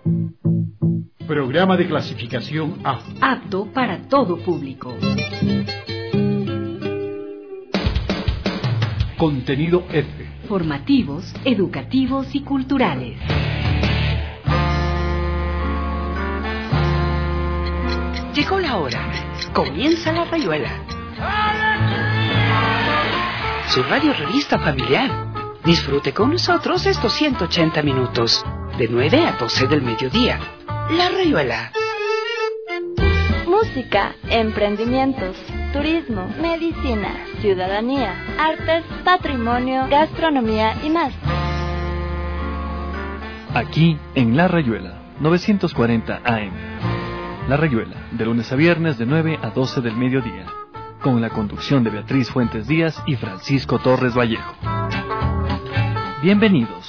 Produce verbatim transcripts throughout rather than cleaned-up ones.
Programa de clasificación A. Apto para todo público. Contenido F. Formativos, educativos y culturales. Llegó la hora. Comienza La Rayuela. Su radio revista familiar. Disfrute con nosotros estos ciento ochenta minutos, de nueve a doce del mediodía. La Rayuela. Música, emprendimientos, turismo, medicina, ciudadanía, artes, patrimonio, gastronomía y más. Aquí en La Rayuela, novecientos cuarenta A M. La Rayuela, de lunes a viernes de nueve a doce del mediodía, con la conducción de Beatriz Fuentes Díaz y Francisco Torres Vallejo. Bienvenidos.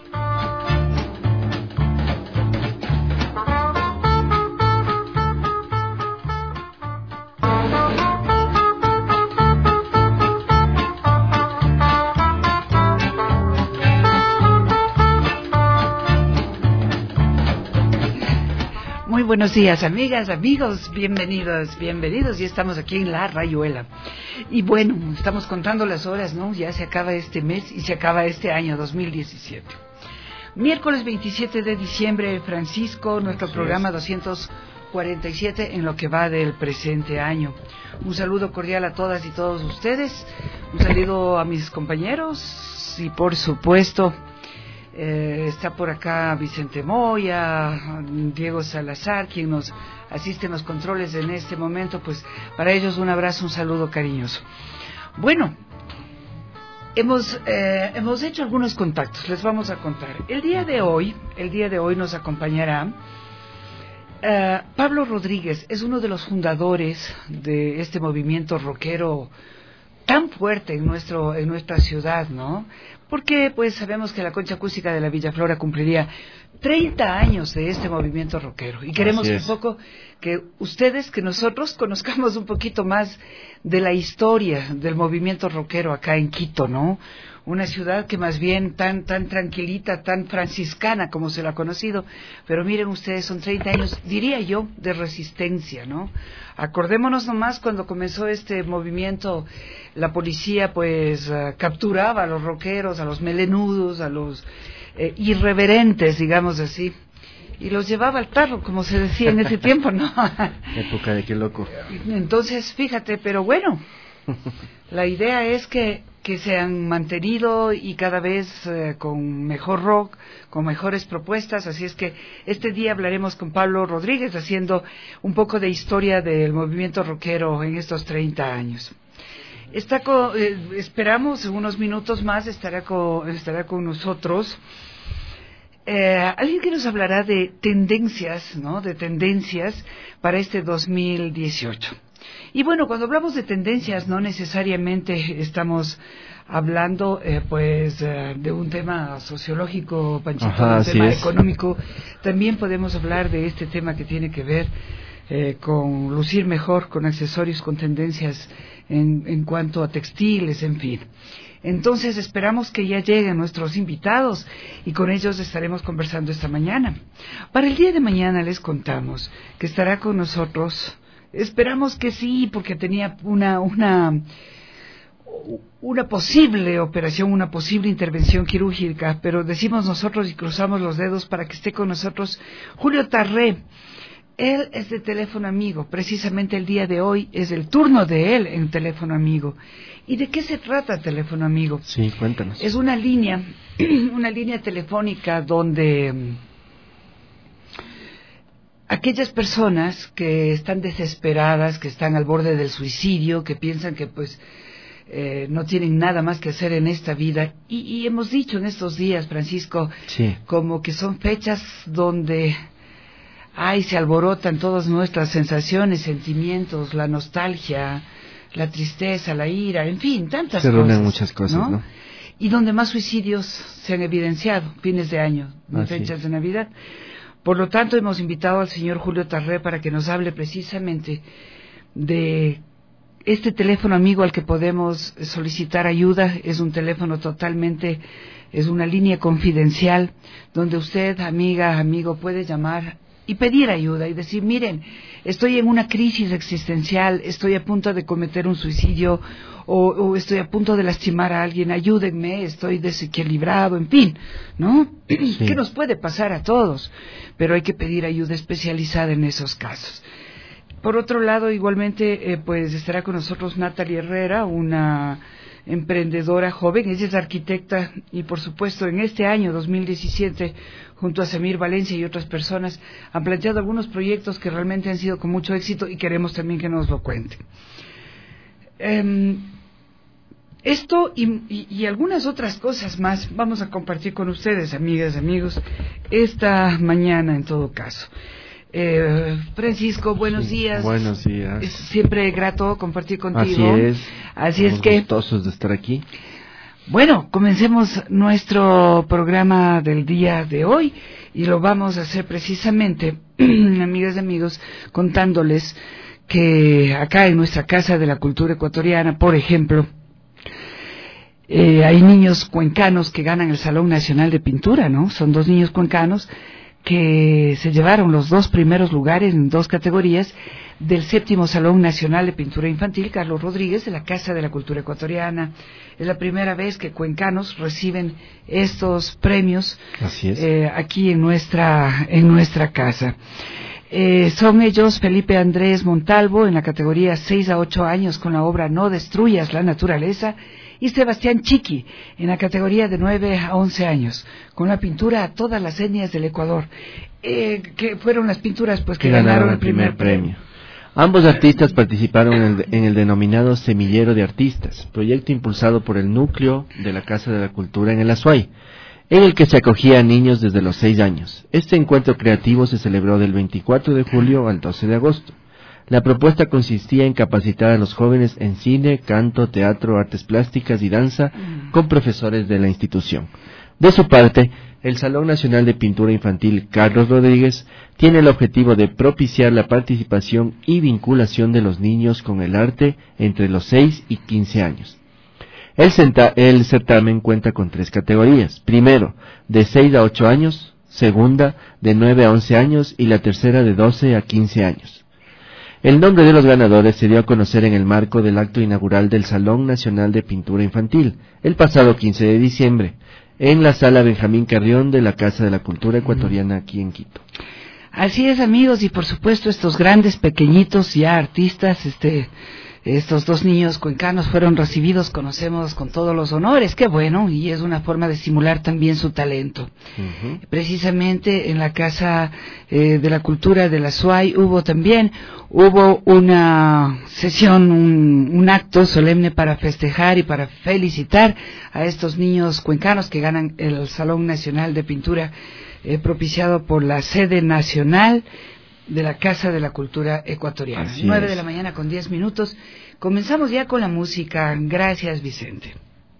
Muy buenos días, amigas, amigos, bienvenidos, bienvenidos, y estamos aquí en La Rayuela. Y bueno, estamos contando las horas, ¿no? Ya se acaba este mes y se acaba este año dos mil diecisiete. Miércoles veintisiete de diciembre, Francisco, nuestro Así programa es. doscientos cuarenta y siete en lo que va del presente año. Un saludo cordial a todas y todos ustedes, un saludo a mis compañeros y por supuesto... Eh, está por acá Vicente Moya, Diego Salazar, quien nos asiste en los controles en este momento. Pues para ellos un abrazo, un saludo cariñoso. Bueno, hemos eh, hemos hecho algunos contactos, les vamos a contar. El día de hoy, el día de hoy nos acompañará eh, Pablo Rodríguez, es uno de los fundadores de este movimiento rockero tan fuerte en nuestro en nuestra ciudad, ¿no? Porque pues sabemos que la Concha Acústica de la Villa Flora cumpliría treinta años de este movimiento rockero y queremos un poco que ustedes, que nosotros conozcamos un poquito más de la historia del movimiento rockero acá en Quito, ¿no? Una ciudad que más bien tan tan tranquilita, tan franciscana como se la ha conocido, pero miren ustedes, son treinta años, diría yo, de resistencia, ¿no? Acordémonos nomás cuando comenzó este movimiento, la policía pues uh, capturaba a los rockeros, a los melenudos, a los eh, irreverentes, digamos así, y los llevaba al tarro, como se decía en ese tiempo, ¿no? Época de qué loco. Entonces, fíjate, pero bueno, la idea es que que se han mantenido y cada vez eh, con mejor rock, con mejores propuestas, así es que este día hablaremos con Pablo Rodríguez haciendo un poco de historia del movimiento rockero en estos treinta años. Está con, eh, esperamos en unos minutos más estará con, estará con nosotros eh, alguien que nos hablará de tendencias, ¿no? De tendencias para este dos mil dieciocho. Y bueno, cuando hablamos de tendencias, no necesariamente estamos hablando eh, pues eh, de un tema sociológico, Panchito, Ajá, un tema es. económico. También podemos hablar de este tema que tiene que ver eh, con lucir mejor, con accesorios, con tendencias en, en cuanto a textiles, en fin. Entonces esperamos que ya lleguen nuestros invitados y con ellos estaremos conversando esta mañana. Para el día de mañana les contamos que estará con nosotros... Esperamos que sí, porque tenía una una una posible operación, una posible intervención quirúrgica, pero decimos nosotros y cruzamos los dedos para que esté con nosotros Julio Tarré. Él es de Teléfono Amigo, precisamente el día de hoy es el turno de él en Teléfono Amigo. ¿Y de qué se trata Teléfono Amigo? Sí, cuéntanos. Es una línea, una línea telefónica donde... aquellas personas que están desesperadas, que están al borde del suicidio, que piensan que pues eh, no tienen nada más que hacer en esta vida, y, y hemos dicho en estos días, Francisco, sí. como que son fechas donde ay, se alborotan todas nuestras sensaciones, sentimientos, la nostalgia, la tristeza, la ira, en fin, tantas se cosas. reúnen muchas cosas, ¿no? ¿no? Y donde más suicidios se han evidenciado, fines de año, Así fechas es. de Navidad. Por lo tanto, hemos invitado al señor Julio Tarré para que nos hable precisamente de este teléfono amigo al que podemos solicitar ayuda es un teléfono totalmente, es una línea confidencial donde usted, amiga, amigo, puede llamar y pedir ayuda y decir, miren, estoy en una crisis existencial, estoy a punto de cometer un suicidio o, o estoy a punto de lastimar a alguien, ayúdenme, estoy desequilibrado, en fin, ¿no? Sí. ¿Qué nos puede pasar a todos? Pero hay que pedir ayuda especializada en esos casos. Por otro lado, igualmente, eh, pues estará con nosotros Natalie Herrera, una emprendedora joven. Ella es arquitecta y, por supuesto, en este año dos mil diecisiete, junto a Samir Valencia y otras personas, han planteado algunos proyectos que realmente han sido con mucho éxito y queremos también que nos lo cuente. Eh, esto y, y, y algunas otras cosas más vamos a compartir con ustedes, amigas, amigos, esta mañana en todo caso. Eh, Francisco, buenos sí, días. Buenos días. Es siempre grato compartir contigo. Así es. Así es que gustosos de estar aquí. Bueno, comencemos nuestro programa del día de hoy y lo vamos a hacer precisamente, amigas y amigos, contándoles que acá en nuestra Casa de la Cultura Ecuatoriana, por ejemplo, eh, hay niños cuencanos que ganan el Salón Nacional de Pintura, ¿no? Son dos niños cuencanos que se llevaron los dos primeros lugares en dos categorías del séptimo Salón Nacional de Pintura Infantil Carlos Rodríguez de la Casa de la Cultura Ecuatoriana. Es la primera vez que cuencanos reciben estos premios. Así es. eh, aquí en nuestra en nuestra casa. Eh, son ellos Felipe Andrés Montalvo en la categoría seis a ocho años con la obra No destruyas la naturaleza, y Sebastián Chiqui en la categoría de nueve a once años con la pintura A todas las etnias del Ecuador, eh, que fueron las pinturas pues que, que ganaron, ganaron el primer, primer premio. premio. Ambos artistas participaron en el, en el denominado Semillero de Artistas, proyecto impulsado por el núcleo de la Casa de la Cultura en el Azuay, en el que se acogía a niños desde los seis años. Este encuentro creativo se celebró del veinticuatro de julio al doce de agosto. La propuesta consistía en capacitar a los jóvenes en cine, canto, teatro, artes plásticas y danza con profesores de la institución. De su parte, el Salón Nacional de Pintura Infantil Carlos Rodríguez tiene el objetivo de propiciar la participación y vinculación de los niños con el arte entre los seis y quince años. El, centa- el certamen cuenta con tres categorías. Primero, de seis a ocho años, segunda, de nueve a once años y la tercera de doce a quince años. El nombre de los ganadores se dio a conocer en el marco del acto inaugural del Salón Nacional de Pintura Infantil, el pasado quince de diciembre, en la Sala Benjamín Carrión de la Casa de la Cultura Ecuatoriana aquí en Quito. Así es, amigos, y por supuesto estos grandes, pequeñitos, ya artistas, este... estos dos niños cuencanos fueron recibidos, conocemos, con todos los honores, qué bueno, y es una forma de estimular también su talento. Uh-huh. Precisamente en la Casa eh, de la Cultura de la Azuay hubo también, hubo una sesión, un, un acto solemne para festejar y para felicitar a estos niños cuencanos que ganan el Salón Nacional de Pintura eh, propiciado por la sede nacional de la Casa de la Cultura Ecuatoriana. Así Nueve es. de la mañana con diez minutos. Comenzamos ya con la música. Gracias, Vicente.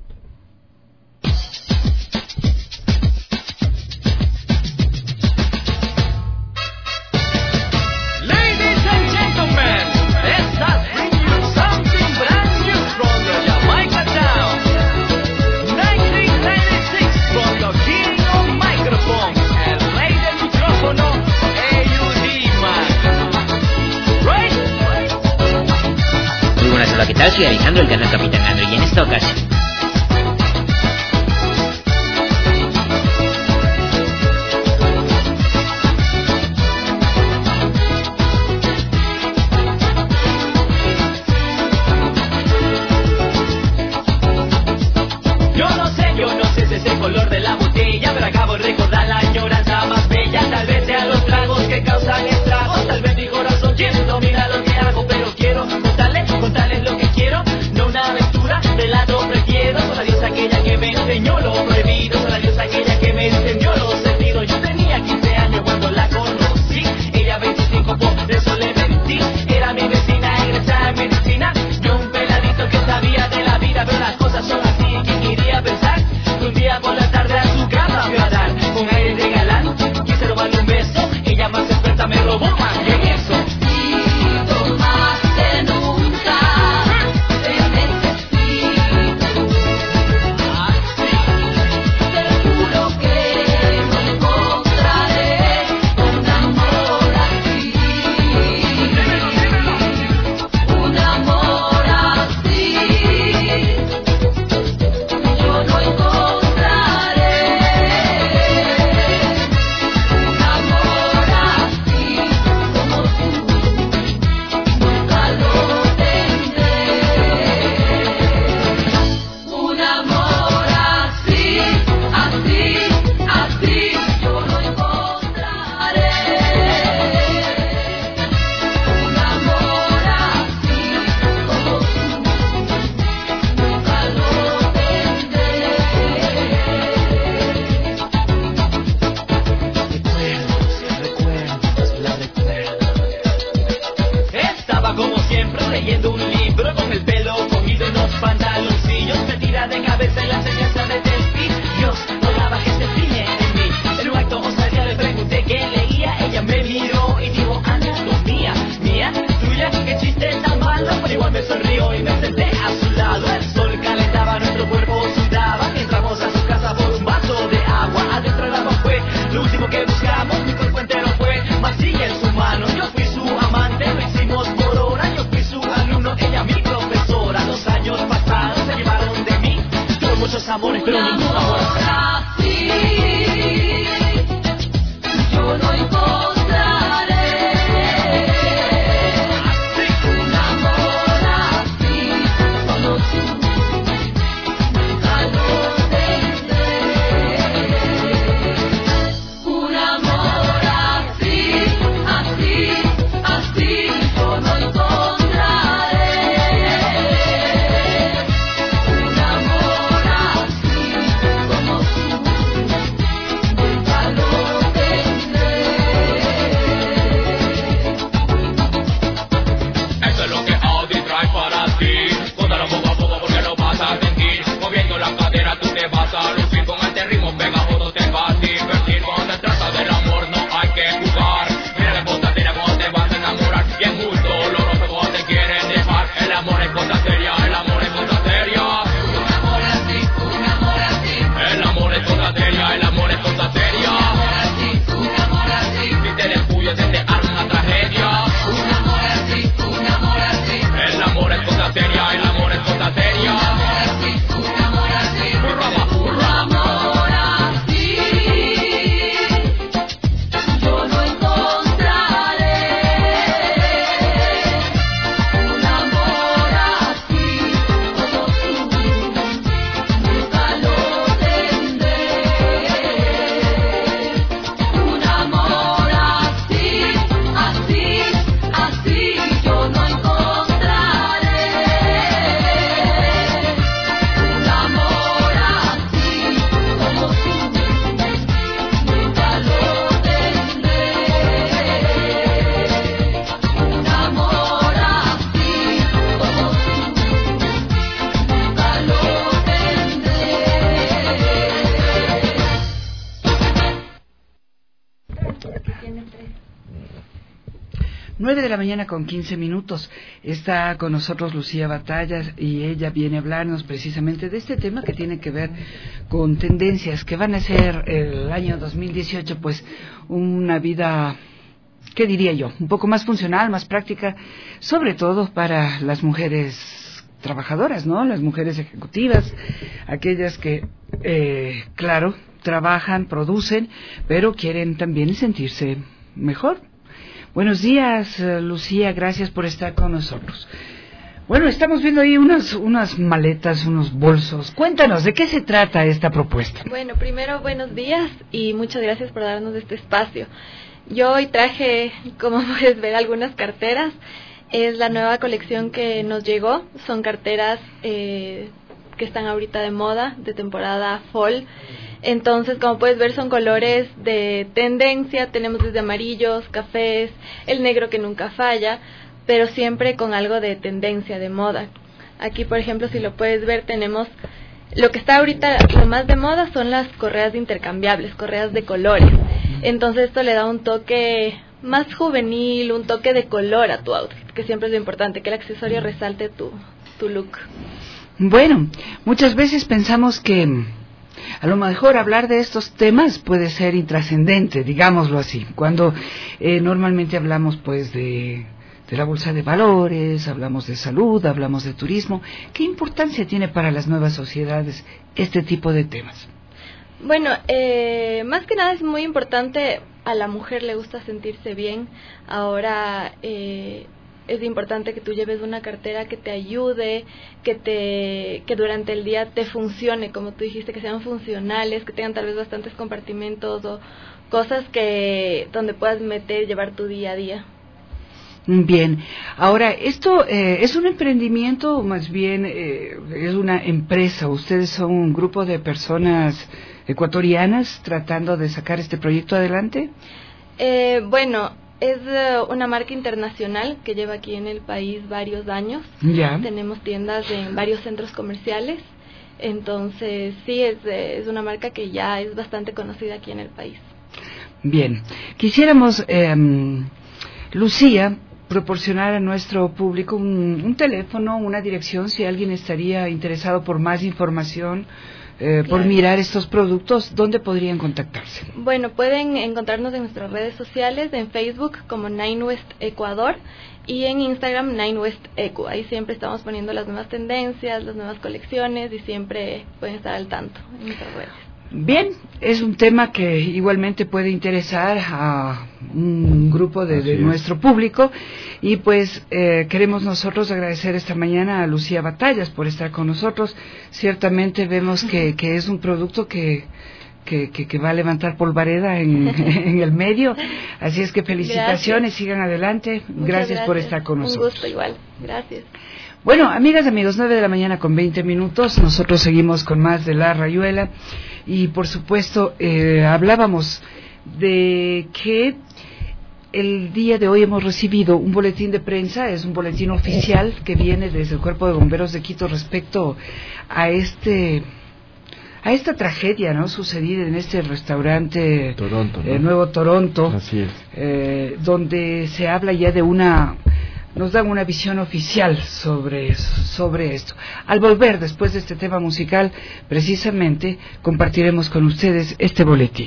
Ladies and gentlemen, let's us bring you something brand new from the Jamaica town. nineteen ninety-six from the King of Microphone and play the micrófono. Muy buenas, hola, ¿qué tal? Soy Alejandro, el canal Capitán Andro, y en esta ocasión yo no sé, yo no sé si es el color de la botella, pero acabo de recordar la añoranza más bella. Tal vez sea los tragos que causan estragos, tal vez mi corazón lleno domina lo que hago, pero quiero contarles, contarles lo que quiero, no una aventura, relato prefiero. Nueve de la mañana con quince minutos. Está con nosotros Lucía Batallas y ella viene a hablarnos precisamente de este tema que tiene que ver con tendencias que van a ser el año dos mil dieciocho, pues una vida, ¿qué diría yo? Un poco más funcional, más práctica, sobre todo para las mujeres trabajadoras, ¿no? Las mujeres ejecutivas, aquellas que, eh, claro, trabajan, producen, pero quieren también sentirse mejor. Buenos días, Lucía, gracias por estar con nosotros. Bueno, estamos viendo ahí unas, unas maletas, unos bolsos. Cuéntanos, ¿de qué se trata esta propuesta? Bueno, primero, buenos días y muchas gracias por darnos este espacio. Yo hoy traje, como puedes ver, algunas carteras. Es la nueva colección que nos llegó. Son carteras eh, que están ahorita de moda, de temporada fall. Entonces, como puedes ver, son colores de tendencia. Tenemos desde amarillos, cafés, el negro que nunca falla, pero siempre con algo de tendencia, de moda. Aquí, por ejemplo, si lo puedes ver, tenemos lo que está ahorita lo más de moda son las correas intercambiables, correas de colores. Entonces, esto le da un toque más juvenil, un toque de color a tu outfit, que siempre es lo importante, que el accesorio resalte tu, tu look. Bueno, muchas veces pensamos que a lo mejor hablar de estos temas puede ser intrascendente, digámoslo así, cuando eh, normalmente hablamos pues de, de la bolsa de valores, hablamos de salud, hablamos de turismo. ¿Qué importancia tiene para las nuevas sociedades este tipo de temas? Bueno, eh, más que nada es muy importante, a la mujer le gusta sentirse bien. Ahora eh, es importante que tú lleves una cartera que te ayude, que te que durante el día te funcione, como tú dijiste, que sean funcionales, que tengan tal vez bastantes compartimentos o cosas que donde puedas meter y llevar tu día a día. Bien, ahora, ¿esto eh, es un emprendimiento o más bien eh, es una empresa? ¿Ustedes son un grupo de personas ecuatorianas tratando de sacar este proyecto adelante? Eh, bueno, es uh, una marca internacional que lleva aquí en el país varios años. Ya. Tenemos tiendas en varios centros comerciales. Entonces, sí, es, eh, es una marca que ya es bastante conocida aquí en el país. Bien, quisiéramos, eh, Lucía, proporcionar a nuestro público un, un teléfono, una dirección, si alguien estaría interesado por más información, eh, por Claro. mirar estos productos, ¿dónde podrían contactarse? Bueno, pueden encontrarnos en nuestras redes sociales, en Facebook como Nine West Ecuador y en Instagram Nine West Ecu. Ahí siempre estamos poniendo las nuevas tendencias, las nuevas colecciones y siempre pueden estar al tanto en nuestras redes. Bien, es un tema que igualmente puede interesar a un grupo de, de nuestro público y pues eh, queremos nosotros agradecer esta mañana a Lucía Batallas por estar con nosotros. Ciertamente vemos que, que es un producto que, que, que, que va a levantar polvareda en, en el medio, así es que felicitaciones, Gracias. Sigan adelante, gracias, gracias por estar con nosotros. Un gusto igual, gracias. Bueno, amigas, amigos, nueve de la mañana con veinte minutos, nosotros seguimos con más de La Rayuela y por supuesto eh, hablábamos de que el día de hoy hemos recibido un boletín de prensa, es un boletín oficial que viene desde el Cuerpo de Bomberos de Quito respecto a este a esta tragedia, ¿no?, sucedida en este restaurante Toronto, ¿no? eh, Nuevo Toronto, Así es. eh, donde se habla ya de una nos dan una visión oficial sobre, sobre esto. Al volver, después de este tema musical, precisamente, compartiremos con ustedes este boletín.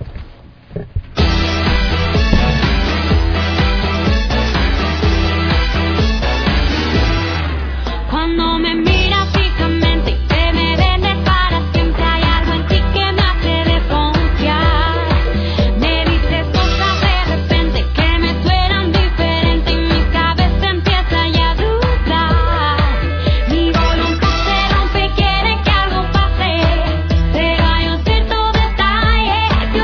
Cuando me miras fijamente y te me vendes para siempre, hay algo en ti que me hace desconfiar. Me dices cosas de repente que me suenan diferentes y mi cabeza empieza ya a dudar. Mi voluntad se rompe y quiere que algo pase, pero hay un cierto detalle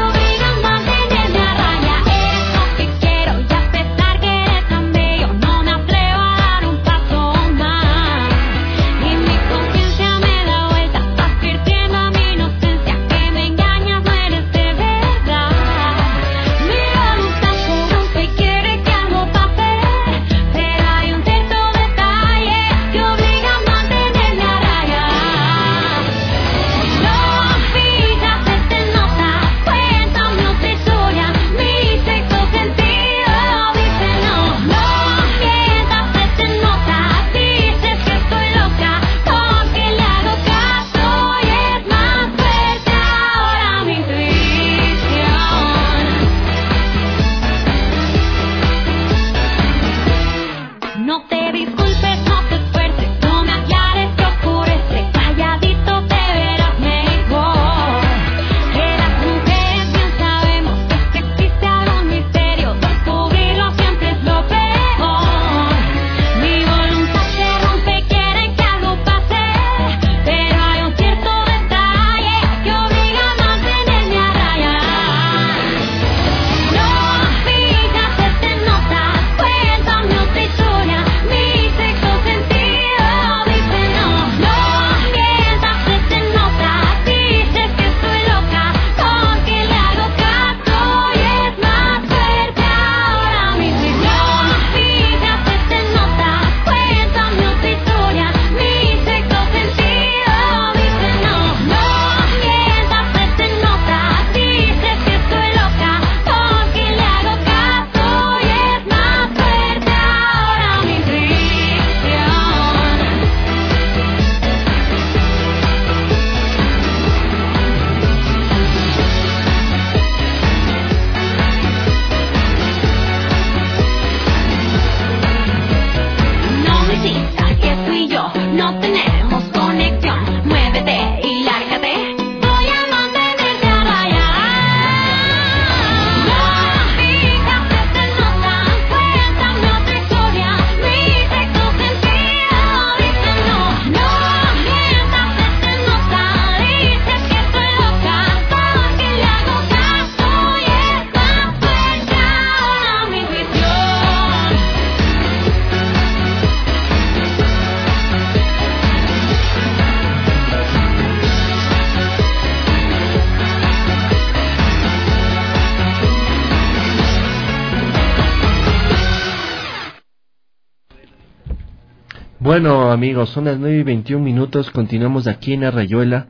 Bueno, amigos, son las nueve y veintiún minutos, continuamos aquí en Arrayuela.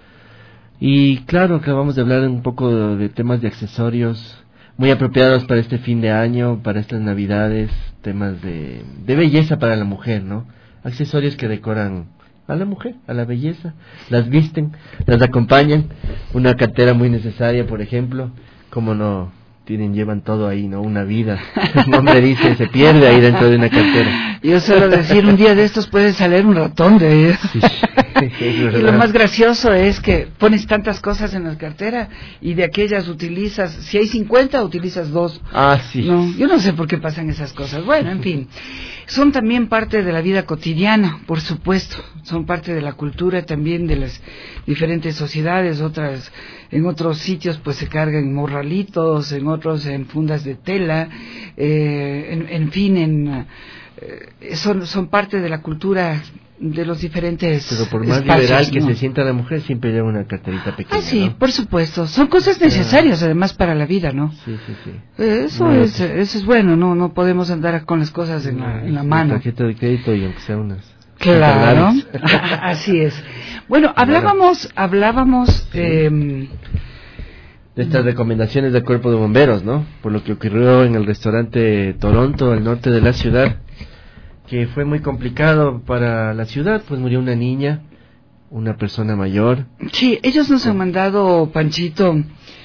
Y claro, acabamos de hablar un poco de, de temas de accesorios muy apropiados para este fin de año, para estas navidades, temas de, de belleza para la mujer, ¿no? Accesorios que decoran a la mujer, a la belleza, las visten, las acompañan. Una cartera muy necesaria, por ejemplo, como no... tienen, llevan todo ahí, ¿no? Una vida. El nombre dice, se pierde ahí dentro de una cartera. Yo suelo decir, un día de estos puede salir un ratón de ellos. Sí, y lo más gracioso es que pones tantas cosas en la cartera y de aquellas utilizas, si hay cincuenta, utilizas dos. Ah, sí. No, yo no sé por qué pasan esas cosas. Bueno, en fin, son también parte de la vida cotidiana, por supuesto. Son parte de la cultura también de las diferentes sociedades. Otras, en otros sitios pues se cargan morralitos, en otros en fundas de tela, eh, en, en fin, en, eh, son, son parte de la cultura de los diferentes Pero por más espacios, liberal que ¿no? se sienta la mujer, siempre lleva una carterita pequeña. Ah, sí, ¿no? por supuesto. Son cosas necesarias, además, para la vida, ¿no? Sí, sí, sí. Eh, eso, No, es, sí. eso es bueno, no no podemos andar con las cosas en la, en la mano. Tarjeta de crédito y aunque sea unas... Claro, así es. Bueno, hablábamos, hablábamos... Eh, de estas recomendaciones del Cuerpo de Bomberos, ¿no? Por lo que ocurrió en el restaurante Toronto, al norte de la ciudad, que fue muy complicado para la ciudad, pues murió una niña, una persona mayor. Sí, ellos nos han mandado, Panchito,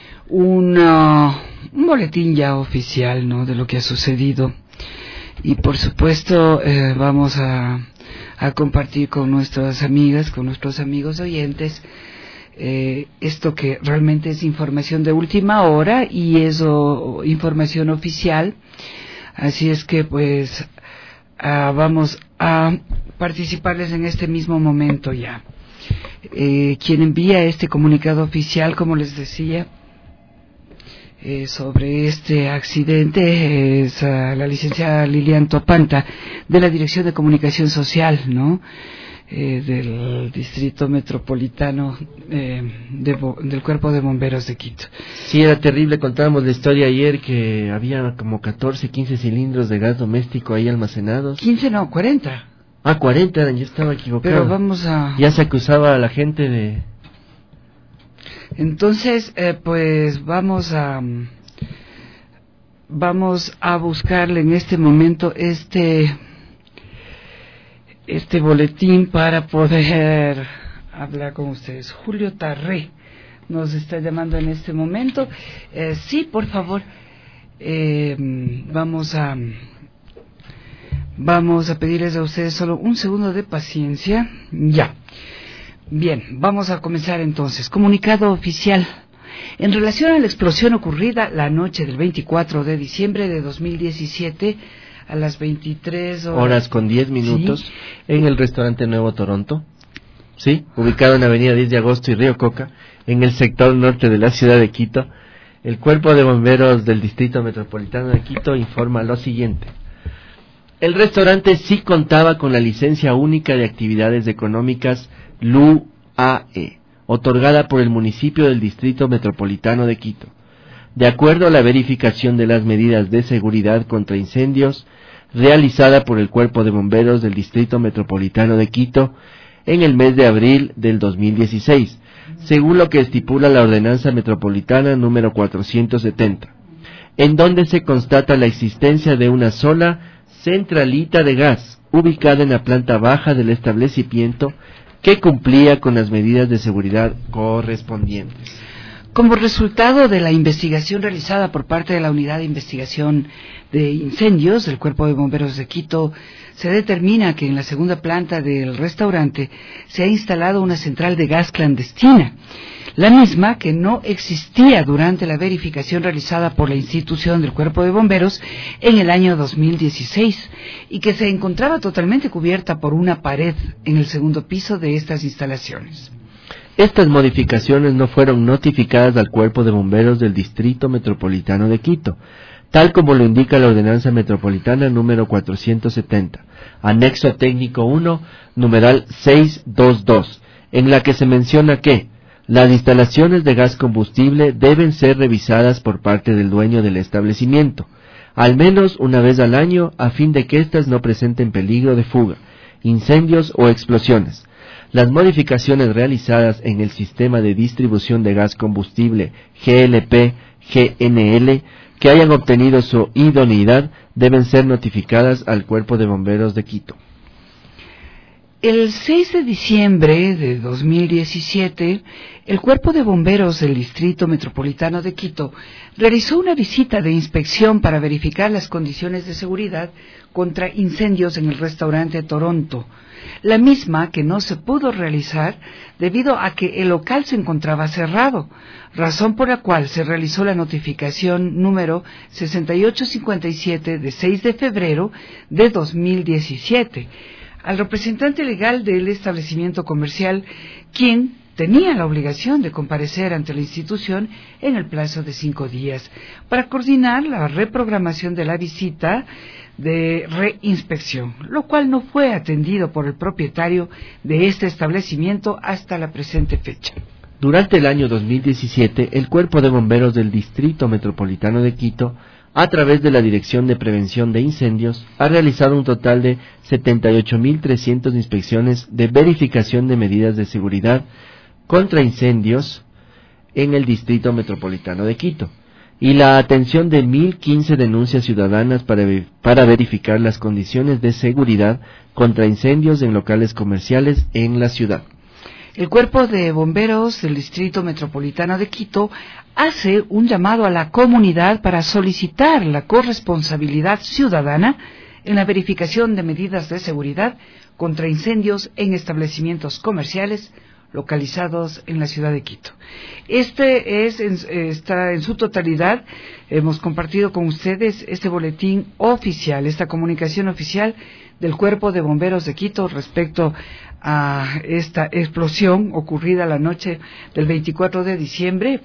una, un boletín ya oficial, ¿no? De lo que ha sucedido. Y por supuesto, eh, vamos a, a compartir con nuestras amigas, con nuestros amigos oyentes, Eh, esto que realmente es información de última hora y es o, información oficial, así es que pues ah, vamos a participarles en este mismo momento ya. Eh, quien envía este comunicado oficial, como les decía, eh, sobre este accidente es uh, la licenciada Lilian Topanta, de la Dirección de Comunicación Social, ¿no? Eh, del Distrito Metropolitano eh, de Bo- del Cuerpo de Bomberos de Quito. Sí, era terrible, contábamos la historia ayer que había como catorce, quince cilindros de gas doméstico ahí almacenados. quince no, cuarenta. Ah, cuarenta eran, yo estaba equivocado. Pero vamos a... Ya se acusaba a la gente de... Entonces, eh, pues vamos a... Vamos a buscarle en este momento este... este boletín para poder hablar con ustedes. Julio Tarré nos está llamando en este momento. Eh, sí, por favor, eh, vamos a vamos a pedirles a ustedes solo un segundo de paciencia. Ya. Bien, vamos a comenzar entonces. Comunicado oficial. En relación a la explosión ocurrida la noche del veinticuatro de diciembre de dos mil diecisiete, a las veintitrés horas, horas con diez minutos, ¿sí? En el restaurante Nuevo Toronto, sí, ubicado en Avenida diez de agosto y Río Coca, en el sector norte de la ciudad de Quito. El Cuerpo de Bomberos del Distrito Metropolitano de Quito informa lo siguiente: el restaurante sí contaba con la licencia única de actividades económicas L U A E, otorgada por el municipio del Distrito Metropolitano de Quito. De acuerdo a la verificación de las medidas de seguridad contra incendios realizada por el Cuerpo de Bomberos del Distrito Metropolitano de Quito en el mes de abril del dos mil dieciséis, según lo que estipula la Ordenanza Metropolitana número cuatrocientos setenta, en donde se constata la existencia de una sola centralita de gas ubicada en la planta baja del establecimiento que cumplía con las medidas de seguridad correspondientes. Como resultado de la investigación realizada por parte de la Unidad de Investigación de Incendios del Cuerpo de Bomberos de Quito, se determina que en la segunda planta del restaurante se ha instalado una central de gas clandestina, la misma que no existía durante la verificación realizada por la institución del Cuerpo de Bomberos en el año dos mil dieciséis y que se encontraba totalmente cubierta por una pared en el segundo piso de estas instalaciones. Estas modificaciones no fueron notificadas al Cuerpo de Bomberos del Distrito Metropolitano de Quito, tal como lo indica la Ordenanza Metropolitana número cuatrocientos setenta, anexo técnico uno, numeral seiscientos veintidós, en la que se menciona que las instalaciones de gas combustible deben ser revisadas por parte del dueño del establecimiento, al menos una vez al año, a fin de que éstas no presenten peligro de fuga, incendios o explosiones. Las modificaciones realizadas en el sistema de distribución de gas combustible G L P G N L que hayan obtenido su idoneidad deben ser notificadas al Cuerpo de Bomberos de Quito. El seis de diciembre de dos mil diecisiete, el Cuerpo de Bomberos del Distrito Metropolitano de Quito realizó una visita de inspección para verificar las condiciones de seguridad contra incendios en el restaurante Toronto, la misma que no se pudo realizar debido a que el local se encontraba cerrado, razón por la cual se realizó la notificación número sesenta y ocho cincuenta y siete de seis de febrero de dos mil diecisiete, al representante legal del establecimiento comercial, quien tenía la obligación de comparecer ante la institución en el plazo de cinco días para coordinar la reprogramación de la visita de reinspección, lo cual no fue atendido por el propietario de este establecimiento hasta la presente fecha. Durante el año dos mil diecisiete, el Cuerpo de Bomberos del Distrito Metropolitano de Quito, a través de la Dirección de Prevención de Incendios, ha realizado un total de setenta y ocho mil trescientas inspecciones de verificación de medidas de seguridad contra incendios en el Distrito Metropolitano de Quito y la atención de mil quince denuncias ciudadanas para, para verificar las condiciones de seguridad contra incendios en locales comerciales en la ciudad. El Cuerpo de Bomberos del Distrito Metropolitano de Quito hace un llamado a la comunidad para solicitar la corresponsabilidad ciudadana en la verificación de medidas de seguridad contra incendios en establecimientos comerciales localizados en la ciudad de Quito. Este es en, está en su totalidad, hemos compartido con ustedes este boletín oficial, esta comunicación oficial del Cuerpo de Bomberos de Quito respecto a esta explosión ocurrida la noche del veinticuatro de diciembre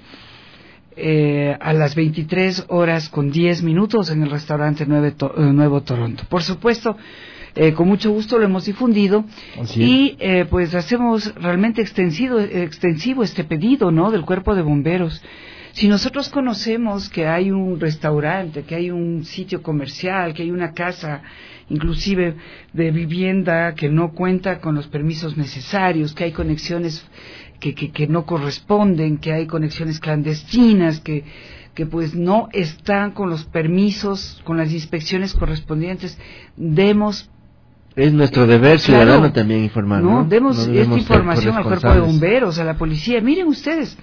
eh, a las veintitrés horas con diez minutos en el restaurante Nueve to- eh, Nuevo Toronto. Por supuesto, eh, con mucho gusto lo hemos difundido. Así y eh, pues hacemos realmente extensivo, extensivo este pedido, ¿no?, del Cuerpo de Bomberos. Si nosotros conocemos que hay un restaurante, que hay un sitio comercial, que hay una casa, inclusive de vivienda que no cuenta con los permisos necesarios, que hay conexiones que, que, que no corresponden, que hay conexiones clandestinas, que, que pues no están con los permisos, con las inspecciones correspondientes, demos... Es nuestro deber ciudadano claro, también informar, ¿no? No, demos no esta información al Cuerpo de Bomberos, a la policía. Miren ustedes,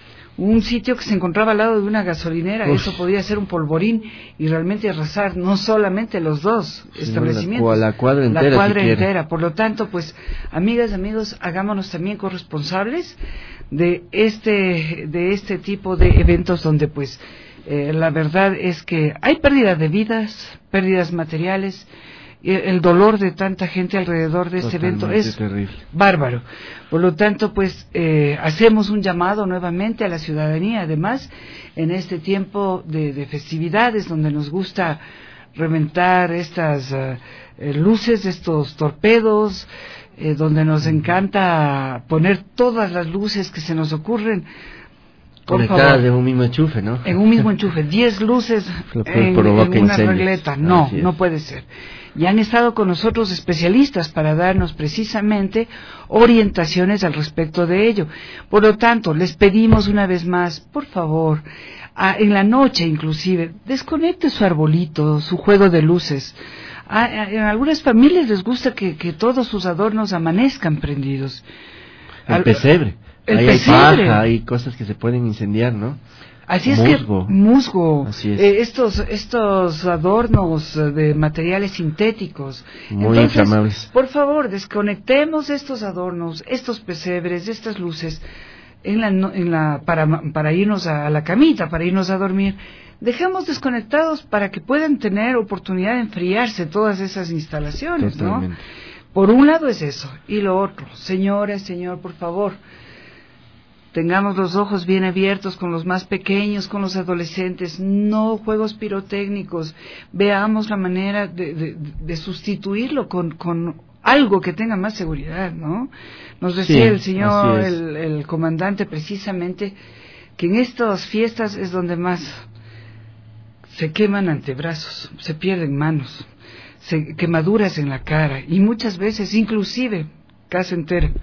un sitio que se encontraba al lado de una gasolinera, Uf. eso podía ser un polvorín y realmente arrasar no solamente los dos sí, establecimientos, la, la cuadra entera, la cuadra si entera. Por lo tanto, pues, amigas, amigos, hagámonos también corresponsables de este, de este tipo de eventos donde, pues, eh, la verdad es que hay pérdida de vidas, pérdidas materiales. El dolor de tanta gente alrededor de este evento es terrible, bárbaro. Por lo tanto, pues eh, hacemos un llamado nuevamente a la ciudadanía, además, en este tiempo de, de festividades donde nos gusta reventar estas uh, eh, luces, estos torpedos, eh, donde nos encanta poner todas las luces que se nos ocurren. Conectadas en un mismo enchufe, ¿no? En un mismo enchufe, diez luces en, en una incendios. regleta. No, no puede ser. Y han estado con nosotros especialistas para darnos precisamente orientaciones al respecto de ello. Por lo tanto, les pedimos una vez más, por favor, a, en la noche inclusive, desconecte su arbolito, su juego de luces. A, a, en algunas familias les gusta que, que todos sus adornos amanezcan prendidos. El Al, pesebre. El Ahí pesebre. Hay paja, hay cosas que se pueden incendiar, ¿no? Así es musgo. que musgo, Así es. eh, estos estos adornos de materiales sintéticos. Muy Entonces, inflamables. Por favor, desconectemos estos adornos, estos pesebres, estas luces en la, en la para para irnos a la camita, para irnos a dormir. Dejemos desconectados para que puedan tener oportunidad de enfriarse todas esas instalaciones, Totalmente. ¿no? Por un lado es eso, y lo otro, señora, señor, por favor, tengamos los ojos bien abiertos con los más pequeños, con los adolescentes, no juegos pirotécnicos, veamos la manera de, de, de sustituirlo con, con algo que tenga más seguridad, ¿no? Nos decía sí, el señor, el, el comandante, precisamente, que en estas fiestas es donde más se queman antebrazos, se pierden manos, se, quemaduras en la cara y muchas veces inclusive casa entera.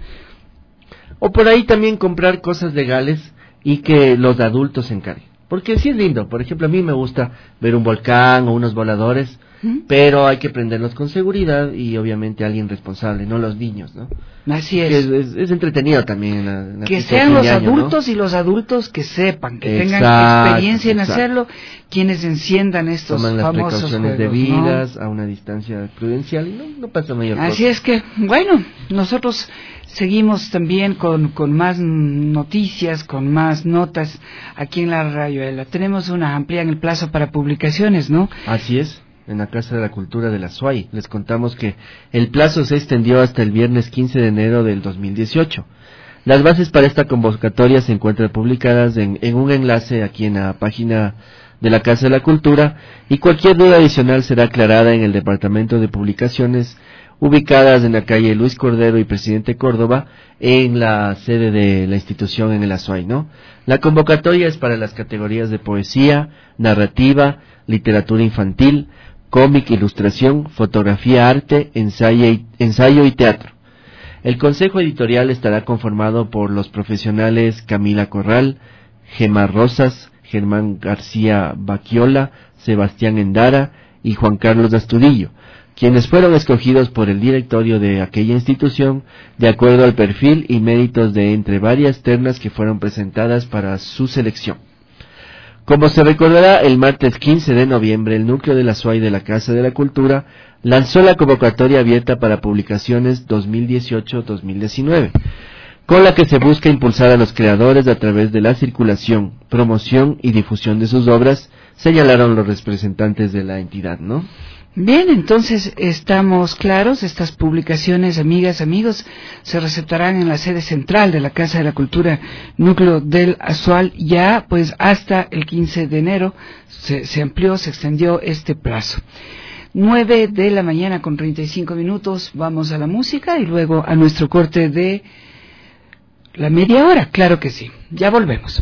O por ahí también comprar cosas legales y que los adultos se encarguen. Porque sí es lindo, por ejemplo, a mí me gusta ver un volcán o unos voladores, ¿Mm? pero hay que prenderlos con seguridad y obviamente alguien responsable, no los niños, ¿no? Así es. Es, es, es entretenido también. En la, en la que sean los año, adultos, ¿no? Y los adultos que sepan, que exacto, tengan experiencia en exacto. hacerlo, quienes enciendan estos Toman famosos las precauciones juegos, debidas, ¿no? a una distancia prudencial y no, no pasa mayor cosa. Así es que, bueno, nosotros seguimos también con, con más noticias, con más notas aquí en la Rayuela. Tenemos una amplia en el plazo para publicaciones, ¿no? Así es. En la Casa de la Cultura de la S U A Y. Les contamos que el plazo se extendió hasta el viernes quince de enero del dos mil dieciocho. Las bases para esta convocatoria se encuentran publicadas en, en un enlace aquí en la página de la Casa de la Cultura y cualquier duda adicional será aclarada en el Departamento de Publicaciones ubicadas en la calle Luis Cordero y Presidente Córdoba en la sede de la institución en el S U A Y, ¿no? La convocatoria es para las categorías de poesía, narrativa, literatura infantil, cómic, ilustración, fotografía, arte, ensayo y, ensayo y teatro. El consejo editorial estará conformado por los profesionales Camila Corral, Gemma Rosas, Germán García Baquiola, Sebastián Endara y Juan Carlos Astudillo, quienes fueron escogidos por el directorio de aquella institución de acuerdo al perfil y méritos de entre varias ternas que fueron presentadas para su selección. Como se recordará, el martes quince de noviembre, el núcleo de la S U A Y de la Casa de la Cultura lanzó la convocatoria abierta para publicaciones dos mil dieciocho dos mil diecinueve, con la que se busca impulsar a los creadores a través de la circulación, promoción y difusión de sus obras, señalaron los representantes de la entidad, ¿no? Bien, entonces estamos claros, estas publicaciones, amigas, amigos, se receptarán en la sede central de la Casa de la Cultura, núcleo del Azual, ya pues hasta el quince de enero se, se amplió, se extendió este plazo. nueve de la mañana con treinta y cinco minutos, vamos a la música y luego a nuestro corte de la media hora, claro que sí, ya volvemos.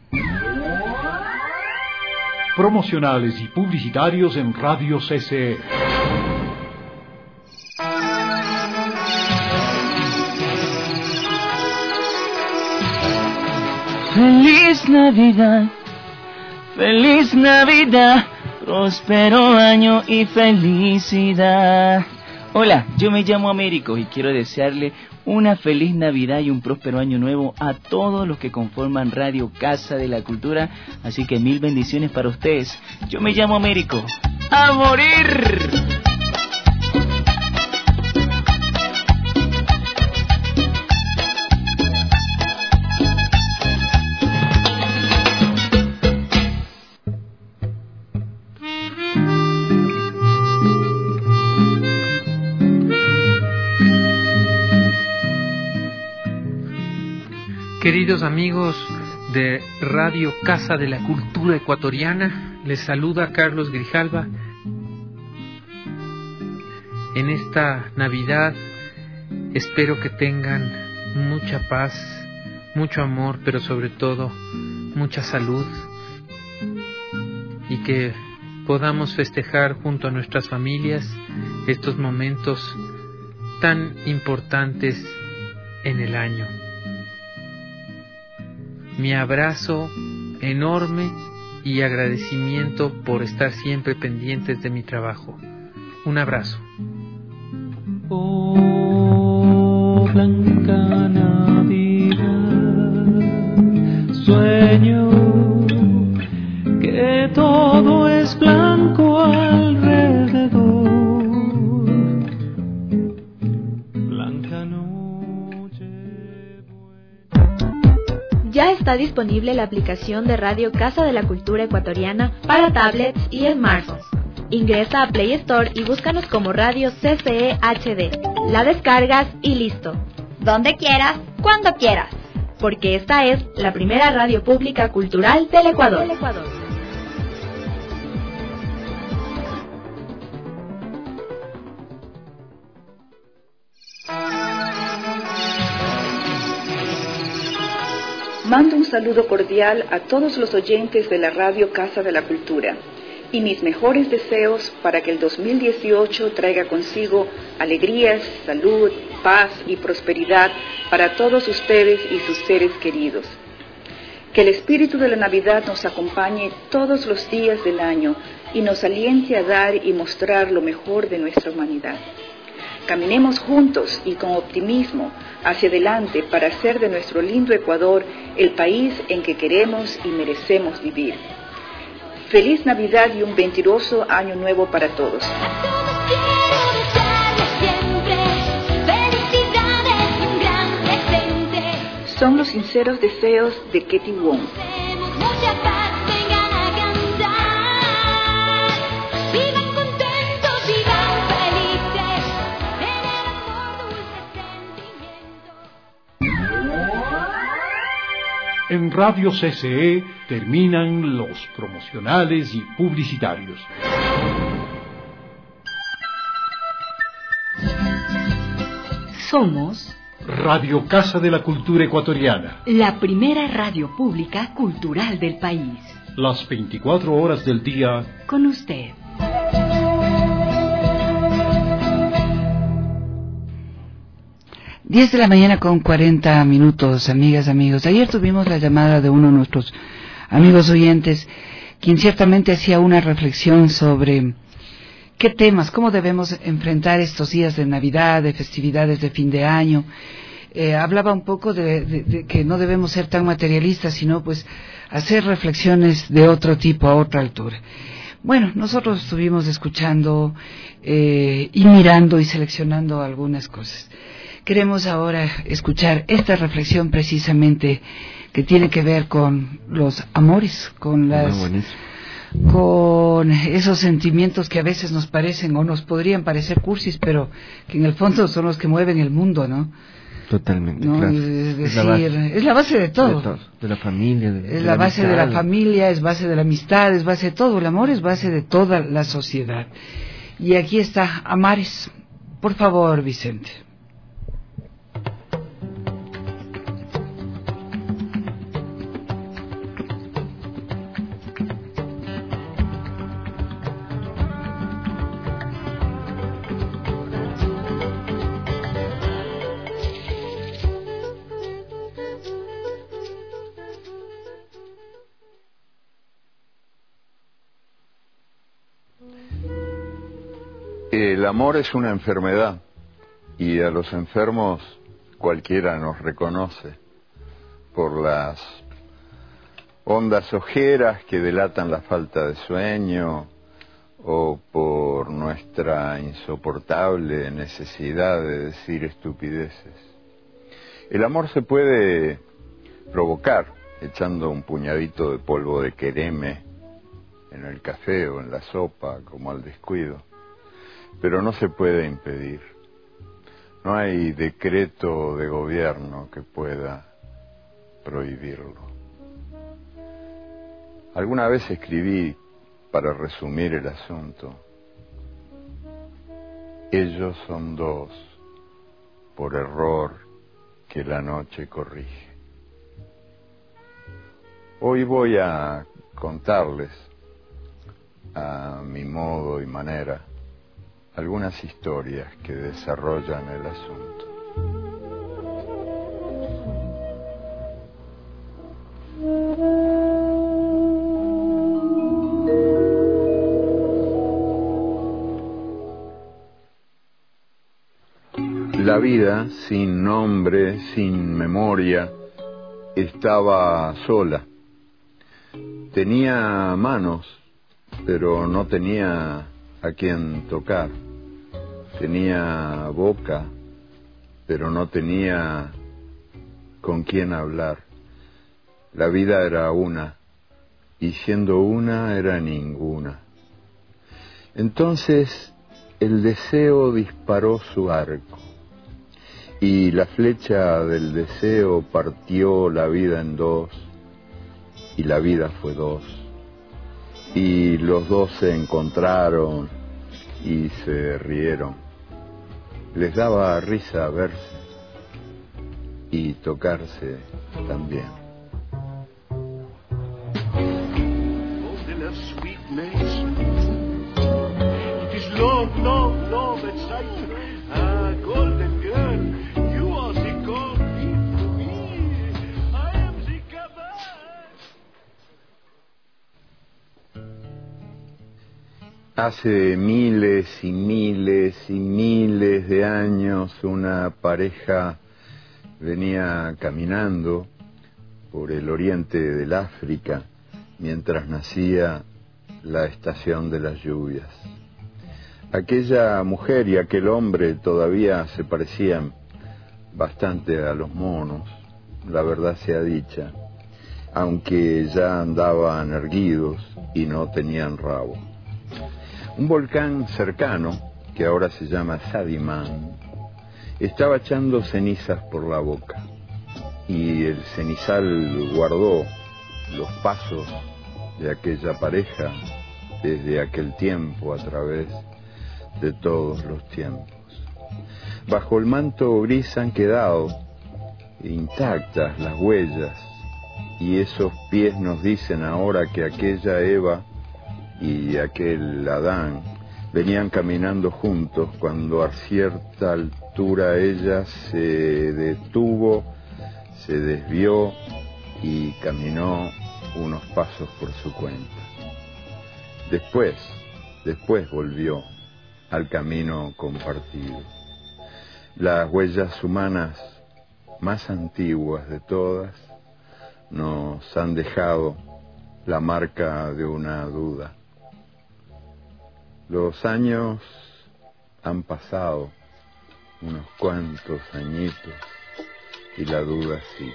Promocionales y publicitarios en Radio C C E. Feliz Navidad, feliz Navidad, próspero año y felicidad. Hola, yo me llamo Américo y quiero desearle una feliz Navidad y un próspero año nuevo a todos los que conforman Radio Casa de la Cultura, así que mil bendiciones para ustedes. Yo me llamo Américo. ¡A morir! Queridos amigos de Radio Casa de la Cultura Ecuatoriana, les saluda Carlos Grijalva. En esta Navidad espero que tengan mucha paz, mucho amor, pero sobre todo mucha salud, y que podamos festejar junto a nuestras familias estos momentos tan importantes en el año. Mi abrazo enorme y agradecimiento por estar siempre pendientes de mi trabajo. Un abrazo. Oh, blanca Navidad, sueño que todo es blanco alrededor. Blanca noche. Ya está disponible la aplicación de Radio Casa de la Cultura Ecuatoriana para tablets y smartphones. Ingresa a Play Store y búscanos como Radio C C E H D. La descargas y listo. Donde quieras, cuando quieras. Porque esta es la primera radio pública cultural del Ecuador. Del Ecuador. Mando un saludo cordial a todos los oyentes de la Radio Casa de la Cultura. y mis mejores deseos para que el dos mil dieciocho traiga consigo alegrías, salud, paz y prosperidad para todos ustedes y sus seres queridos. Que el espíritu de la Navidad nos acompañe todos los días del año y nos aliente a dar y mostrar lo mejor de nuestra humanidad. Caminemos juntos y con optimismo hacia adelante para hacer de nuestro lindo Ecuador el país en que queremos y merecemos vivir. Feliz Navidad y un venturoso año nuevo para todos. Son los sinceros deseos de Ketty Wong. En Radio C C E terminan los promocionales y publicitarios. Somos Radio Casa de la Cultura Ecuatoriana, la primera radio pública cultural del país. Las veinticuatro horas del día con usted. Diez de la mañana con cuarenta minutos, amigas, amigos. Ayer tuvimos la llamada de uno de nuestros amigos oyentes, quien ciertamente hacía una reflexión sobre qué temas, cómo debemos enfrentar estos días de Navidad, de festividades de fin de año. Eh, hablaba un poco de, de, de que no debemos ser tan materialistas, sino pues hacer reflexiones de otro tipo, a otra altura. Bueno, nosotros estuvimos escuchando eh, y mirando y seleccionando algunas cosas. Queremos ahora escuchar esta reflexión precisamente que tiene que ver con los amores, con las, con esos sentimientos que a veces nos parecen o nos podrían parecer cursis, pero que en el fondo son los que mueven el mundo, ¿no? Totalmente, ¿no? claro. Es decir, es, la base, es la base de todo. De, todo, de la familia. De, es de la, la base amistad. de la familia, es base de la amistad, es base de todo. El amor es base de toda la sociedad. Y aquí está Amares. Por favor, Vicente. El amor es una enfermedad y a los enfermos cualquiera nos reconoce por las hondas ojeras que delatan la falta de sueño o por nuestra insoportable necesidad de decir estupideces. El amor se puede provocar echando un puñadito de polvo de quereme en el café o en la sopa como al descuido. Pero no se puede impedir. No hay decreto de gobierno que pueda prohibirlo. Alguna vez escribí, para resumir el asunto, ellos son dos, por error que la noche corrige. Hoy voy a contarles, a mi modo y manera, algunas historias que desarrollan el asunto. La vida, sin nombre, sin memoria, estaba sola. Tenía manos, pero no tenía a quien tocar. Tenía boca, pero no tenía con quién hablar. La vida era una, y siendo una era ninguna. Entonces el deseo disparó su arco, y la flecha del deseo partió la vida en dos, y la vida fue dos, y los dos se encontraron y se rieron. Les daba risa verse y tocarse también. Oh, they left sweet May Ah, golden girl, you are the golden for me. I am the cabal. Hace miles y miles y miles de años una pareja venía caminando por el oriente del África mientras nacía la estación de las lluvias. Aquella mujer y aquel hombre todavía se parecían bastante a los monos, la verdad sea dicha, aunque ya andaban erguidos y no tenían rabo. Un volcán cercano, que ahora se llama Sadiman, estaba echando cenizas por la boca, y el cenizal guardó los pasos de aquella pareja desde aquel tiempo a través de todos los tiempos. Bajo el manto gris han quedado intactas las huellas, y esos pies nos dicen ahora que aquella Eva y aquel Adán venían caminando juntos cuando a cierta altura ella se detuvo, se desvió y caminó unos pasos por su cuenta. Después, después volvió al camino compartido. Las huellas humanas más antiguas de todas nos han dejado la marca de una duda. Los años han pasado, unos cuantos añitos, y la duda sigue.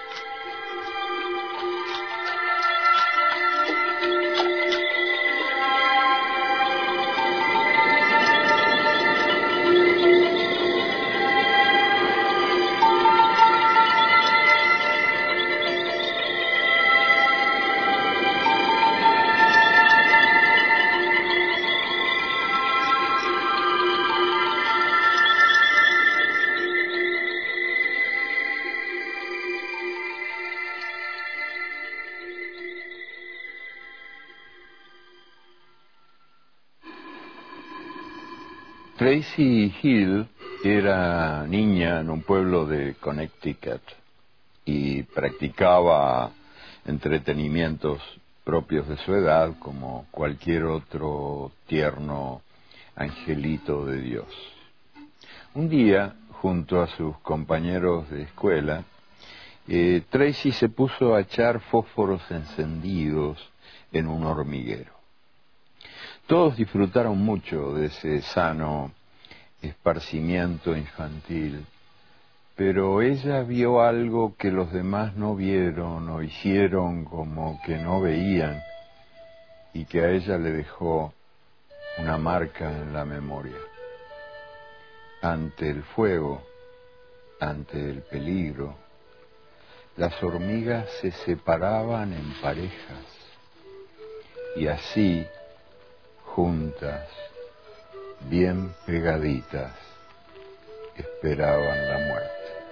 Tracy Hill era niña en un pueblo de Connecticut y practicaba entretenimientos propios de su edad como cualquier otro tierno angelito de Dios. Un día, junto a sus compañeros de escuela, eh, Tracy se puso a echar fósforos encendidos en un hormiguero. Todos disfrutaron mucho de ese sano esparcimiento infantil, pero ella vio algo que los demás no vieron o hicieron como que no veían y que a ella le dejó una marca en la memoria. Ante el fuego, ante el peligro, las hormigas se separaban en parejas y así, juntas, bien pegaditas, esperaban la muerte.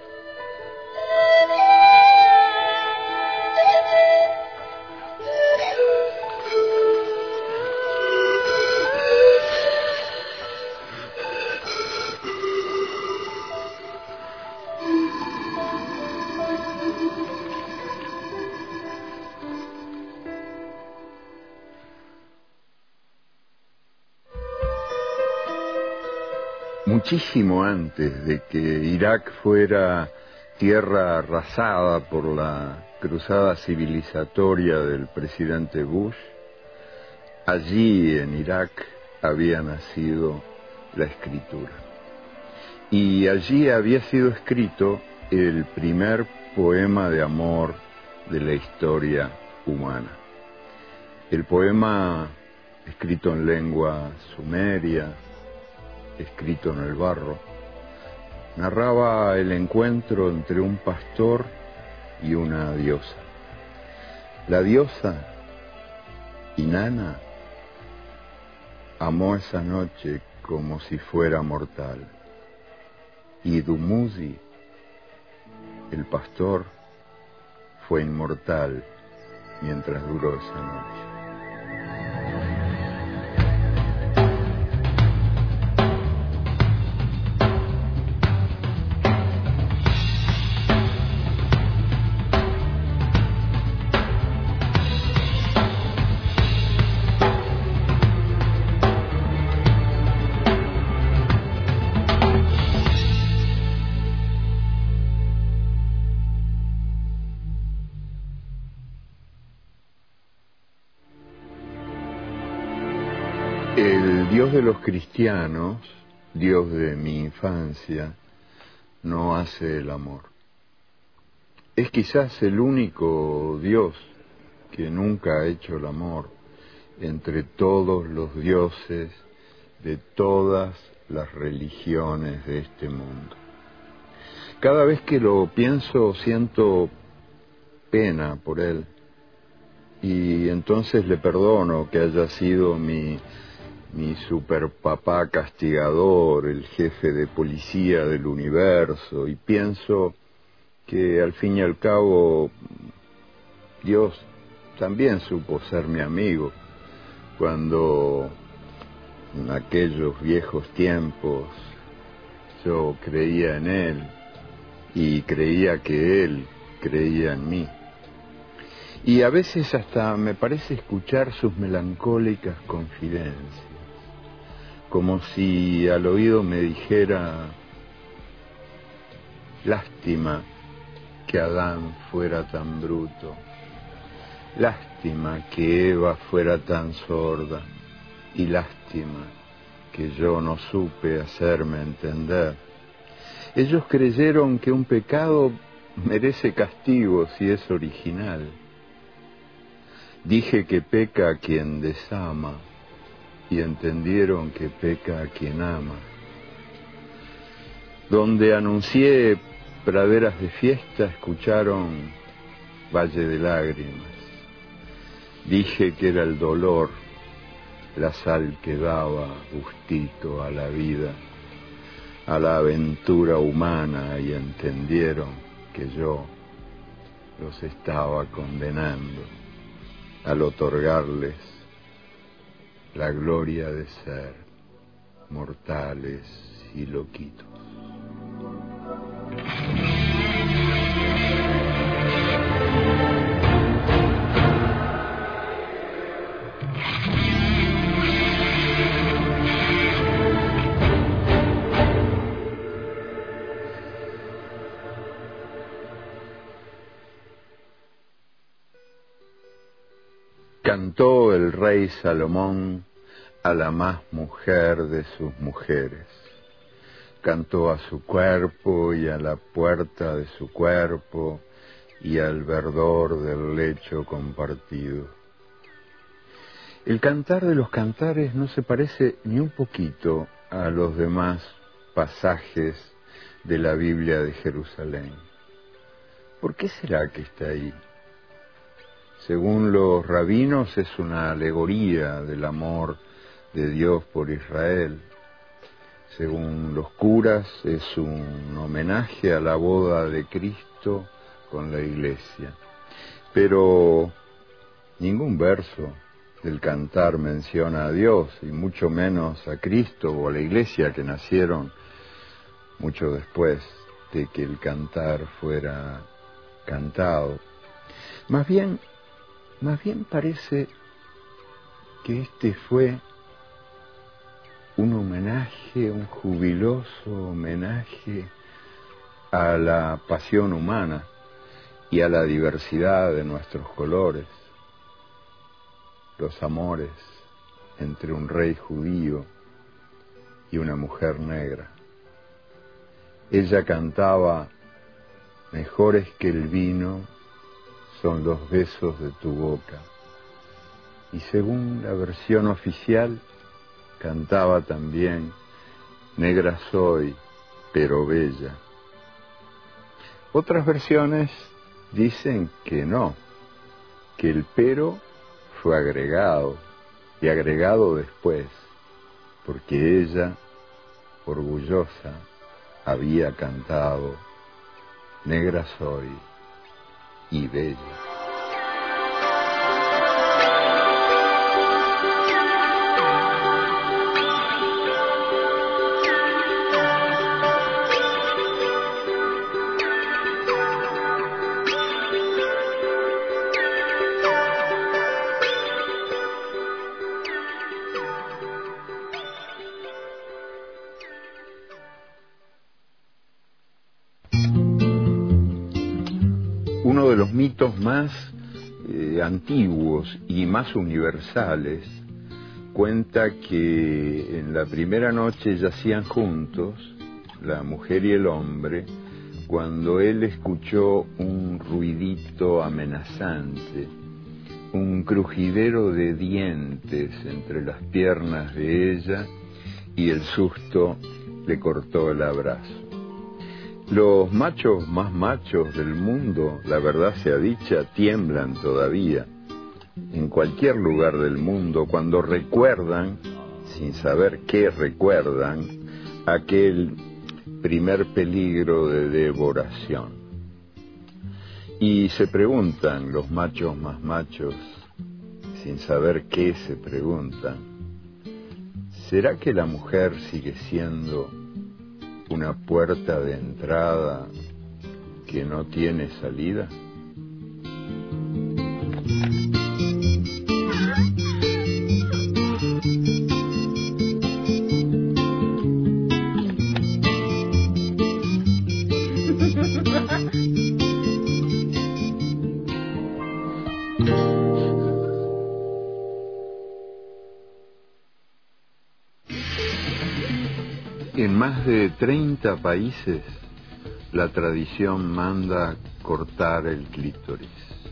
Muchísimo antes de que Irak fuera tierra arrasada por la cruzada civilizatoria del presidente Bush, allí en Irak había nacido la escritura. Y allí había sido escrito el primer poema de amor de la historia humana. El poema, escrito en lengua sumeria, escrito en el barro, narraba el encuentro entre un pastor y una diosa. La diosa, Inanna, amó esa noche como si fuera mortal, y Dumuzi, el pastor, fue inmortal mientras duró esa noche. El Dios de los cristianos, Dios de mi infancia, no hace el amor. Es quizás el único Dios que nunca ha hecho el amor entre todos los dioses de todas las religiones de este mundo. Cada vez que lo pienso siento pena por él y entonces le perdono que haya sido mi, mi superpapá castigador, el jefe de policía del universo, y pienso que al fin y al cabo Dios también supo ser mi amigo cuando en aquellos viejos tiempos yo creía en él y creía que él creía en mí. Y a veces hasta me parece escuchar sus melancólicas confidencias, como si al oído me dijera: lástima que Adán fuera tan bruto, lástima que Eva fuera tan sorda, y lástima que yo no supe hacerme entender. Ellos creyeron que un pecado merece castigo si es original. Dije que peca a quien desama, y entendieron que peca a quien ama. Donde anuncié praderas de fiesta, escucharon valle de lágrimas. Dije que era el dolor la sal que daba gustito a la vida, a la aventura humana, y entendieron que yo los estaba condenando al otorgarles la gloria de ser mortales y loquitos. Cantó el rey Salomón a la más mujer de sus mujeres. Cantó a su cuerpo y a la puerta de su cuerpo y al verdor del lecho compartido. El cantar de los cantares no se parece ni un poquito a los demás pasajes de la Biblia de Jerusalén. ¿Por qué será que está ahí? Según los rabinos, es una alegoría del amor de Dios por Israel. Según los curas, es un homenaje a la boda de Cristo con la Iglesia. Pero ningún verso del cantar menciona a Dios, y mucho menos a Cristo o a la Iglesia, que nacieron mucho después de que el cantar fuera cantado. Más bien, Más bien parece que este fue un homenaje, un jubiloso homenaje a la pasión humana y a la diversidad de nuestros colores, los amores entre un rey judío y una mujer negra. Ella cantaba: mejores que el vino son los besos de tu boca. Y según la versión oficial, cantaba también: negra soy, pero bella. Otras versiones dicen que no, que el pero fue agregado, y agregado después, porque ella, orgullosa, había cantado: negra soy y bella. Uno de los mitos más eh, antiguos y más universales cuenta que en la primera noche yacían juntos, la mujer y el hombre, cuando él escuchó un ruidito amenazante, un crujidero de dientes entre las piernas de ella, y el susto le cortó el abrazo. Los machos más machos del mundo, la verdad sea dicha, tiemblan todavía, en cualquier lugar del mundo, cuando recuerdan, sin saber qué recuerdan, aquel primer peligro de devoración. Y se preguntan los machos más machos, sin saber qué se preguntan, ¿será que la mujer sigue siendo una puerta de entrada que no tiene salida? En más de treinta países, la tradición manda cortar el clítoris.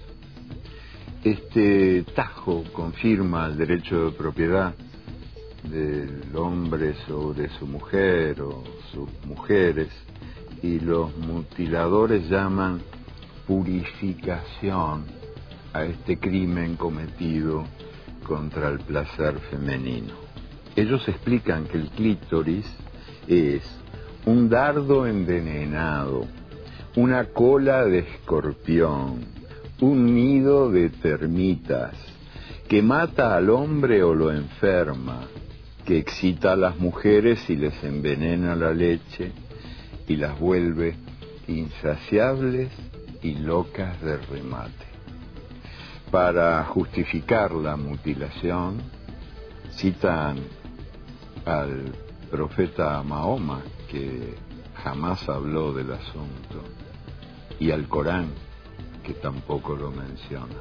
Este tajo confirma el derecho de propiedad del hombre sobre su mujer o sus mujeres, y los mutiladores llaman purificación a este crimen cometido contra el placer femenino. Ellos explican que el clítoris es un dardo envenenado, una cola de escorpión, un nido de termitas, que mata al hombre o lo enferma, que excita a las mujeres y les envenena la leche y las vuelve insaciables y locas de remate. Para justificar la mutilación, citan al profeta Mahoma, que jamás habló del asunto, y al Corán, que tampoco lo menciona.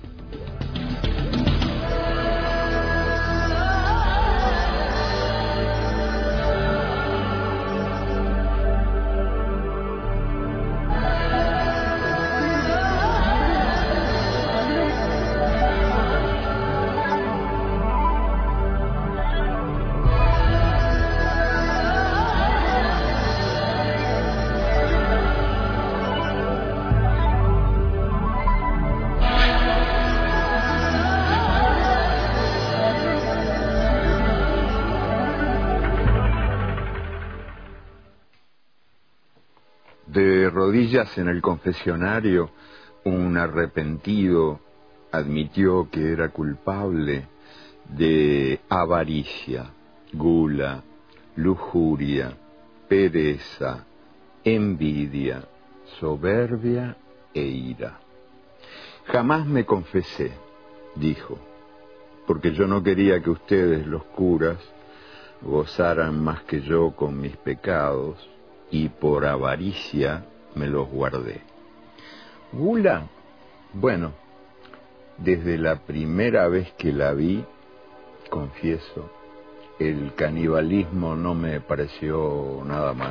De rodillas en el confesionario, un arrepentido admitió que era culpable de avaricia, gula, lujuria, pereza, envidia, soberbia e ira. Jamás me confesé, dijo, porque yo no quería que ustedes, los curas, gozaran más que yo con mis pecados, y por avaricia me los guardé. Gula, bueno, desde la primera vez que la vi, confieso, el canibalismo no me pareció nada mal.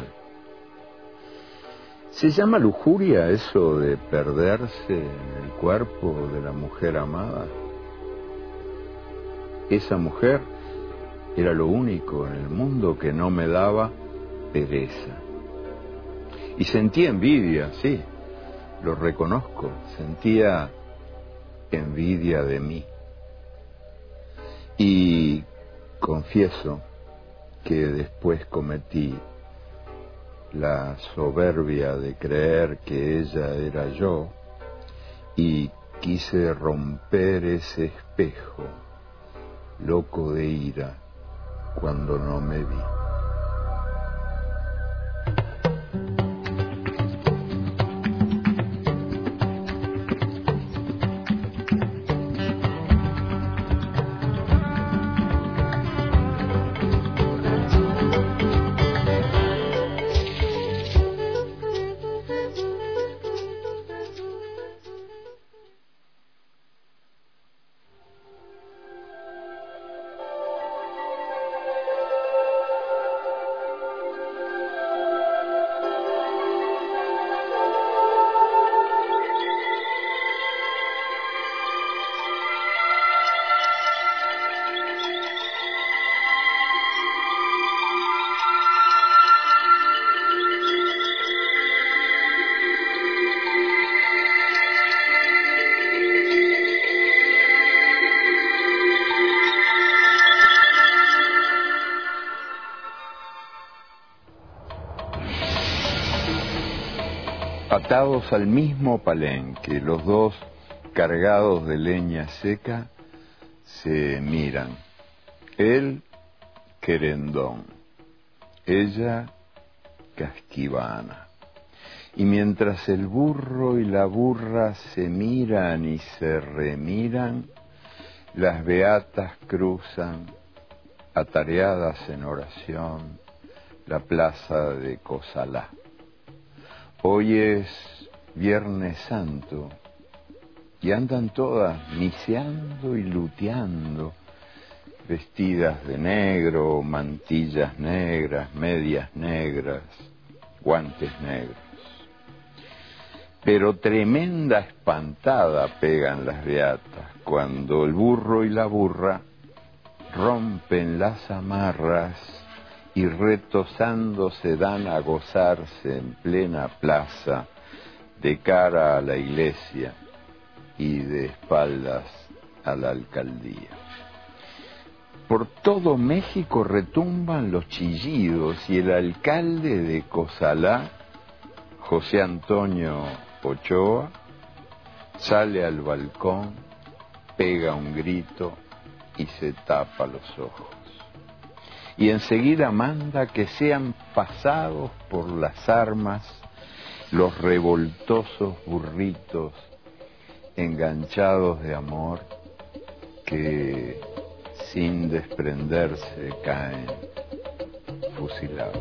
¿Se llama lujuria eso de perderse en el cuerpo de la mujer amada? Esa mujer era lo único en el mundo que no me daba pereza. Y sentía envidia, sí, lo reconozco, sentía envidia de mí. Y confieso que después cometí la soberbia de creer que ella era yo y quise romper ese espejo, loco de ira, cuando no me vi. Atados al mismo palenque, los dos cargados de leña seca, se miran. Él, querendón, ella, casquivana. Y mientras el burro y la burra se miran y se remiran, las beatas cruzan, atareadas en oración, la plaza de Cosalá. Hoy es Viernes Santo y andan todas miseando y luteando, vestidas de negro, mantillas negras, medias negras, guantes negros. Pero tremenda espantada pegan las beatas cuando el burro y la burra rompen las amarras y retosando se dan a gozarse en plena plaza, de cara a la iglesia y de espaldas a la alcaldía. Por todo México retumban los chillidos y el alcalde de Cosalá, José Antonio Ochoa, sale al balcón, pega un grito y se tapa los ojos. Y enseguida manda que sean pasados por las armas los revoltosos burritos enganchados de amor que sin desprenderse caen fusilados.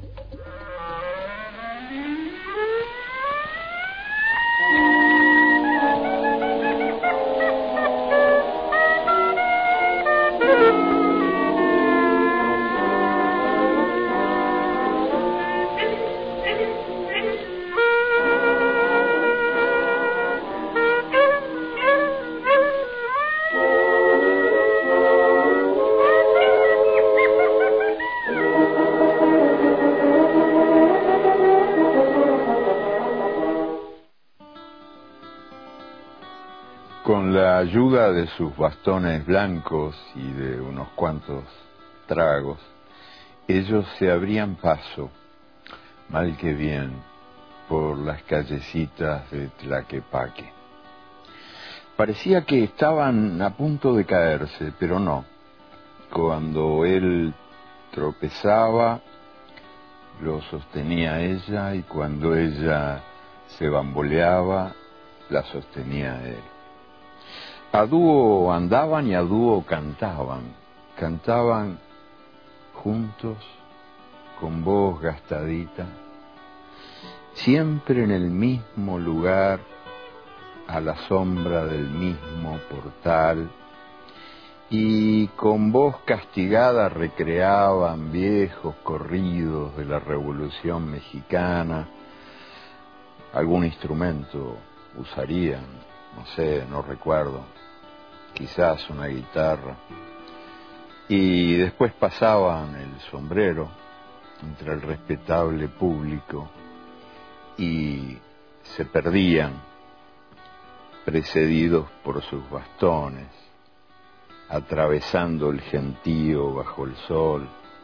Con la ayuda de sus bastones blancos y de unos cuantos tragos, ellos se abrían paso, mal que bien, por las callecitas de Tlaquepaque. Parecía que estaban a punto de caerse, pero no. Cuando él tropezaba, lo sostenía ella, y cuando ella se bamboleaba, la sostenía él. A dúo andaban y a dúo cantaban. Cantaban juntos, con voz gastadita, siempre en el mismo lugar, a la sombra del mismo portal, y con voz castigada recreaban viejos corridos de la Revolución Mexicana. Algún instrumento usarían, no sé, no recuerdo, quizás una guitarra, y después pasaban el sombrero entre el respetable público y se perdían, precedidos por sus bastones, atravesando el gentío bajo el sol,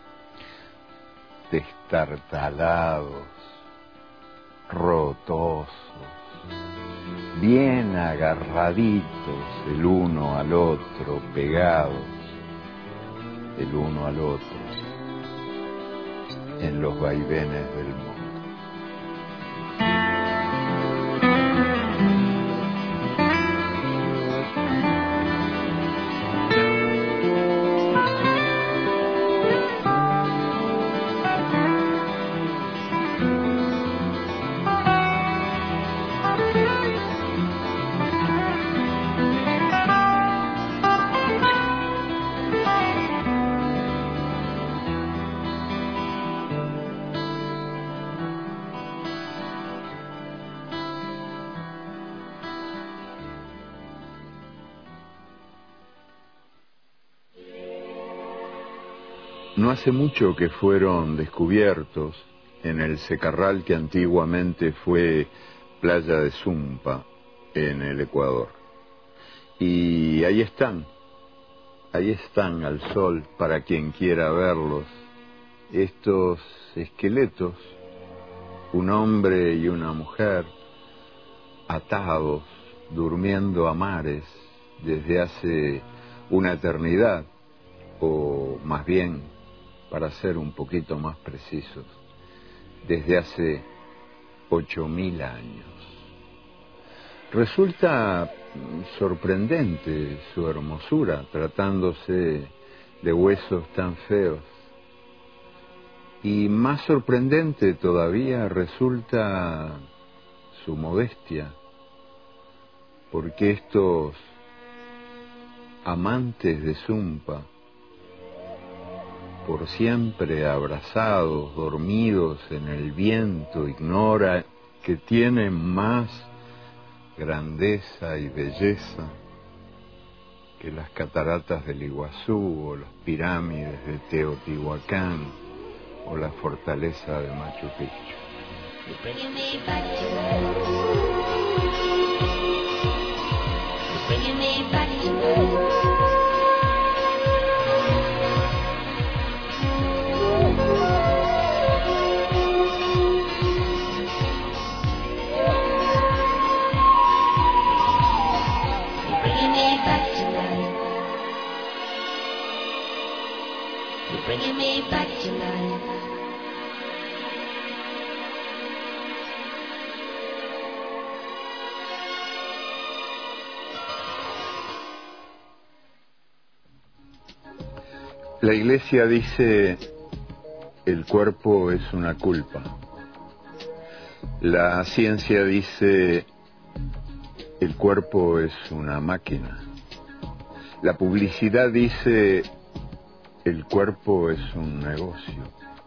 destartalados, rotosos, bien agarraditos el uno al otro, pegados el uno al otro en los vaivenes del mundo. No hace mucho que fueron descubiertos en el secarral que antiguamente fue Playa de Zumpa, en el Ecuador. Y ahí están, ahí están al sol para quien quiera verlos, estos esqueletos un hombre y una mujer atados, durmiendo a mares desde hace una eternidad, o más bien, para ser un poquito más precisos, desde hace ocho mil años. Resulta sorprendente su hermosura, tratándose de huesos tan feos. Y más sorprendente todavía resulta su modestia, porque estos amantes de Zumpa, por siempre abrazados, dormidos en el viento, ignora que tienen más grandeza y belleza que las cataratas del Iguazú o las pirámides de Teotihuacán o la fortaleza de Machu Picchu. Bringing me back to life. La Iglesia dice, el cuerpo es una culpa. La ciencia dice, el cuerpo es una máquina. La publicidad dice, el cuerpo es un negocio.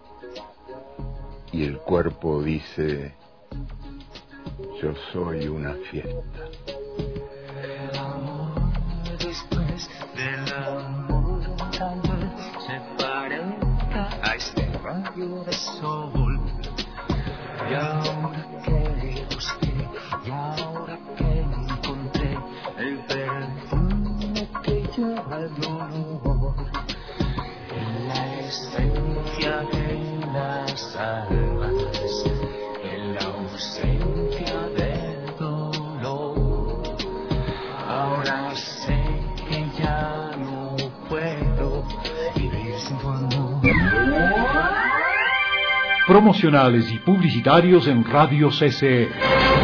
Y el cuerpo dice, yo soy una fiesta. El amor después del amor tal vez se parezca a este rayo de sol. Y ahora que busqué, y ahora que encontré el perfume que lleva el dolor, la esencia de las almas, en la ausencia del dolor. Ahora sé que ya no puedo vivir sin tu amor. Promocionales y publicitarios en Radio C C E.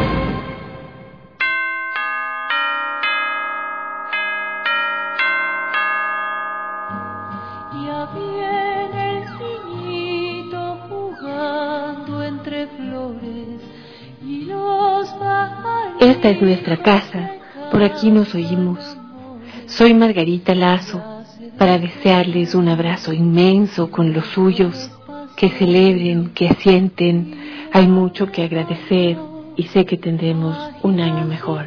Ya viene el niñito jugando entre flores y los pajaritos. Esta es nuestra casa, por aquí nos oímos. Soy Margarita Lazo, para desearles un abrazo inmenso con los suyos, que celebren, que asienten, hay mucho que agradecer y sé que tendremos un año mejor.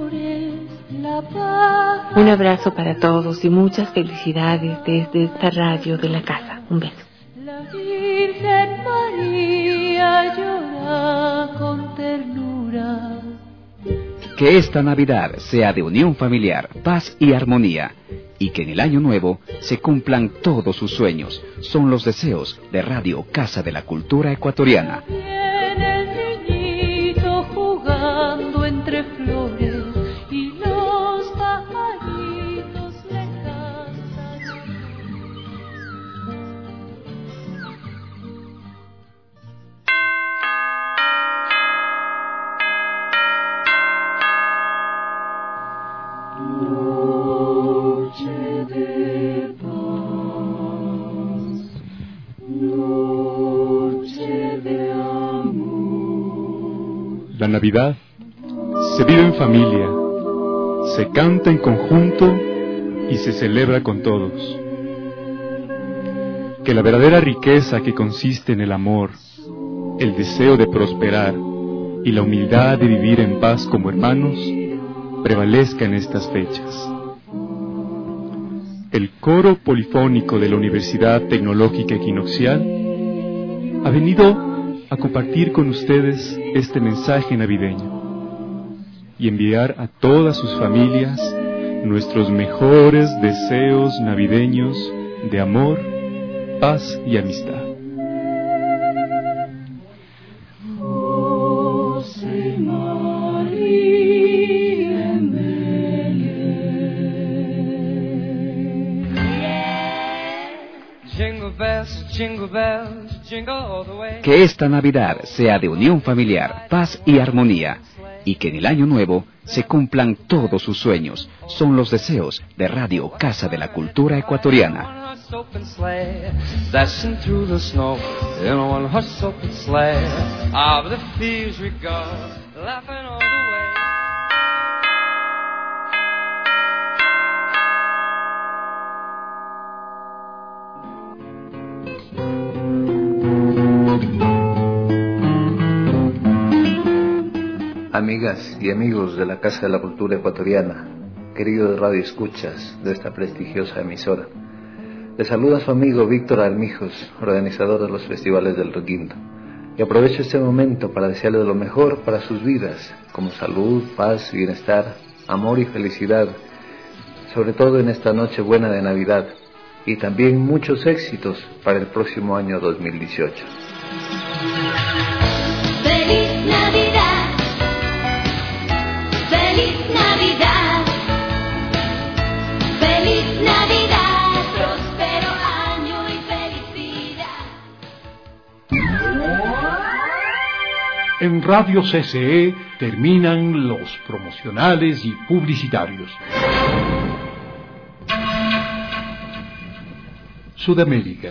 Un abrazo para todos y muchas felicidades desde esta radio de la casa. Un beso. La Virgen María llora con ternura. Que esta Navidad sea de unión familiar, paz y armonía, y que en el año nuevo se cumplan todos sus sueños. Son los deseos de Radio Casa de la Cultura Ecuatoriana. Viene el niñito jugando entre flores y los pajaritos le cantan. Noche de paz, noche de amor. La Navidad se vive en familia, se canta en conjunto y se celebra con todos. Que la verdadera riqueza que consiste en el amor, el deseo de prosperar y la humildad de vivir en paz como hermanos prevalezca en estas fechas. El coro polifónico de la Universidad Tecnológica Equinoccial ha venido a compartir con ustedes este mensaje navideño y enviar a todas sus familias nuestros mejores deseos navideños de amor, paz y amistad. Que esta Navidad sea de unión familiar, paz y armonía, y que en el año nuevo se cumplan todos sus sueños. Son los deseos de Radio Casa de la Cultura Ecuatoriana. Dashing through the snow in a one horse open sleigh. Over the fields we go, laughing all the way. Amigas y amigos de la Casa de la Cultura Ecuatoriana, queridos radioescuchas de esta prestigiosa emisora, les saluda su amigo Víctor Armijos, organizador de los festivales del Requinto, y aprovecho este momento para desearles lo mejor para sus vidas, como salud, paz, bienestar, amor y felicidad, sobre todo en esta noche buena de Navidad, y también muchos éxitos para el próximo año dos mil dieciocho. ¡Feliz Navidad! ¡Feliz Navidad! ¡Feliz Navidad! ¡Próspero año y felicidad! En Radio C C E terminan los promocionales y publicitarios. Sudamérica.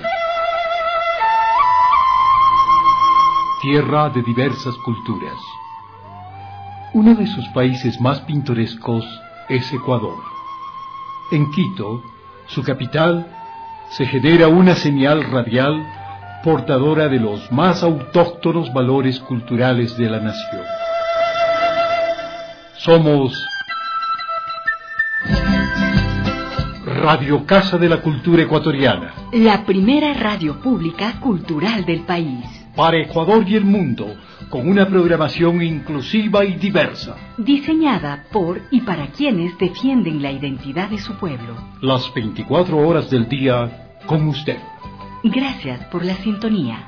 Tierra de diversas culturas. Uno de sus países más pintorescos es Ecuador. En Quito, su capital, se genera una señal radial portadora de los más autóctonos valores culturales de la nación. Somos Radio Casa de la Cultura Ecuatoriana. La primera radio pública cultural del país. Para Ecuador y el mundo, con una programación inclusiva y diversa. Diseñada por y para quienes defienden la identidad de su pueblo. Las veinticuatro horas del día con usted. Gracias por la sintonía.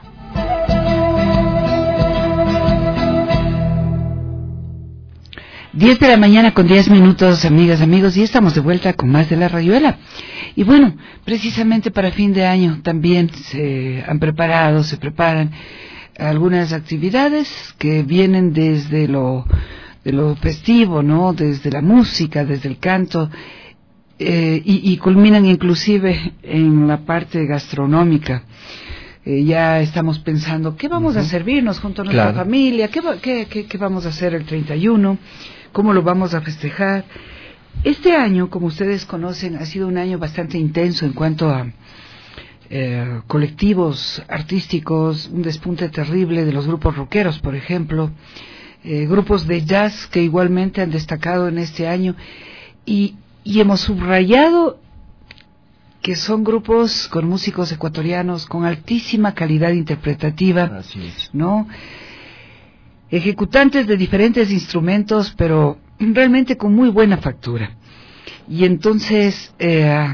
Diez de la mañana con diez minutos, amigas, amigos, y estamos de vuelta con más de La Rayuela. Y bueno, precisamente para fin de año también se han preparado, se preparan algunas actividades que vienen desde lo, de lo festivo, ¿no? Desde la música, desde el canto, eh, y, y culminan inclusive en la parte gastronómica. Eh, ya estamos pensando, ¿qué vamos uh-huh. a servirnos junto a nuestra claro. familia? ¿Qué, va, qué, qué, ¿Qué vamos a hacer el treinta y uno? ¿Cómo lo vamos a festejar? Este año, como ustedes conocen, ha sido un año bastante intenso en cuanto a eh, colectivos artísticos, un despunte terrible de los grupos rockeros, por ejemplo, eh, grupos de jazz que igualmente han destacado en este año, y, y hemos subrayado que son grupos con músicos ecuatorianos con altísima calidad interpretativa, Así es. ¿no? Ejecutantes de diferentes instrumentos, pero realmente con muy buena factura. Y entonces eh,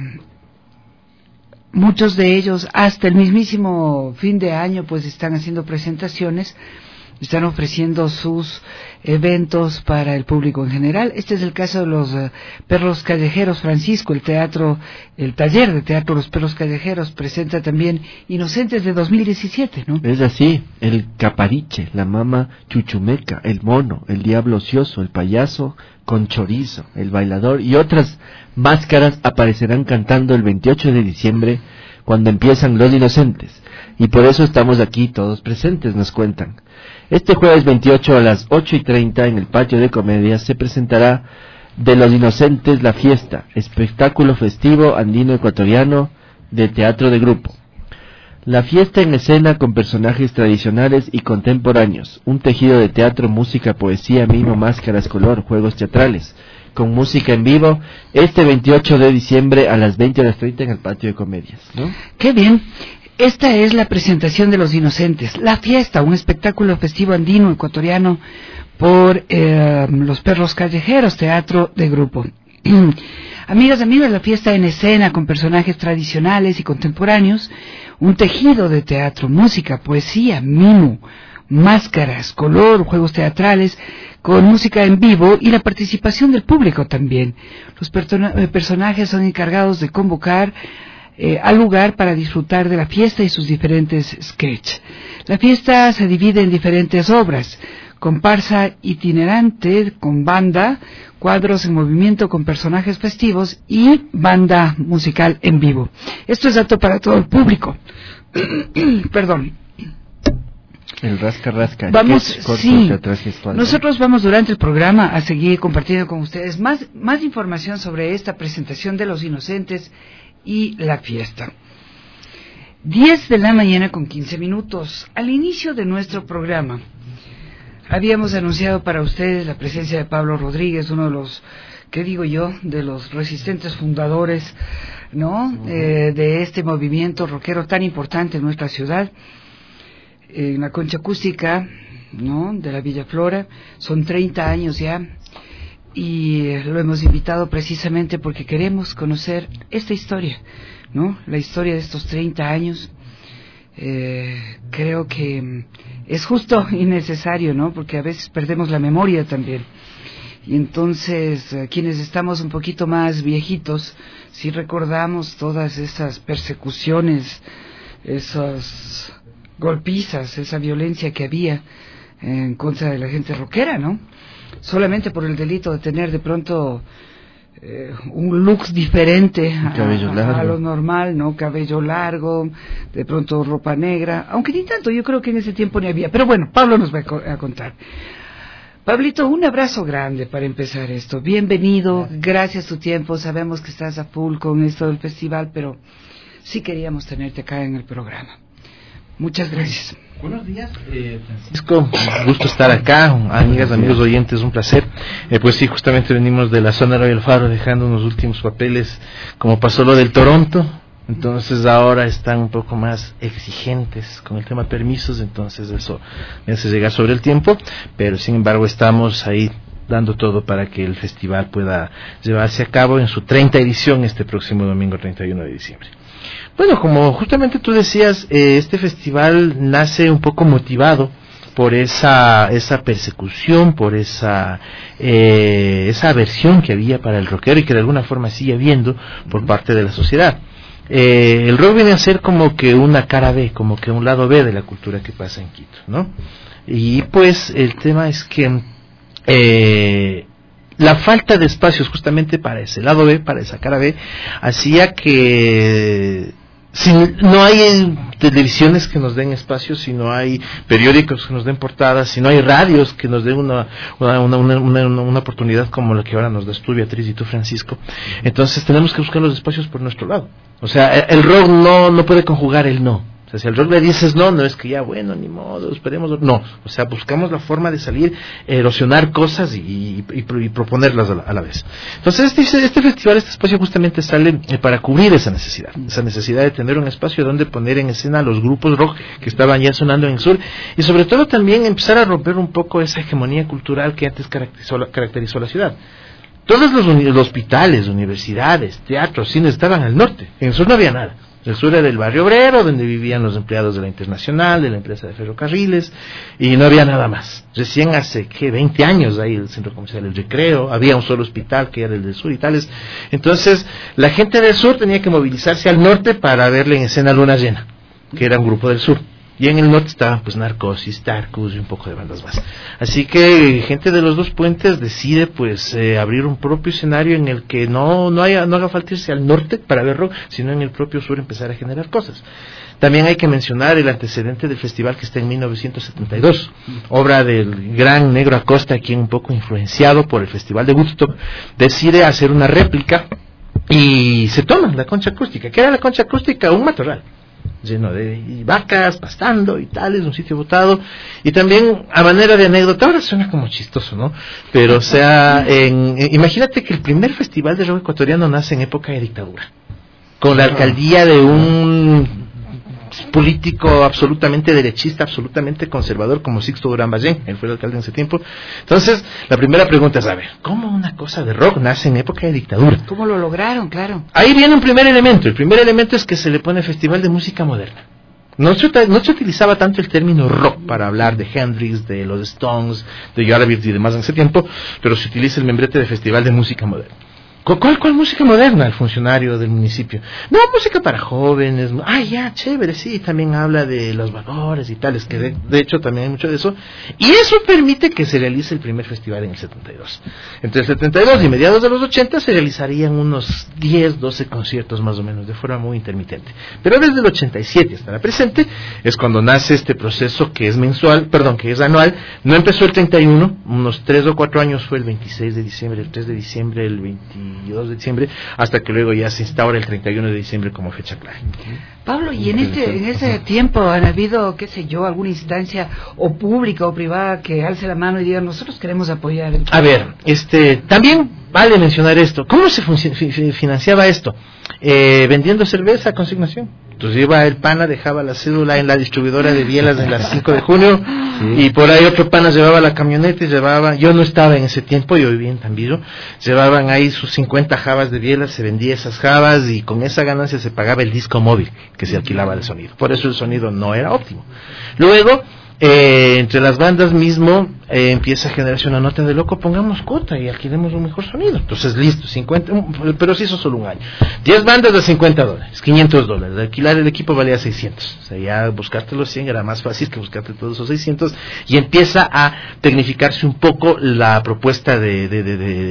muchos de ellos hasta el mismísimo fin de año pues están haciendo presentaciones, están ofreciendo sus eventos para el público en general. Este es el caso de los uh, Perros Callejeros Francisco, el teatro, el taller de teatro Los Perros Callejeros presenta también Inocentes de dos mil diecisiete, ¿no? Es así, el Capariche, la Mama Chuchumeca, el Mono, el Diablo Ocioso, el Payaso con Chorizo, el Bailador y otras máscaras aparecerán cantando el veintiocho de diciembre cuando empiezan Los Inocentes. Y por eso estamos aquí todos presentes, nos cuentan. Este jueves veintiocho a las ocho y treinta en el Patio de Comedias se presentará De los Inocentes la Fiesta, espectáculo festivo andino ecuatoriano de teatro de grupo. La fiesta en escena con personajes tradicionales y contemporáneos, un tejido de teatro, música, poesía, mimo, máscaras, color, juegos teatrales, con música en vivo, este veintiocho de diciembre a las veinte horas treinta en el Patio de Comedias, ¿no? ¡Qué bien! Esta es la presentación de Los Inocentes, la fiesta, un espectáculo festivo andino ecuatoriano por eh, Los Perros Callejeros, teatro de grupo. Amigas, amigos, la fiesta en escena con personajes tradicionales y contemporáneos, un tejido de teatro, música, poesía, mimo, máscaras, color, juegos teatrales, con música en vivo y la participación del público también. Los persona- personajes son encargados de convocar eh, al lugar para disfrutar de la fiesta y sus diferentes sketches. La fiesta se divide en diferentes obras: comparsa itinerante con banda, cuadros en movimiento con personajes festivos y banda musical en vivo. Esto es apto para todo el público. Perdón. El rasca rasca. Vamos, corto, sí. teatral, Nosotros vamos durante el programa a seguir compartiendo con ustedes más, más información sobre esta presentación de Los Inocentes y la fiesta. diez de la mañana con quince minutos. Al inicio de nuestro programa habíamos anunciado para ustedes la presencia de Pablo Rodríguez, uno de los, ¿qué digo yo?, de los resistentes fundadores, ¿no?, uh-huh. eh, de este movimiento rockero tan importante en nuestra ciudad. En la Concha Acústica, ¿no?, de la Villa Flora, son treinta años ya, y eh, lo hemos invitado precisamente porque queremos conocer esta historia, ¿no?, la historia de estos treinta años. Eh, creo que es justo y necesario, ¿no?, porque a veces perdemos la memoria también. Y entonces, eh, quienes estamos un poquito más viejitos, sí recordamos todas esas persecuciones, esas golpizas, esa violencia que había en contra de la gente rockera, ¿no? Solamente por el delito de tener de pronto eh, un look diferente a, a, a lo normal, ¿no? Cabello largo, de pronto ropa negra, aunque ni tanto, yo creo que en ese tiempo ni había. Pero bueno, Pablo nos va a, co- a contar. Pablito, un abrazo grande para empezar esto. Bienvenido, gracias a tu tiempo. Sabemos que estás a full con esto del festival, pero sí queríamos tenerte acá en el programa. Muchas gracias. Buenos días, eh, Francisco. Gusto estar acá, amigas, amigos oyentes, un placer. Eh, pues sí, justamente venimos de la zona de Royal Faro dejando unos últimos papeles, como pasó lo del Toronto. Entonces ahora están un poco más exigentes con el tema de permisos, entonces eso me hace llegar sobre el tiempo, pero sin embargo estamos ahí dando todo para que el festival pueda llevarse a cabo en su treinta edición este próximo domingo treinta y uno de diciembre. Bueno, como justamente tú decías, eh, este festival nace un poco motivado por esa esa persecución, por esa eh, esa aversión que había para el rockero y que de alguna forma sigue habiendo por parte de la sociedad. Eh, el rock viene a ser como que una cara B, como que un lado B de la cultura que pasa en Quito, ¿no? Y pues el tema es que eh, la falta de espacios justamente para ese lado B, para esa cara B, hacía que si no hay televisiones que nos den espacios, si no hay periódicos que nos den portadas, si no hay radios que nos den una una, una, una, una, una oportunidad como la que ahora nos das tú, Beatriz, y tú, Francisco, entonces tenemos que buscar los espacios por nuestro lado. O sea, el rock no, no puede conjugar el no. O sea, si al rock le dices no, no es que ya, bueno, ni modo, esperemos. No, o sea, buscamos la forma de salir, erosionar cosas y, y, y, y proponerlas a la, a la vez. Entonces, este, este festival, este espacio justamente sale eh, para cubrir esa necesidad, esa necesidad de tener un espacio donde poner en escena a los grupos rock que estaban ya sonando en el sur y sobre todo también empezar a romper un poco esa hegemonía cultural que antes caracterizó la, caracterizó la ciudad. Todos los, uni- los hospitales, universidades, teatros, cines estaban al norte, en el sur no había nada. El sur era el barrio obrero, donde vivían los empleados de la Internacional, de la empresa de ferrocarriles, y no había nada más. Recién hace, ¿qué?, veinte años ahí el centro comercial El Recreo, había un solo hospital que era el del sur y tales. Entonces, la gente del sur tenía que movilizarse al norte para verle en escena Luna Llena, que era un grupo del sur. Y en el norte estaban pues Narcosis, Tarkus y un poco de bandas más. Así que gente de los dos puentes decide pues eh, abrir un propio escenario en el que no no haya no haga falta irse al norte para ver rock, sino en el propio sur empezar a generar cosas. También hay que mencionar el antecedente del festival que está en mil novecientos setenta y dos, obra del gran Negro Acosta, quien un poco influenciado por el festival de Woodstock decide hacer una réplica y se toma la concha acústica. ¿Qué era la concha acústica? Un matorral lleno de vacas pastando y tal, es un sitio botado. Y también a manera de anécdota, ahora suena como chistoso, ¿no? Pero o sea, en, en, imagínate que el primer festival de rock ecuatoriano nace en época de dictadura, con la alcaldía de un político absolutamente derechista, absolutamente conservador como Sixto Durán Ballén, él fue el alcalde en ese tiempo. Entonces, la primera pregunta es, a ver, ¿cómo una cosa de rock nace en época de dictadura? ¿Cómo lo lograron? Claro. Ahí viene un primer elemento. El primer elemento es que se le pone Festival de Música Moderna. No se, no se utilizaba tanto el término rock para hablar de Hendrix, de los Stones, de Yardbirds y demás en ese tiempo, pero se utiliza el membrete de Festival de Música Moderna. ¿Cuál, cuál música moderna? El funcionario del municipio. No, música para jóvenes. Ah, ya, chévere, sí, también habla de los valores y tales, que de, de hecho también hay mucho de eso. Y eso permite que se realice el primer festival en el setenta y dos. Entre el setenta y dos y mediados de los ochenta se realizarían unos diez, doce conciertos más o menos, de forma muy intermitente. Pero desde el ochenta y siete hasta la presente es cuando nace este proceso que es mensual, perdón, que es anual. No empezó el treinta y uno, unos tres o cuatro años fue el veintiséis de diciembre, el tres de diciembre, el veintidós de diciembre, hasta que luego ya se instaura el treinta y uno de diciembre como fecha clave. Pablo, y en este en ese tiempo han habido, qué sé yo, alguna instancia o pública o privada que alce la mano y diga, nosotros queremos apoyar el... A ver, este, también vale mencionar esto. ¿Cómo se financiaba esto? Eh, vendiendo cerveza a consignación. Entonces iba el pana, dejaba la cédula en la distribuidora de bielas de las cinco de junio, sí. Y por ahí otro pana llevaba la camioneta y llevaba, yo no estaba en ese tiempo, yo vivía en Tambillo, llevaban ahí sus cincuenta jabas de bielas, se vendía esas jabas y con esa ganancia se pagaba el disco móvil que se alquilaba el sonido. Por eso el sonido no era óptimo. Luego, Eh, entre las bandas mismo eh, empieza a generarse una nota de loco, pongamos cuota y alquilemos un mejor sonido. Entonces listo, cincuenta, pero sí, eso solo un año. diez bandas de cincuenta dólares, quinientos dólares. De alquilar el equipo valía seiscientos. O sea, ya buscarte los cien era más fácil que buscarte todos esos seiscientos. Y empieza a tecnificarse un poco la propuesta de, de, de, de,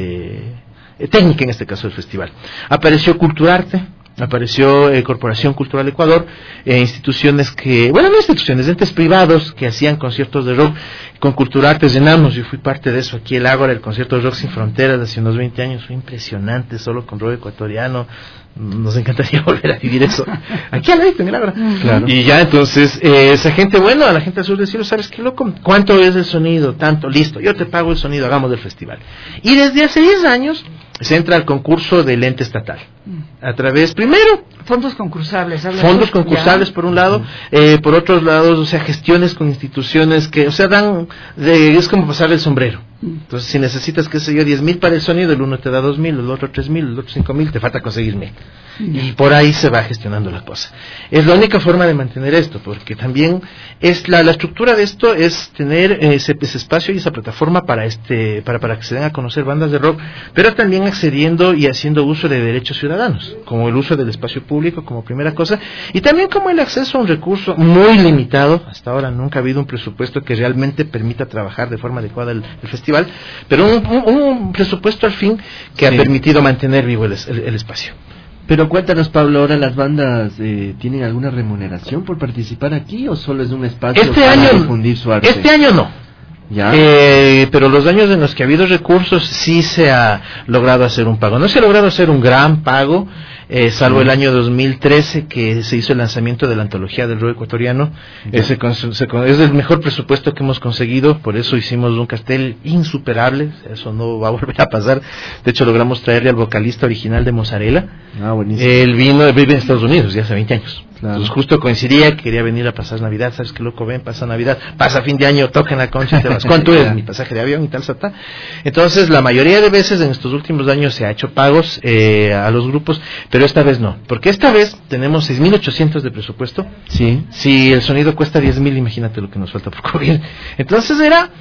de técnica, en este caso del festival. Apareció Culturarte. Apareció eh, Corporación Cultural Ecuador, eh, instituciones que, bueno, no instituciones, entes privados que hacían conciertos de rock. Con Culturarte llenamos, yo fui parte de eso aquí, el Ágora, el concierto de Rock Sin Fronteras de hace unos veinte años, fue impresionante, solo con rock ecuatoriano. Nos encantaría volver a vivir eso aquí al lado en el Ágora. Claro. Y ya entonces eh, esa gente, bueno, a la gente del sur del cielo, ¿sabes qué, loco? ¿Cuánto es el sonido? Tanto, listo, yo te pago el sonido, hagamos del festival. Y desde hace diez años se entra al concurso del ente estatal. A través, primero, fondos concursables. Fondos concursables, ya. Por un lado, eh, por otros lados, o sea, gestiones con instituciones que, o sea, dan, de, es como pasar el sombrero. Entonces, si necesitas, qué sé yo, diez mil para el sonido, el uno te da dos mil, el otro tres mil, el otro cinco mil, te falta conseguir mil. Y por ahí se va gestionando la cosa. Es la única forma de mantener esto, porque también es la, la estructura de esto es tener ese, ese espacio y esa plataforma para este para, para que se den a conocer bandas de rock, pero también accediendo y haciendo uso de derechos ciudadanos, como el uso del espacio público como primera cosa, y también como el acceso a un recurso muy limitado. Hasta ahora nunca ha habido un presupuesto que realmente permita trabajar de forma adecuada el, el festival, pero un, un, un presupuesto al fin que sí ha permitido mantener vivo el, el, el espacio. Pero cuéntanos, Pablo, ¿ahora las bandas eh, tienen alguna remuneración por participar aquí o solo es un espacio este para año, difundir su arte? Este año no. ¿Ya? Eh, pero los años en los que ha habido recursos sí se ha logrado hacer un pago. No se ha logrado hacer un gran pago, eh, salvo sí. el año dos mil trece que se hizo el lanzamiento de la antología del rock ecuatoriano. Ese se, es el mejor presupuesto que hemos conseguido, por eso hicimos un cartel insuperable, eso no va a volver a pasar. De hecho, logramos traerle al vocalista original de Mozzarella. Ah, buenísimo. Él vino, vive en Estados Unidos ya hace veinte años. Claro. Entonces justo coincidía que quería venir a pasar Navidad. ¿Sabes qué, loco? Ven, pasa Navidad, pasa fin de año, toca en la concha y te vas. ¿Cuánto es mi pasaje de avión y tal, tal? Entonces la mayoría de veces en estos últimos años se ha hecho pagos eh, a los grupos, pero esta vez no, porque esta vez tenemos seis mil ochocientos de presupuesto. Sí. Si el sonido cuesta diez mil, imagínate lo que nos falta por cubrir. Entonces era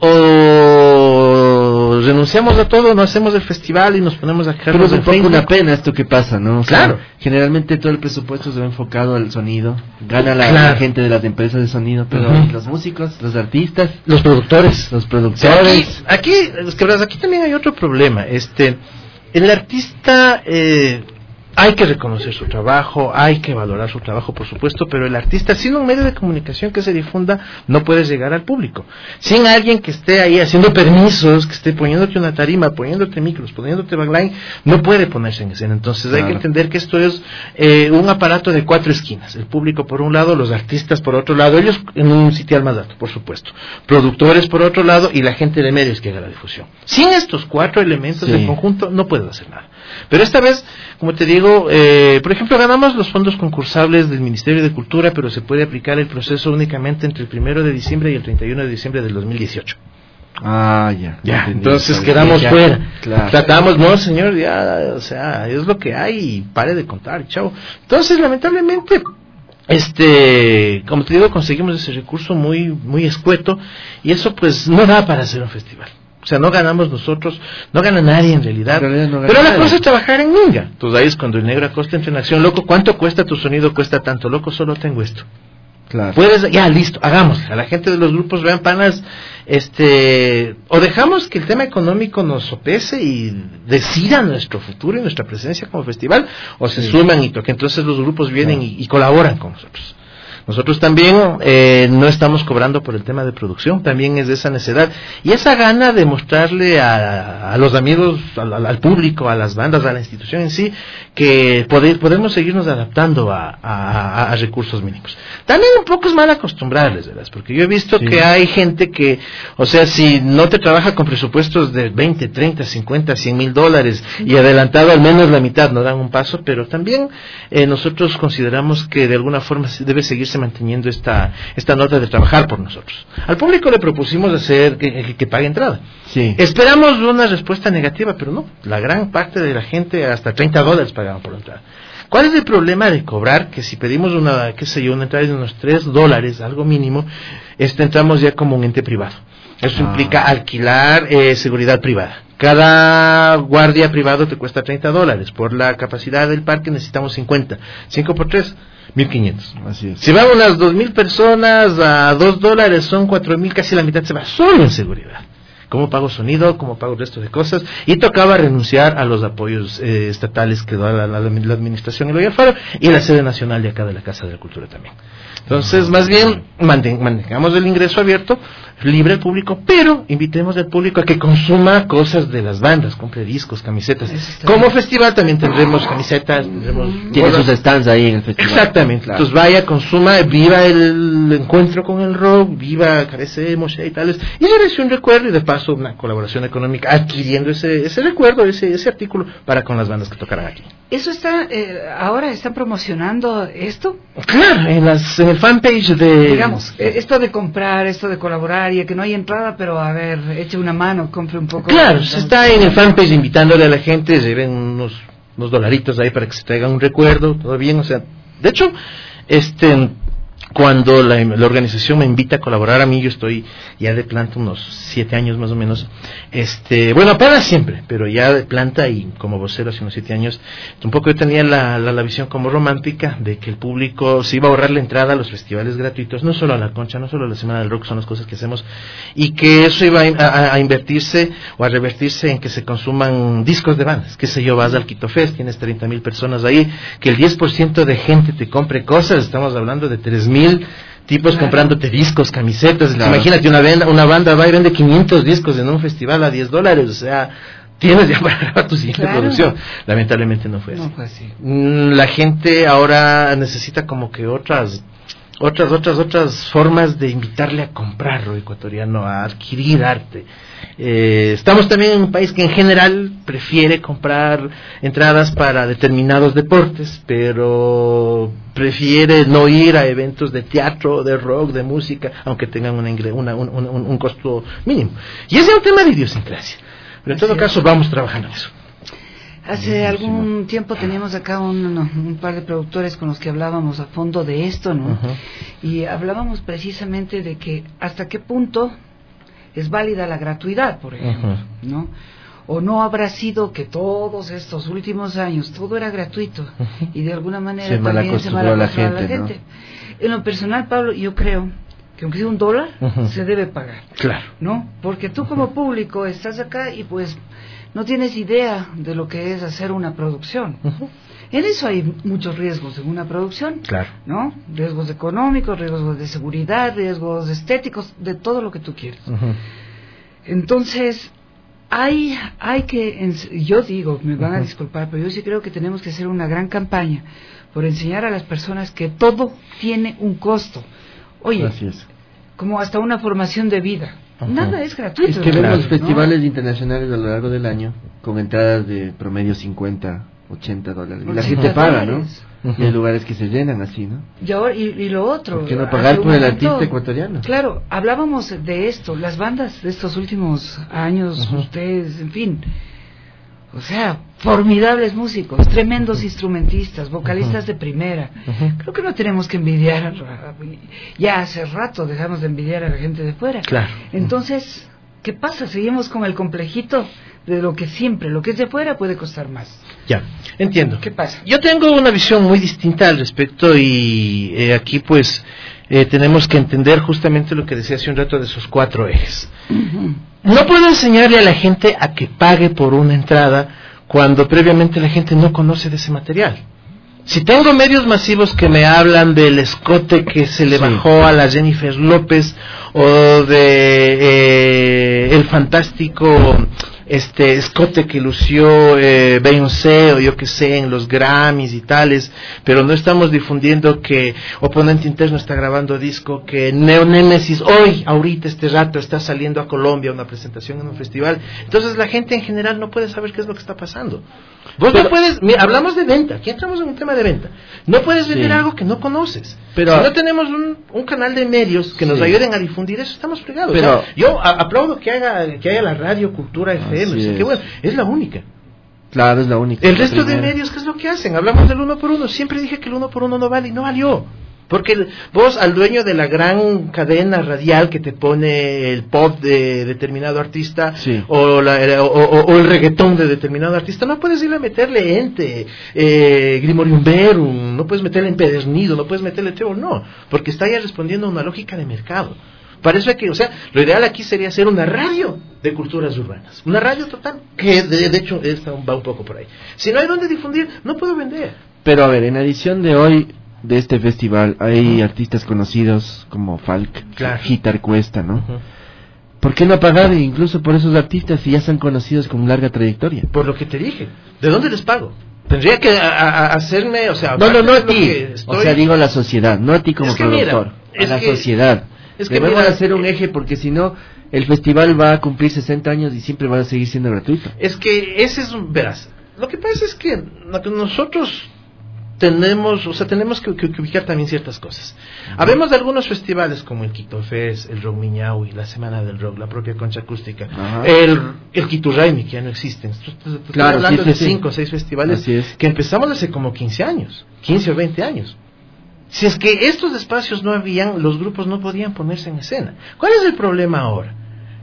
o renunciamos a todo, no hacemos el festival y nos ponemos a quejarnos. Pero es un poco una pena esto que pasa, ¿no? O claro. Sea, generalmente todo el presupuesto se va enfocado al sonido, gana la, claro. la gente de las empresas de sonido, pero uh-huh. los músicos, los artistas, los productores, los productores. O sea, aquí, aquí, es que, aquí también hay otro problema. Este, el artista eh, hay que reconocer su trabajo, hay que valorar su trabajo, por supuesto, pero el artista, sin un medio de comunicación que se difunda, no puedes llegar al público. Sin alguien que esté ahí haciendo permisos, que esté poniéndote una tarima, poniéndote micros, poniéndote backline, no puede ponerse en escena. Entonces claro. hay que entender que esto es eh, un aparato de cuatro esquinas. El público por un lado, los artistas por otro lado, ellos en un sitial más dato, por supuesto. Productores por otro lado y la gente de medios que haga la difusión. Sin estos cuatro elementos sí. en conjunto, no puedes hacer nada. Pero esta vez, como te digo, eh, por ejemplo, ganamos los fondos concursables del Ministerio de Cultura, pero se puede aplicar el proceso únicamente entre el primero de diciembre y el treinta y uno de diciembre del dos mil dieciocho. Ah, ya. Ya, entonces quedamos ya, fuera. Claro. Tratamos, no, señor, ya, o sea, es lo que hay y pare de contar, chao. Entonces, lamentablemente, este, como te digo, conseguimos ese recurso muy, muy escueto y eso, pues, no da para hacer un festival. O sea, no ganamos nosotros, no gana nadie en realidad. En realidad no gana Pero la nadie. cosa es trabajar en minga. Entonces ahí es cuando el negro Acosta entra en acción. Loco, ¿cuánto cuesta tu sonido? Cuesta tanto. Loco, solo tengo esto. Claro. Puedes, ya, listo, hagamos. A la gente de los grupos, vean, panas, este, o dejamos que el tema económico nos sopese y decida nuestro futuro y nuestra presencia como festival, o se Sí. suman y toque. Entonces los grupos vienen y, y colaboran con nosotros. Nosotros también eh, no estamos cobrando por el tema de producción, también es de esa necesidad y esa gana de mostrarle a, a los amigos, al, al público, a las bandas, a la institución en sí, que pode, podemos seguirnos adaptando a, a, a recursos mínimos. También un poco es mal acostumbrarles, ¿verdad? Porque yo he visto sí. que hay gente que, o sea, si no te trabaja con presupuestos de veinte, treinta, cincuenta, cien mil dólares y adelantado al menos la mitad, no dan un paso, pero también eh, nosotros consideramos que de alguna forma debe seguirse manteniendo esta esta nota de trabajar por nosotros. Al público le propusimos hacer que, que, que pague entrada. Sí. Esperamos una respuesta negativa, pero no. La gran parte de la gente, hasta treinta dólares pagaban por entrada. ¿Cuál es el problema de cobrar? Que si pedimos una, qué sé yo, una entrada de unos tres dólares, algo mínimo, este, entramos ya como un ente privado. Eso ah. implica alquilar eh, seguridad privada. Cada guardia privado te cuesta treinta dólares. Por la capacidad del parque necesitamos cincuenta. cinco por tres, mil quinientos. Así es. Si van unas dos mil personas a dos dólares, son cuatro mil, casi la mitad se va solo en seguridad. ¿Cómo pago sonido? ¿Cómo pago el resto de cosas? Y tocaba renunciar a los apoyos eh, estatales que da la, la, la administración en el Faro y la sede nacional de acá de la Casa de la Cultura también. Entonces, más bien, mantengamos el ingreso abierto, libre al público, pero invitemos al público a que consuma cosas de las bandas, compre discos, camisetas. Como festival también tendremos camisetas, tendremos... Tiene sus stands ahí en el festival. Exactamente. Claro. Entonces vaya, consuma, viva el encuentro con el rock, viva Carece, Moshe y tales, y llévese un recuerdo y de paso una colaboración económica adquiriendo ese ese recuerdo, ese ese artículo para con las bandas que tocarán aquí. ¿Eso está, eh, ahora están promocionando esto? Claro, en, las, en el fanpage de... Digamos, eh, esto de comprar, esto de colaborar, y que no hay entrada, pero a ver, eche una mano, compre un poco. Claro, se está en el fanpage invitándole a la gente, lleven unos, unos dolaritos ahí para que se traigan un recuerdo, todo bien, o sea, de hecho, este... Cuando la, la organización me invita a colaborar a mí, yo estoy ya de planta unos siete años más o menos, este, bueno, para siempre, pero ya de planta y como vocero hace unos siete años, un poco yo tenía la, la, la visión como romántica de que el público se iba a ahorrar la entrada a los festivales gratuitos, no solo a la Concha, no solo a la Semana del Rock, son las cosas que hacemos, y que eso iba a, a, a invertirse o a revertirse en que se consuman discos de bandas, qué sé yo, vas al Quito Fest, tienes treinta mil personas ahí, que el diez por ciento de gente te compre cosas, estamos hablando de tres mil tipos claro. comprándote discos, camisetas, claro. Imagínate una banda, una banda va y vende quinientos discos en un festival a diez dólares, o sea, tienes ya para grabar tu siguiente claro. producción. Lamentablemente no fue así. No fue así. La gente ahora necesita como que otras otras otras otras formas de invitarle a comprar lo ecuatoriano, a adquirir arte. Eh, estamos también en un país que en general prefiere comprar entradas para determinados deportes, pero prefiere no ir a eventos de teatro, de rock, de música, aunque tengan una, una, un, un, un costo mínimo. Y ese es un tema de idiosincrasia. Pero en todo caso vamos trabajando en eso. Hace algún tiempo teníamos acá un, un par de productores con los que hablábamos a fondo de esto, ¿no? Uh-huh. Y hablábamos precisamente de que hasta qué punto es válida la gratuidad, por ejemplo, uh-huh. ¿no? O no habrá sido que todos estos últimos años todo era gratuito uh-huh. y de alguna manera se también se mal a la gente, la gente. ¿no? En lo personal, Pablo, yo creo que aunque sea un dólar, uh-huh. se debe pagar. Claro. ¿No? Porque tú como público estás acá y pues no tienes idea de lo que es hacer una producción. Uh-huh. En eso hay muchos riesgos en una producción, claro. ¿no? Riesgos económicos, riesgos de seguridad, riesgos estéticos, de todo lo que tú quieres. Uh-huh. Entonces, hay hay que, yo digo, me van uh-huh. a disculpar, pero yo sí creo que tenemos que hacer una gran campaña por enseñar a las personas que todo tiene un costo. Oye, como hasta una formación de vida. Uh-huh. Nada es gratuito. Es que vemos los festivales ¿no? internacionales a lo largo del año con entradas de promedio cincuenta, ochenta dólares. Y la gente paga, ¿no? Uh-huh. Y hay lugares que se llenan así, ¿no? Y, ahora, y, y lo otro. ¿Por qué no pagar por el momento, artista ecuatoriano? Claro, hablábamos de esto, las bandas de estos últimos años, uh-huh. ustedes, en fin. O sea, formidables músicos, tremendos uh-huh. instrumentistas, vocalistas uh-huh. de primera. Uh-huh. Creo que no tenemos que envidiar, ya hace rato dejamos de envidiar a la gente de fuera. Claro. Entonces, ¿Qué pasa? Seguimos con el complejito de lo que siempre, lo que es de fuera puede costar más. Ya, entiendo. ¿Qué pasa? Yo tengo una visión muy distinta al respecto y eh, aquí pues eh, tenemos que entender justamente lo que decía hace un rato de esos cuatro ejes. Uh-huh. No puedo enseñarle a la gente a que pague por una entrada cuando previamente la gente no conoce de ese material. Si tengo medios masivos que me hablan del escote que se le sí. bajó a la Jennifer López o de eh, el fantástico este escote que lució eh, Beyoncé o yo que sé en los Grammys y tales, pero no estamos difundiendo que Oponente Interno está grabando disco, que Neo Némesis hoy, ahorita, este rato está saliendo a Colombia a una presentación en un festival. Entonces la gente en general no puede saber qué es lo que está pasando. Vos pero, no puedes, mira, hablamos de venta, aquí entramos en un tema de venta. No puedes vender sí. algo que no conoces. Pero si no tenemos un, un canal de medios que nos sí. ayuden a difundir eso, estamos fregados. Pero, o sea, yo a, aplaudo que haga que haya la radio Cultura F M, sí, que bueno, es la única. Claro, es la única. El resto de medios, ¿qué es lo que hacen? Hablamos del uno por uno. Siempre dije que el uno por uno no vale y no valió. Porque vos al dueño de la gran cadena radial que te pone el pop de determinado artista sí. o, la, o, o, o el reggaetón de determinado artista, no puedes ir a meterle ente, eh, Grimorium Verum, no puedes meterle empedernido, no puedes meterle trébol, no, porque está ya respondiendo a una lógica de mercado. Para eso hay que, o sea, lo ideal aquí sería hacer una radio de culturas urbanas, una radio total, que de, de hecho esta va un poco por ahí. Si no hay dónde difundir, no puedo vender. Pero a ver, en la edición de hoy de este festival hay uh-huh. artistas conocidos como Falk, claro. Gitar Cuesta, ¿no? Uh-huh. ¿Por qué no pagar incluso por esos artistas si ya son conocidos con larga trayectoria? Por lo que te dije, ¿de dónde les pago? Tendría que a, a hacerme, o sea... No, no, no a ti, estoy... o sea, digo a la sociedad, no a ti como es que productor, mira, a la que, sociedad. Es que debemos mira, hacer un eje porque si no, el festival va a cumplir sesenta años y siempre va a seguir siendo gratuito. Es que ese es un... Verás, lo que pasa es que nosotros... tenemos, o sea, tenemos que, que, que ubicar también ciertas cosas. Uh-huh. Habemos de algunos festivales como el Quito Fest, el Rock Miñahui, la Semana del Rock, la propia Concha Acústica, uh-huh. el, el Quiturraimi, que ya no existen. Estoy claro, hablando sí, sí, de cinco o sí. seis festivales que empezamos hace como quince años, quince o veinte años. Si es que estos espacios no habían, los grupos no podían ponerse en escena. ¿Cuál es el problema ahora?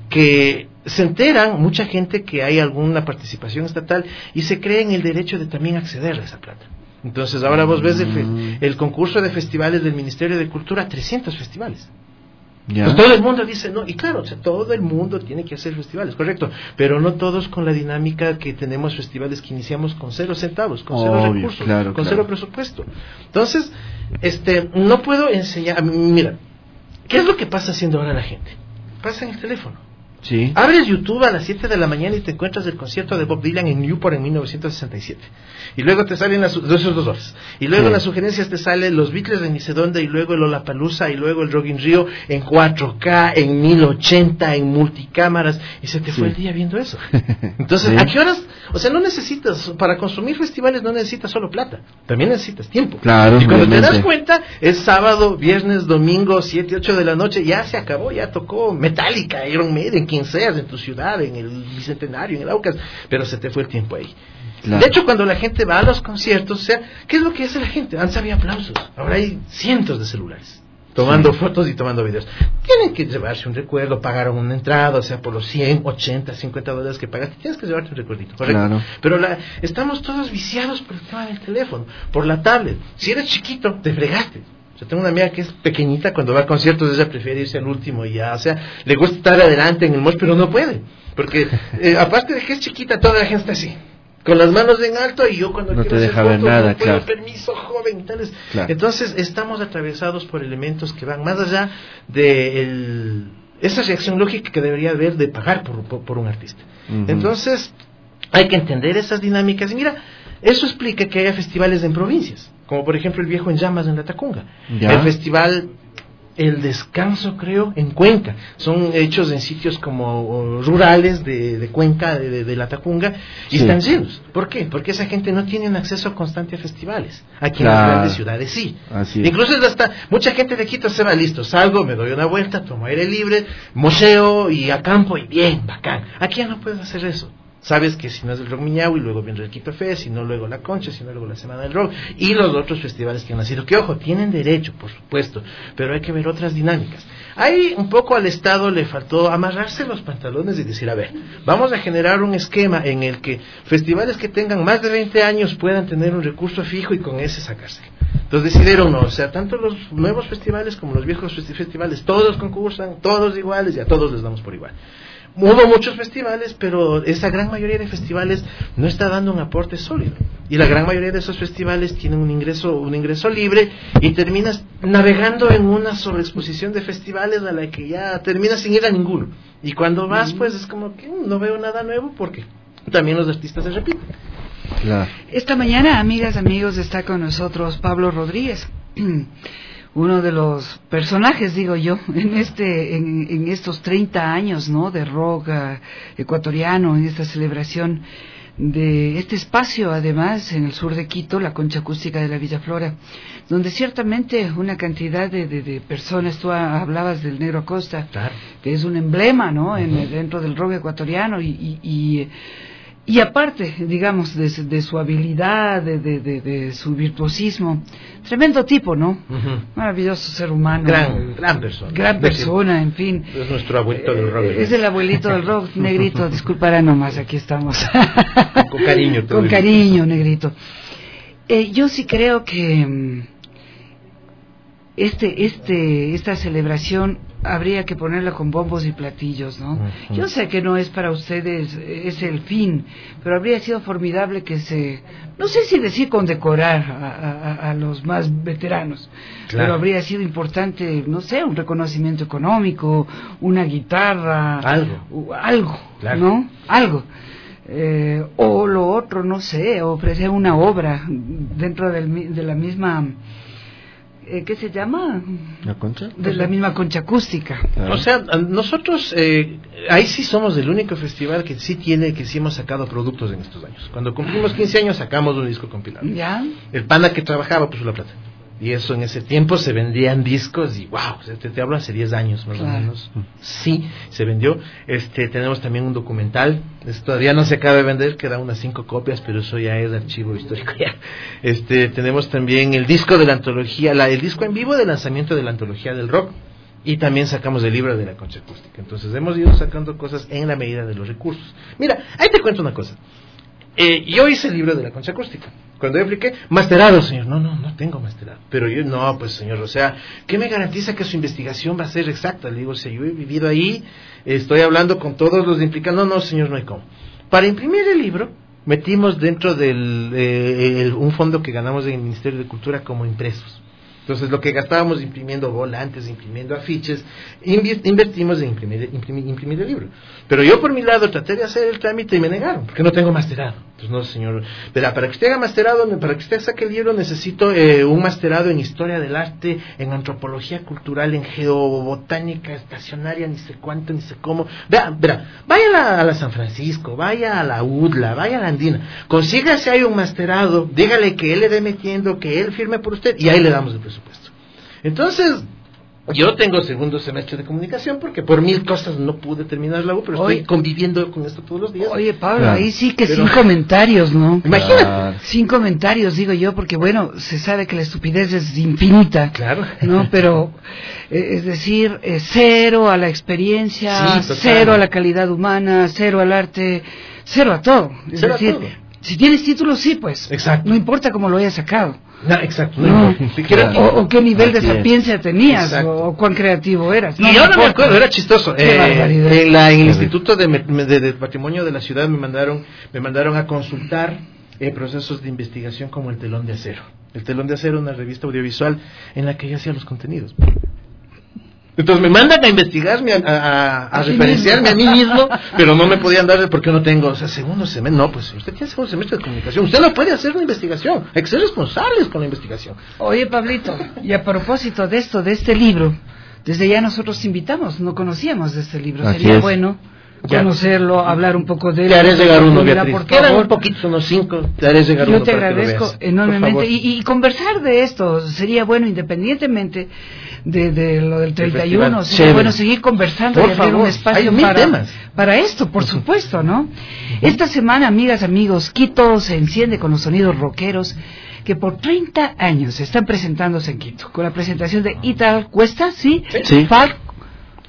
Que se enteran mucha gente que hay alguna participación estatal y se cree en el derecho de también acceder a esa plata. Entonces ahora vos ves el, fe- el concurso de festivales del Ministerio de Cultura, trescientos festivales. ¿Ya? Pues todo el mundo dice, no, y claro, o sea, todo el mundo tiene que hacer festivales, correcto, pero no todos con la dinámica que tenemos festivales que iniciamos con cero centavos, con cero Obvio, recursos, claro, con claro. cero presupuesto. Entonces, este, no puedo enseñar, mira, ¿qué es lo que pasa haciendo ahora la gente? Pasa en el teléfono. Sí. Abres YouTube a las siete de la mañana y te encuentras el concierto de Bob Dylan en Newport en mil novecientos sesenta y siete. Y luego te salen las esos dos horas. Y luego sí. en las sugerencias te salen los Beatles de ni sé dónde, y luego el Lollapalooza, y luego el Rock in Rio en cuatro K, en mil ochenta, en multicámaras. Y se te sí. fue el día viendo eso. Entonces, sí. ¿a qué horas? O sea, no necesitas, para consumir festivales no necesitas solo plata, también necesitas tiempo. Claro, y cuando obviamente. te das cuenta, es sábado, viernes, domingo, siete, ocho de la noche, ya se acabó, ya tocó Metallica, Iron Maiden, quien seas, en tu ciudad, en el Bicentenario, en el Aucas, pero se te fue el tiempo ahí. Claro. De hecho, cuando la gente va a los conciertos, o sea, ¿qué es lo que hace la gente? Antes había aplausos, ahora hay cientos de celulares tomando sí. fotos y tomando videos. Tienen que llevarse un recuerdo, pagaron una entrada, o sea, por los cien, ochenta, cincuenta dólares que pagaste, tienes que llevarte un recuerdito, correcto. Claro. Pero la, estamos todos viciados por el tema del teléfono, por la tablet. Si eres chiquito, te fregaste. Yo tengo una amiga que es pequeñita, cuando va a conciertos ella prefiere irse al último y ya, o sea, le gusta estar adelante en el mosh, pero no puede, porque eh, aparte de que es chiquita, toda la gente está así, con las manos en alto, y yo cuando no quiero te hacer deja ver fotos, nada, no puedo, claro. permiso, joven, y tales. Claro. Entonces estamos atravesados por elementos que van más allá de el, esa reacción lógica que debería haber de pagar por, por, por un artista. Uh-huh. Entonces hay que entender esas dinámicas, y mira, eso explica que haya festivales en provincias, como por ejemplo el Viejo en Llamas en la Tacunga, ¿ya? El festival El Descanso, creo, en Cuenca. Son hechos en sitios como rurales de, de Cuenca, de, de, de la Tacunga, y sí. están llenos. ¿Por qué? Porque esa gente no tiene un acceso constante a festivales. Aquí claro. en las grandes ciudades sí. Así es. Incluso es hasta, mucha gente de Quito se va, listo, salgo, me doy una vuelta, tomo aire libre, museo y acampo, y bien, bacán. Aquí ya no puedes hacer eso. Sabes que si no es el Rock Miñahui, luego viene el Quito Fest, si no luego la Concha, si no luego la Semana del Rock, y los otros festivales que han nacido, que ojo, tienen derecho, por supuesto, pero hay que ver otras dinámicas. Ahí un poco al Estado le faltó amarrarse los pantalones y decir, a ver, vamos a generar un esquema en el que festivales que tengan más de veinte años puedan tener un recurso fijo y con ese sacarse. Entonces decidieron no, o sea, tanto los nuevos festivales como los viejos festivales, todos concursan, todos iguales y a todos les damos por igual. Hubo muchos festivales, pero esa gran mayoría de festivales no está dando un aporte sólido. Y la gran mayoría de esos festivales tienen un ingreso un ingreso libre y terminas navegando en una sobreexposición de festivales a la que ya terminas sin ir a ninguno. Y cuando vas, pues es como que no veo nada nuevo porque también los artistas se repiten. Claro. Esta mañana, amigas, amigos, está con nosotros Pablo Rodríguez. Uno de los personajes, digo yo, en este, en, en estos treinta años, ¿no?, de rock uh, ecuatoriano, en esta celebración de este espacio, además, en el sur de Quito, la Concha Acústica de la Villa Flora, donde ciertamente una cantidad de, de, de personas, tú hablabas del Negro Acosta, claro, que es un emblema, ¿no?, en, dentro del rock ecuatoriano, y, y, y Y aparte, digamos, de, de su habilidad, de, de, de, de su virtuosismo, tremendo tipo, ¿no? Uh-huh. Maravilloso ser humano. Gran, gran persona. Gran persona, en fin. Es nuestro abuelito del rock. Es el abuelito del rock, Negrito, disculpará nomás, aquí estamos. Con cariño. Con cariño, Negrito. Eh, yo sí creo que este, este, esta celebración habría que ponerla con bombos y platillos, ¿no? Uh-huh. Yo sé que no es para ustedes, es el fin, pero habría sido formidable que se, no sé si decir condecorar a, a, a los más veteranos, claro, pero habría sido importante, no sé, un reconocimiento económico, una guitarra, algo, algo, claro, ¿no? Algo. Eh, o lo otro, no sé, ofrecer una obra dentro del, de la misma... Eh, ¿qué se llama? ¿La concha? De la misma concha acústica. Claro. O sea, nosotros eh, ahí sí somos el único festival que sí tiene, que sí hemos sacado productos en estos años. Cuando cumplimos quince años sacamos un disco compilado. ¿Ya? El pana que trabajaba puso la plata. Y eso en ese tiempo se vendían discos y wow, te, te hablo hace diez años más claro, o menos. Sí, se vendió. Este, tenemos también un documental, este, todavía no se acaba de vender, quedan unas cinco copias, pero eso ya es archivo histórico ya. Este, tenemos también el disco de la antología, la, el disco en vivo de lanzamiento de la antología del rock. Y también sacamos el libro de la Concha Acústica. Entonces hemos ido sacando cosas en la medida de los recursos. Mira, ahí te cuento una cosa. Eh, yo hice el libro de la Concha Acústica. Cuando yo apliqué, masterado, señor. No, no, no tengo masterado. Pero yo, no, pues señor, o sea, ¿qué me garantiza que su investigación va a ser exacta? Le digo, si yo he vivido ahí, estoy hablando con todos los implicados. No, no, señor, no hay cómo. Para imprimir el libro, metimos dentro del eh, el, un fondo que ganamos en el Ministerio de Cultura como impresos. Entonces, lo que gastábamos imprimiendo volantes, imprimiendo afiches, invertimos en imprimir, imprimir, imprimir el libro. Pero yo, por mi lado, traté de hacer el trámite y me negaron, porque no tengo masterado. Entonces, no, señor, pero para que usted haga masterado, para que usted saque el libro, necesito eh, un masterado en Historia del Arte, en Antropología Cultural, en Geobotánica Estacionaria, ni sé cuánto, ni sé cómo. Vea, verá, vaya a la, a la San Francisco, vaya a la U D L A, vaya a la Andina, consígase ahí un masterado, dígale que él le dé metiendo, que él firme por usted, y ahí le damos el presupuesto. Entonces, yo tengo segundo semestre de comunicación porque por mil cosas no pude terminar la U, pero Oye, estoy conviviendo con esto todos los días. Oye, Pablo, claro, ahí sí que pero, sin comentarios, ¿no? Imagínate. Claro. Sin comentarios, digo yo, porque bueno, se sabe que la estupidez es infinita. Claro. ¿No? Pero, eh, es decir, eh, cero a la experiencia, sí, cero a la calidad humana, cero al arte, cero a todo. Es cero decir, a todo. Si tienes título, sí, pues. Exacto. No importa cómo lo hayas sacado. No, exacto. No, no. O, o qué nivel de sapiencia tenías, o, o cuán creativo eras. No, y ahora me acuerdo, era chistoso. Eh, en, la, en el Instituto de, de, de Patrimonio de la Ciudad me mandaron, me mandaron a consultar eh, procesos de investigación como El Telón de Acero. El Telón de Acero, una revista audiovisual en la que yo hacía los contenidos. Entonces me mandan a investigarme, a, a, a referenciarme a mí mismo, pero no me podían dar porque no tengo, o sea, segundo semestre. No, pues usted tiene segundo semestre de comunicación, usted no puede hacer una investigación, hay que ser responsables con la investigación. Oye, Pablito, y a propósito de esto, de este libro, desde ya nosotros invitamos, no conocíamos de este libro, Así sería es. bueno Ya. conocerlo, hablar un poco de él. Te haré llegar uno, Mira, Beatriz. por Quedan favor. un poquito, unos cinco, te haré llegar Yo uno te para que lo agradezco veas. enormemente y, y conversar de esto sería bueno independientemente de, de lo del treinta y uno, sería Chévere. bueno seguir conversando Por y abrir favor, un espacio hay mil para, temas. para esto, por supuesto, ¿no? Esta semana, amigas, amigos, Quito se enciende con los sonidos rockeros que por treinta años están presentándose en Quito, con la presentación de Ital Cuesta, ¿sí? Sí. Fal-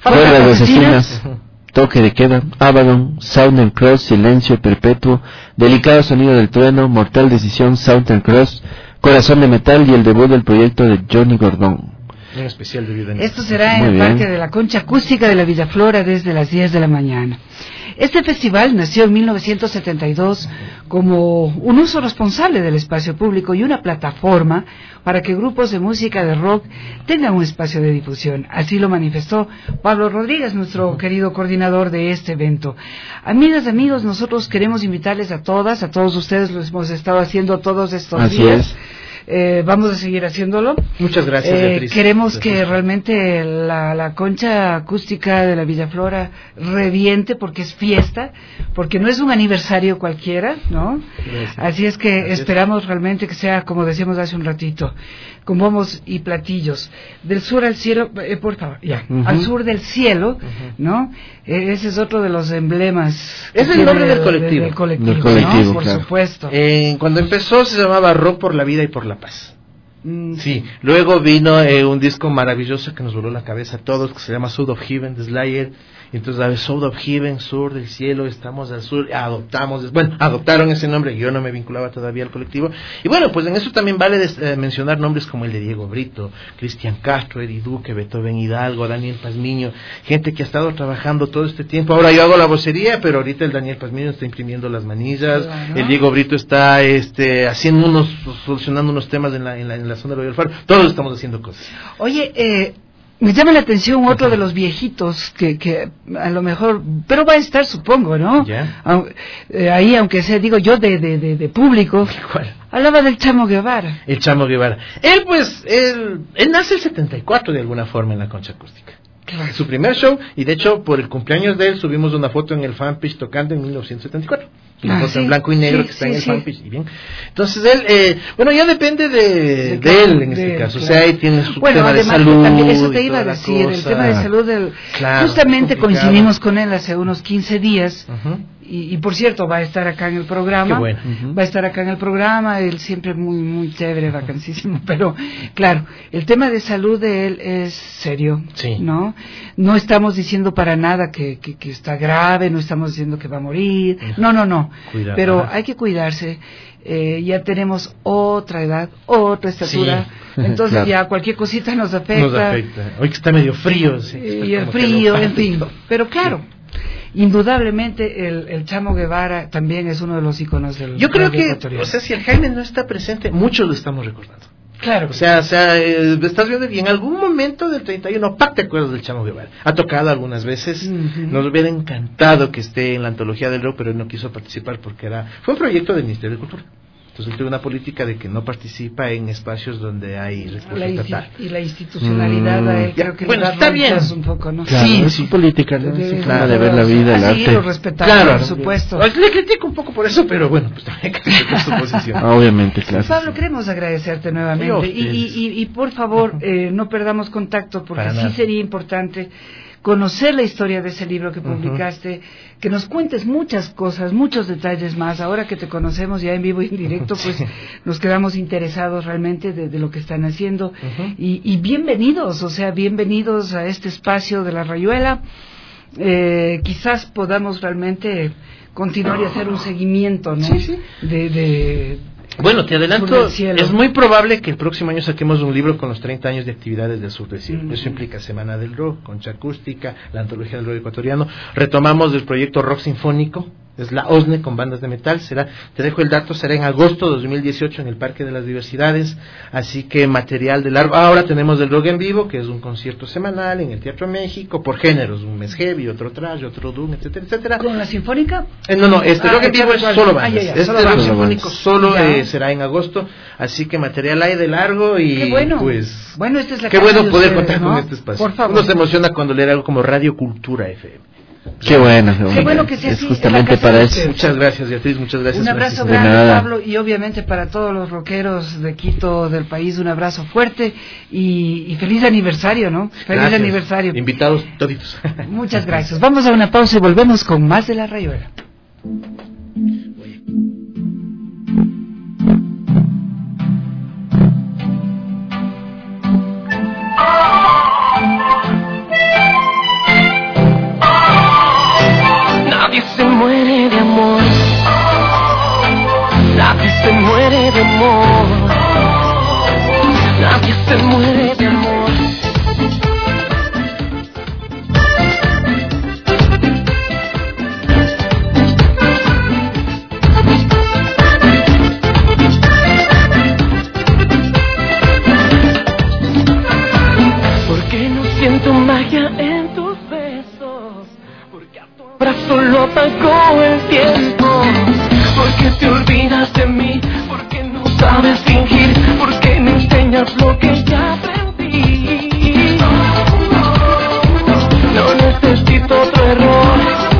Cuerdas asesinas, Toque de queda, Abaddon, Southern Cross, Silencio perpetuo, Delicado sonido del trueno, Mortal decisión, Southern Cross, Corazón de metal y el debut del proyecto de Johnny Gordon. Un especial de vida. Esto será en Muy el bien. Parque de la Concha Acústica de la Villaflora desde las diez de la mañana. Este festival nació en mil novecientos setenta y dos como un uso responsable del espacio público y una plataforma para que grupos de música de rock tengan un espacio de difusión. Así lo manifestó Pablo Rodríguez, nuestro querido coordinador de este evento. Amigas, amigos, nosotros queremos invitarles a todas, a todos ustedes, lo hemos estado haciendo todos estos Así días. es. Eh, vamos a seguir haciéndolo. Muchas gracias, Eh, Beatriz. queremos Gracias. que realmente la, la concha acústica de la Villaflora reviente porque es fiesta, porque no es un aniversario cualquiera, ¿no? Gracias. Así es que Gracias. esperamos realmente que sea, como decíamos hace un ratito, con bombos y platillos. Del sur al cielo, eh, por favor, ya, Ujú. al sur del cielo, ¿no? Eh, ese es otro de los emblemas. que Es el tiene nombre del de- colectivo. del colectivo, Del colectivo, ¿no? Por claro. supuesto. Eh, cuando empezó se llamaba Rock por la Vida y por la Paz. Mm. Sí, luego vino eh, un disco maravilloso que nos voló la cabeza a todos, que se llama South of Heaven, de Slayer. Entonces, a ver, South of Heaven, sur del cielo, estamos al sur, adoptamos, bueno, adoptaron ese nombre, yo no me vinculaba todavía al colectivo. Y bueno, pues en eso también vale des- eh, mencionar nombres como el de Diego Brito, Cristian Castro, Eddie Duque, Beethoven Hidalgo, Daniel Pazmiño, gente que ha estado trabajando todo este tiempo. Ahora yo hago la vocería, pero ahorita el Daniel Pazmiño está imprimiendo las manillas, Claro. el Diego Brito está este, haciendo unos, solucionando unos temas en la, en la, en la zona de Royal Faro. Todos estamos haciendo cosas. Oye, eh, me llama la atención otro de los viejitos que, que a lo mejor, pero va a estar, supongo, ¿no? Ya. Au- eh, ahí, aunque sea, digo yo, de, de, de, de público, ¿Cuál? hablaba del Chamo Guevara. El Chamo Guevara. Él, pues, él, él nace el setenta y cuatro de alguna forma en la Concha Acústica. Su primer show, y de hecho, por el cumpleaños de él, subimos una foto en el fanpage tocando en mil novecientos setenta y cuatro. Una Ah, foto sí. en blanco y negro Sí, que está sí, en el sí. fanpage. Y bien. Entonces, él, eh, bueno, ya depende de, De de cada- él en de este él, caso. O claro. sea, ahí tiene su Bueno, tema de además, salud. también eso te y iba a toda la decir, el cosa. tema de salud del... Claro, justamente complicado. coincidimos con él hace unos quince días, Ujú. y, y por cierto, va a estar acá en el programa. Qué bueno. Va a estar acá en el programa, él siempre muy, muy chévere, vacancísimo, pero claro, el tema de salud de él es serio, Sí. ¿no? No estamos diciendo para nada que, que, que está grave, no estamos diciendo que va a morir, no, no, no, Cuidado. pero Ajá. hay que cuidarse. Eh, ya tenemos otra edad, otra estatura, Sí. entonces Claro. ya cualquier cosita nos afecta. Nos afecta. Hoy que está medio frío. sí, Y está el como que frío, lo en fin. parte. Pero claro, indudablemente el, el Chamo Guevara también es uno de los iconos del Yo creo rock que, ecuatoriano. o sea, si el Jaime no está presente, muchos lo estamos recordando. Claro. O sea, o sea, eh, estás viendo y en algún momento del treinta y uno, ¡pac! Te acuerdas del Chamo Guevara. Ha tocado algunas veces. Ujú. Nos hubiera encantado que esté en la antología del rock, pero él no quiso participar porque era fue un proyecto del Ministerio de Cultura. Entonces él tuvo una política de que no participa en espacios donde hay recursos La insti- estatal. y la institucionalidad a él Ya, creo que bueno, le da está bien. vueltas un poco, ¿no? Claro, Sí, es sí. su política, ¿no? De- Su de- forma de ver la vida, el a seguirlo arte. respetando, Claro, por supuesto. Le critico un poco por eso, pero bueno, pues también hay que respetar su posición. Ah, obviamente, claro. Pablo, queremos agradecerte Y a nuevamente y, ustedes. y, y, y por favor eh, no perdamos contacto porque Para sí nada. sería importante conocer la historia de ese libro que Ujú. publicaste, que nos cuentes muchas cosas, muchos detalles más. Ahora que te conocemos ya en vivo y en directo, pues Sí. nos quedamos interesados realmente de, de lo que están haciendo. Ujú. y, y bienvenidos, o sea, bienvenidos a este espacio de la Rayuela. Eh, quizás podamos realmente continuar y hacer un seguimiento, ¿no? Sí, sí. De, de, Bueno, te Sur adelanto, del Cielo. es muy probable que el próximo año saquemos un libro con los treinta años de actividades del Sur del Cielo. Mm. Eso implica Semana del Rock, Concha Acústica, la Antología del Rock Ecuatoriano. Retomamos el proyecto Rock Sinfónico, es la O S N E con bandas de metal. Será, te dejo el dato, será en agosto de dos mil dieciocho en el Parque de las Diversidades. Así que material de largo. Ahora tenemos el Rock en Vivo, que es un concierto semanal en el Teatro México, por géneros, un mes heavy, otro trash, otro doom, etcétera, etcétera. ¿Con la Sinfónica? Eh, no, no, este Ah, Rock en Vivo claro, es claro. solo Ah, bandas. ya, ya, Este solo Rock bandas. Sinfónico solo Ya. eh, será en agosto, así que material hay de largo y Qué bueno. pues Bueno, esta es la qué casa bueno de poder ustedes, contar ¿no? con este espacio. Por favor. Uno se emociona cuando lee algo como Radio Cultura F M. Qué bueno, Qué bueno que sea es así, justamente en la casa para de eso. ustedes. Muchas gracias, Beatriz, muchas gracias. Un abrazo Francisco. De grande, nada. Pablo, y obviamente para todos los rockeros de Quito, del país, un abrazo fuerte y, y feliz aniversario, ¿no? Feliz Gracias. aniversario. Invitados toditos. Muchas gracias. Vamos a una pausa y volvemos con más de La Rayuela. se muere de amor. Porque no siento magia en tus besos, porque a tu abrazo lo apagó el tiempo, porque te olvidas de mí, porque no sabes fingir, porque me enseñas lo que ya aprendí. No necesito otro error,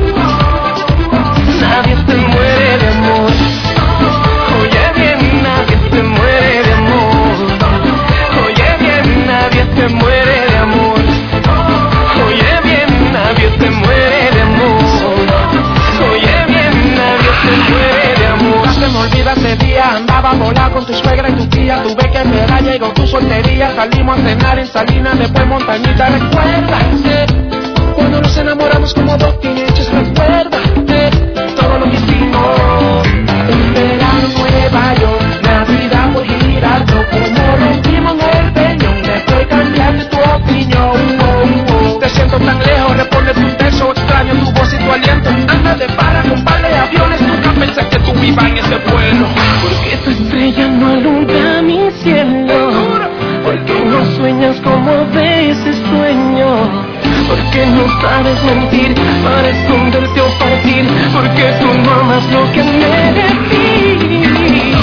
nadie se muere de amor. Oye bien, nadie se muere de amor. Oye bien, nadie se muere de amor. Oye bien, nadie se muere de amor. Oye bien, nadie se muere de amor. Se me olvida ese día, andaba a volar con tu suegra y tu tía. Tuve que esperar, llegó tu soltería. Salimos a cenar en Salinas, después Montañita. Recuérdate cuando nos enamoramos como dos teenagers. Recuérdate todo lo que hicimos. Un verano en Nueva York, Navidad por Girardot, como lo hicimos en el Peñón. Después cambiaste tu opinión. Oh, oh. Te siento tan lejos, responde tus besos. Extraño tu voz y tu aliento. Andas de para con par de aviones. Nunca pensé que tú ibas en ese vuelo. Porque tu estrella no alumbra mi cielo. Porque no sueñas como ves ese sueño. Porque no sabes mentir para esconderte o partir. Porque tú no amas lo que me decís.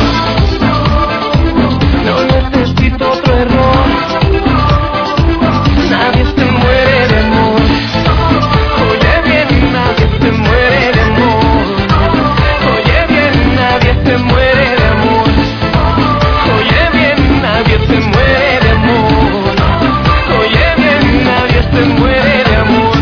No necesito otro error, nadie se muere de amor. Oye bien, nadie se muere de amor. Oye bien, nadie se muere de amor. Oye bien, nadie se muere de amor. Oye bien, nadie se muere de amor.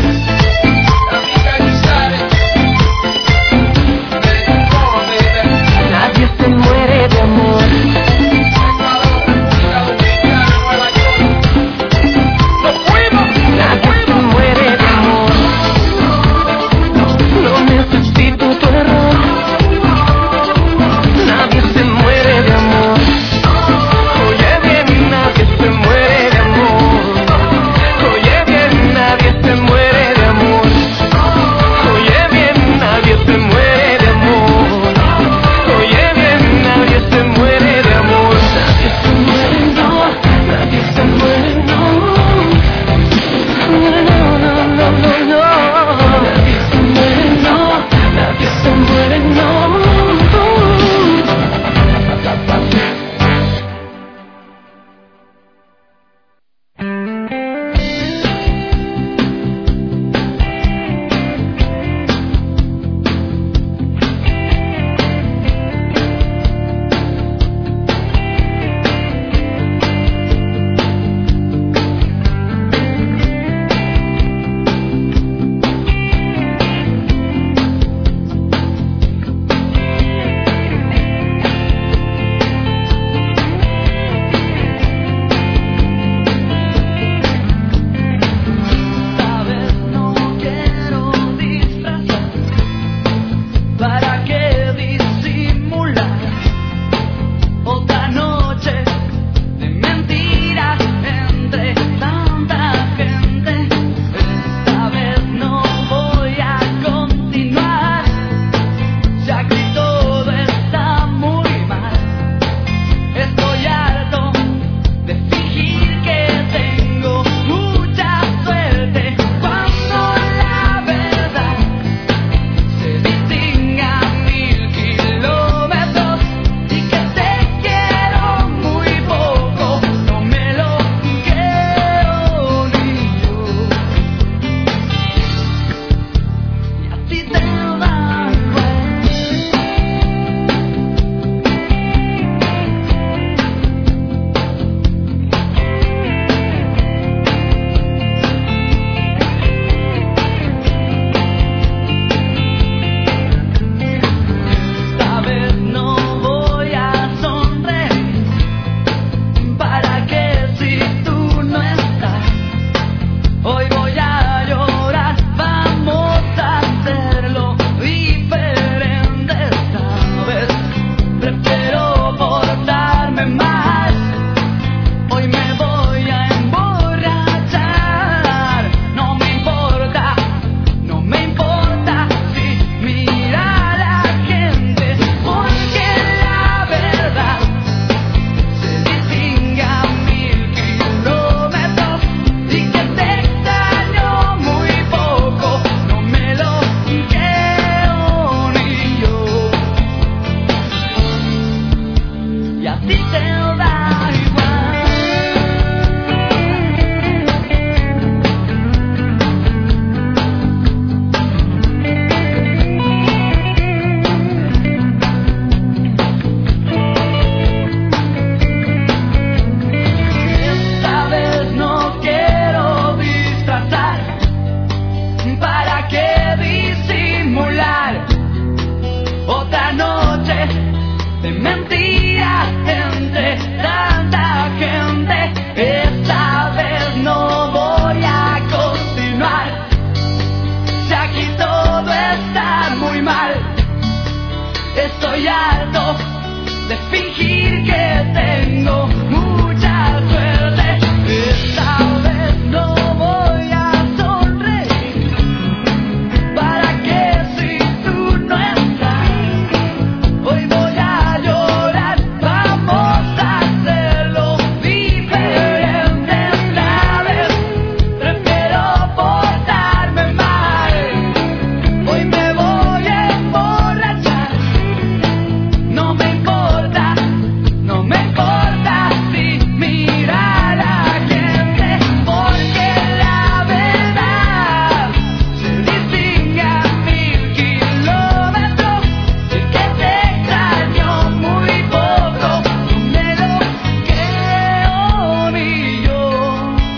¿para qué disimular? Otra noche de mentiras entre tanta gente. Esta vez no voy a continuar. Si aquí todo está muy mal, estoy harto de fingir que tengo mucha suerte. Esta vez no voy a sonreír. ¿Para qué si tú no estás? Hoy voy a llorar. Vamos a hacerlo diferente esta vez. Prefiero portarme mal. Hoy me voy a emborrachar. No me importa, no me importa si mira a la gente, porque la verdad se distingue a mil kilómetros. El que te extrañó muy poco, no me lo creo ni yo.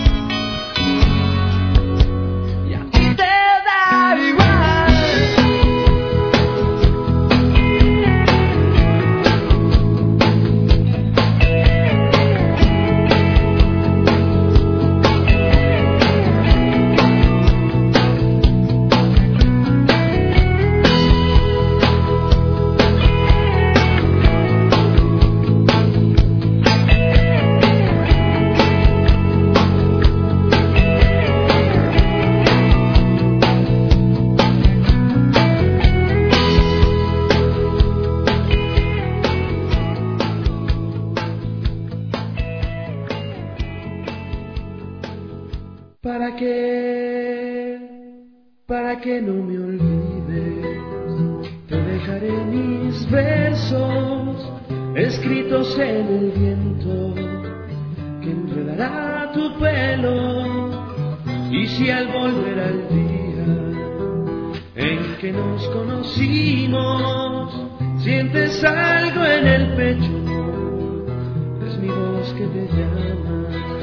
Y a ti te da igual. ¿Para qué? Para que no me olvides, te dejaré mis versos escritos en el viento que enredará tu pelo. Y si al volver al día en que nos conocimos sientes algo en el pecho, es mi voz que te llama.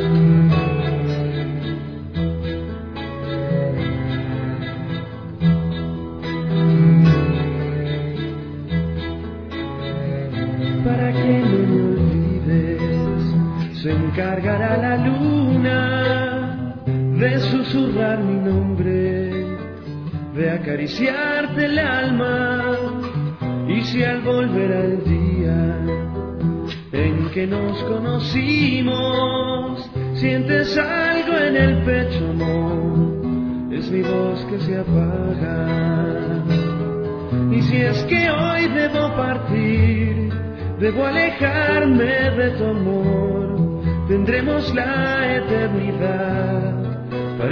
Para que no me olvides, se encargará la luna de susurrar mi nombre, de acariciarte el alma. Y si al volver al día en que nos conocimos sientes algo en el pecho, amor, es mi voz que se apaga. Y si es que hoy debo partir, debo alejarme de tu amor, tendremos la eternidad para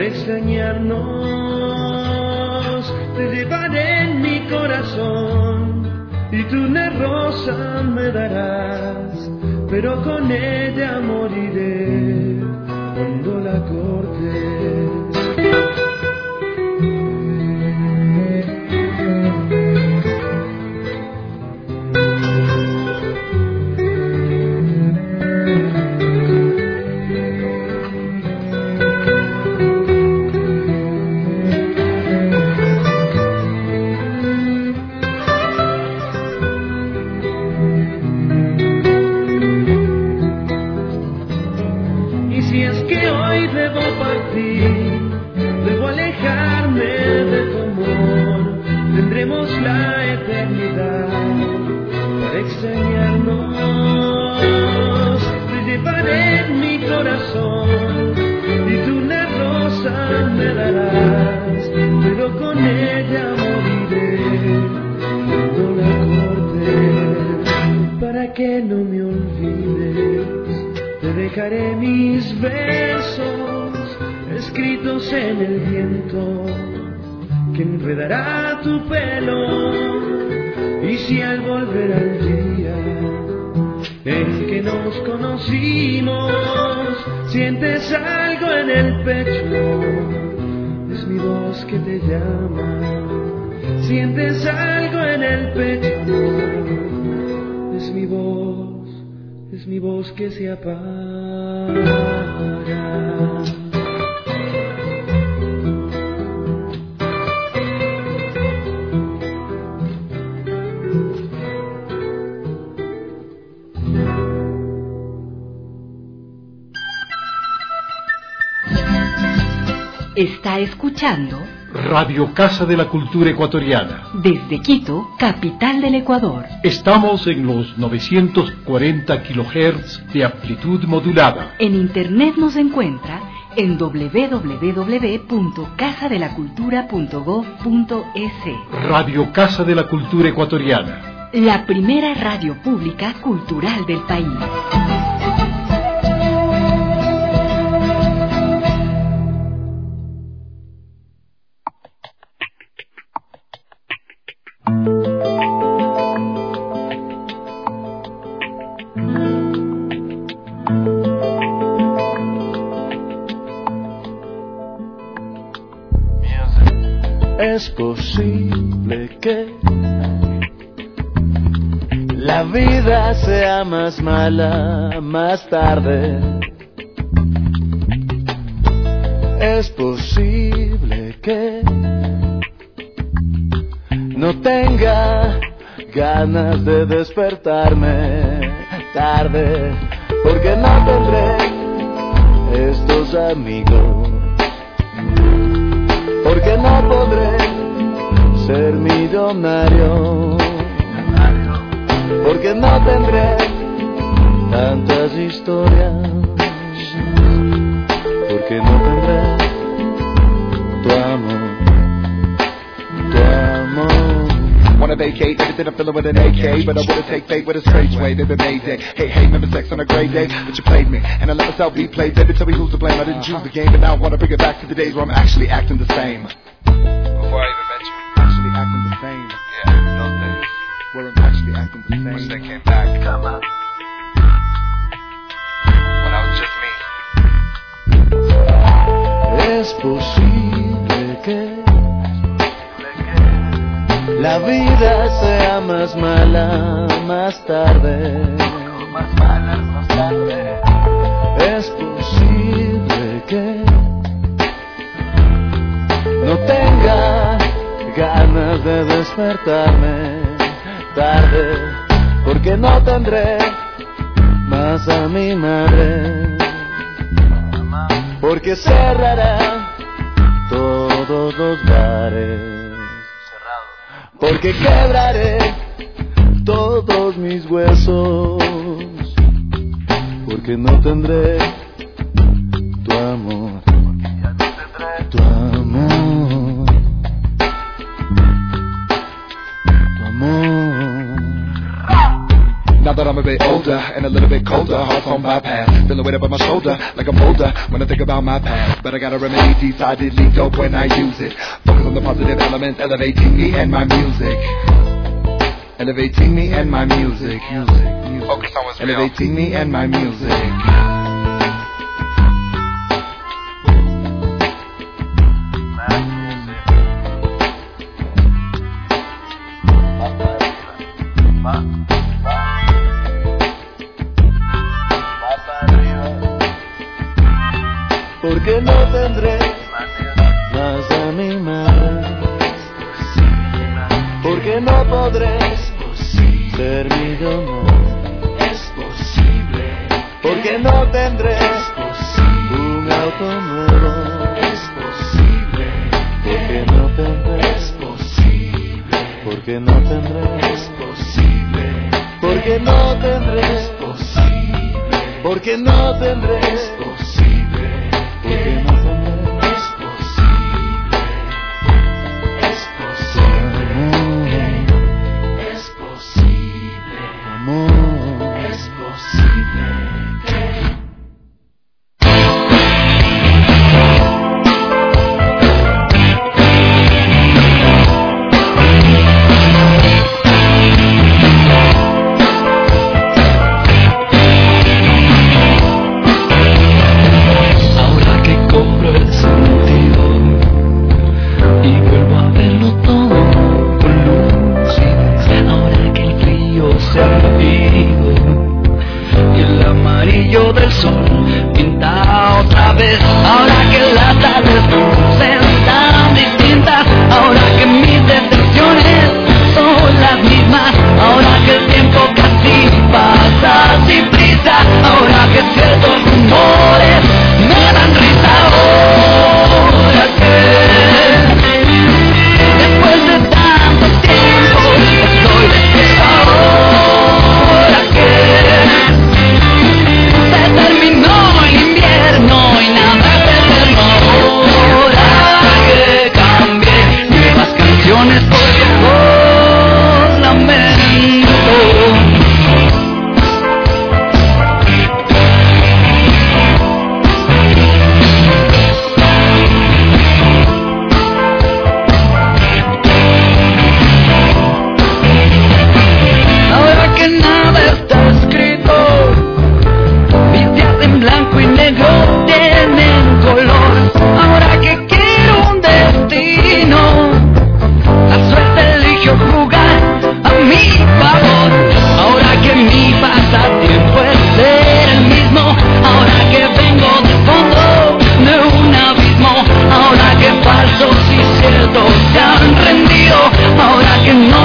extrañarnos. Te llevaré en mi corazón y tú una rosa me darás, pero con ella moriré cuando la cortes. Debo alejarme de tu amor, tendremos la eternidad para extrañarnos. Te llevaré en mi corazón y tú una rosa me darás, pero con ella moriré cuando la cortes. Para que no me olvides, te dejaré mis versos escritos en el viento que enredará tu pelo. Y si al volver al día en que nos conocimos sientes algo en el pecho, es mi voz que te llama. Sientes algo en el pecho, es mi voz, es mi voz que se apaga. Está escuchando Radio Casa de la Cultura Ecuatoriana. desde Quito, capital del Ecuador. Estamos en los novecientos cuarenta kilohertz de amplitud modulada. En internet nos encuentra en doble u doble u doble u punto casa de la cultura punto gob punto es. Radio Casa de la Cultura Ecuatoriana. La primera radio pública cultural del país. Es posible que la vida sea más mala más tarde. Es posible que no tenga ganas de despertarme tarde, porque no tendré estos amigos, porque no podré ser millonario, porque no tendré tantas historias, porque no tendré tu amor, tu amor. Wanna vacate, everything I'm feeling with an A K, but I wouldn't take fate with a straight way. They've been Mayday. Hey, hey, remember sex on a great day, but you played me, and I let myself be played. Baby, tell me who's to blame. I didn't choose the game, but now I wanna bring it back to the days where I'm actually acting the same. Before I even met you, actually acting the same. Yeah, those days where I'm actually acting the same. Once they came back, come on. When I was just me. Es posible que la vida sea más mala más tarde. Más mala más tarde. Es posible que no tenga ganas de despertarme tarde, porque no tendré más a mi madre, porque cerrará todos los bares, porque quebraré todos mis huesos, porque no tendré tu amor, tu amor, tu amor. Now that I'm a bit older and a little bit colder, hearts on bypass, feeling weight up on my shoulder like I'm older when I think about my past. But I gotta remedy decidedly dope when I use it. Focus on the positive elements, elevating me and my music. Elevating me and my music. Music, music. Focus on what's real. Elevating me and my music. Porque no tendré más a mi madre, porque no podré ser millonario, es posible, porque no tendré un auto nuevo, es posible, porque no tendré, es posible, porque no tendré, es posible, porque no tendré, es posible, porque no tendré, es posible. Porque no tendré, es posible, es posible, es posible, amor, es posible que...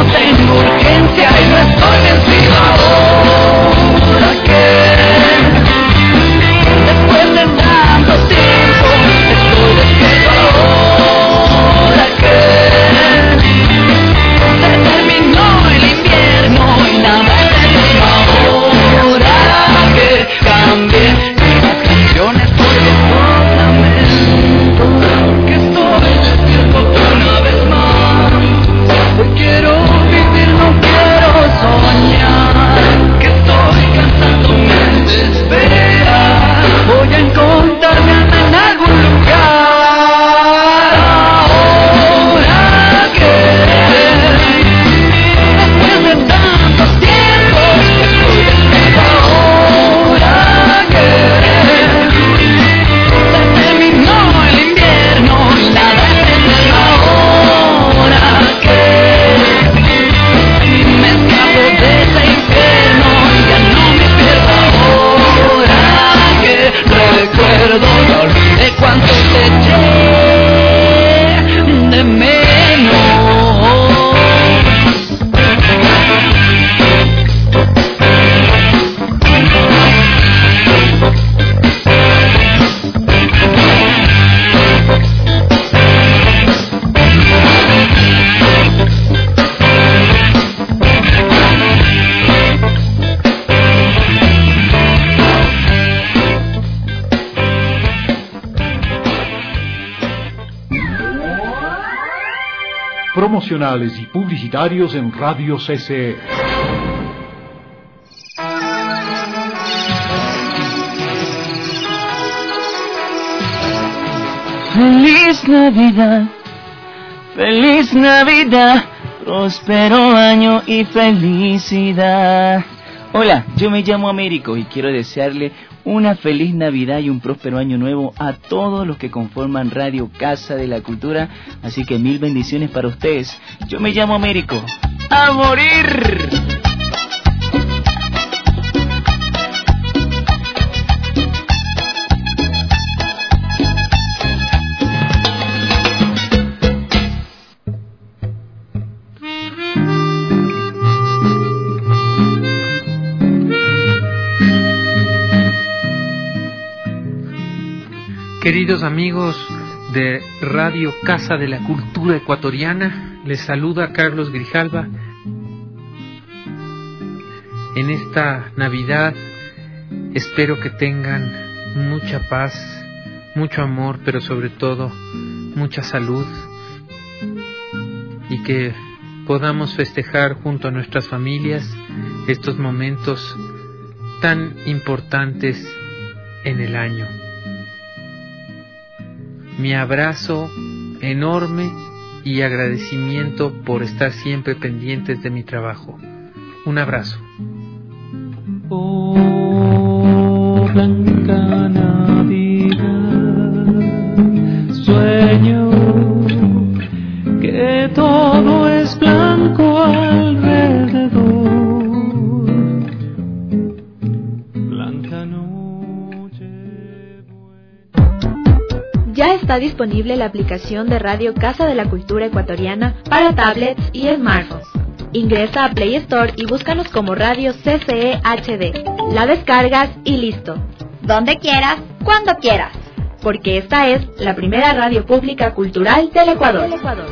tengo urgencia y no estoy vencido ahora que después de tanto tiempo estoy despierto ahora que se terminó el invierno y nada es el mismo ahora que cambié las canciones por los lamentos que estoy despierto una vez más. Hoy quiero vivir, no quiero soñar, que estoy cansado, me desespera. Voy a encontrarme en algún lugar ahora que después de tanto tiempo estoy despierto ahora que se terminó el invierno y nada es el mismo ahora que me escapo de ese infierno y ya no me pierdo ahora que recuerdo y olvidé cuánto te eché de menos. Promocionales y publicitarios en Radio C C E. Feliz Navidad, feliz Navidad, próspero año y felicidad. Hola, yo me llamo Américo y quiero desearle una feliz Navidad y un próspero año nuevo a todos los que conforman Radio Casa de la Cultura, así que mil bendiciones para ustedes. Yo me llamo Américo. ¡A morir! Queridos amigos de Radio Casa de la Cultura Ecuatoriana, les saluda Carlos Grijalva. En esta Navidad espero que tengan mucha paz, mucho amor, pero sobre todo mucha salud, y que podamos festejar junto a nuestras familias estos momentos tan importantes en el año. Mi abrazo enorme y agradecimiento por estar siempre pendientes de mi trabajo. Un abrazo. Oh, blanca Navidad, sueño que todo es blanco alrededor. Blanca noche. Ya está disponible la aplicación de Radio Casa de la Cultura Ecuatoriana para tablets y smartphones. Ingresa a Play Store y búscanos como Radio C C E H D. La descargas y listo. Donde quieras, cuando quieras. Porque esta es la primera radio pública cultural del Ecuador. Del Ecuador.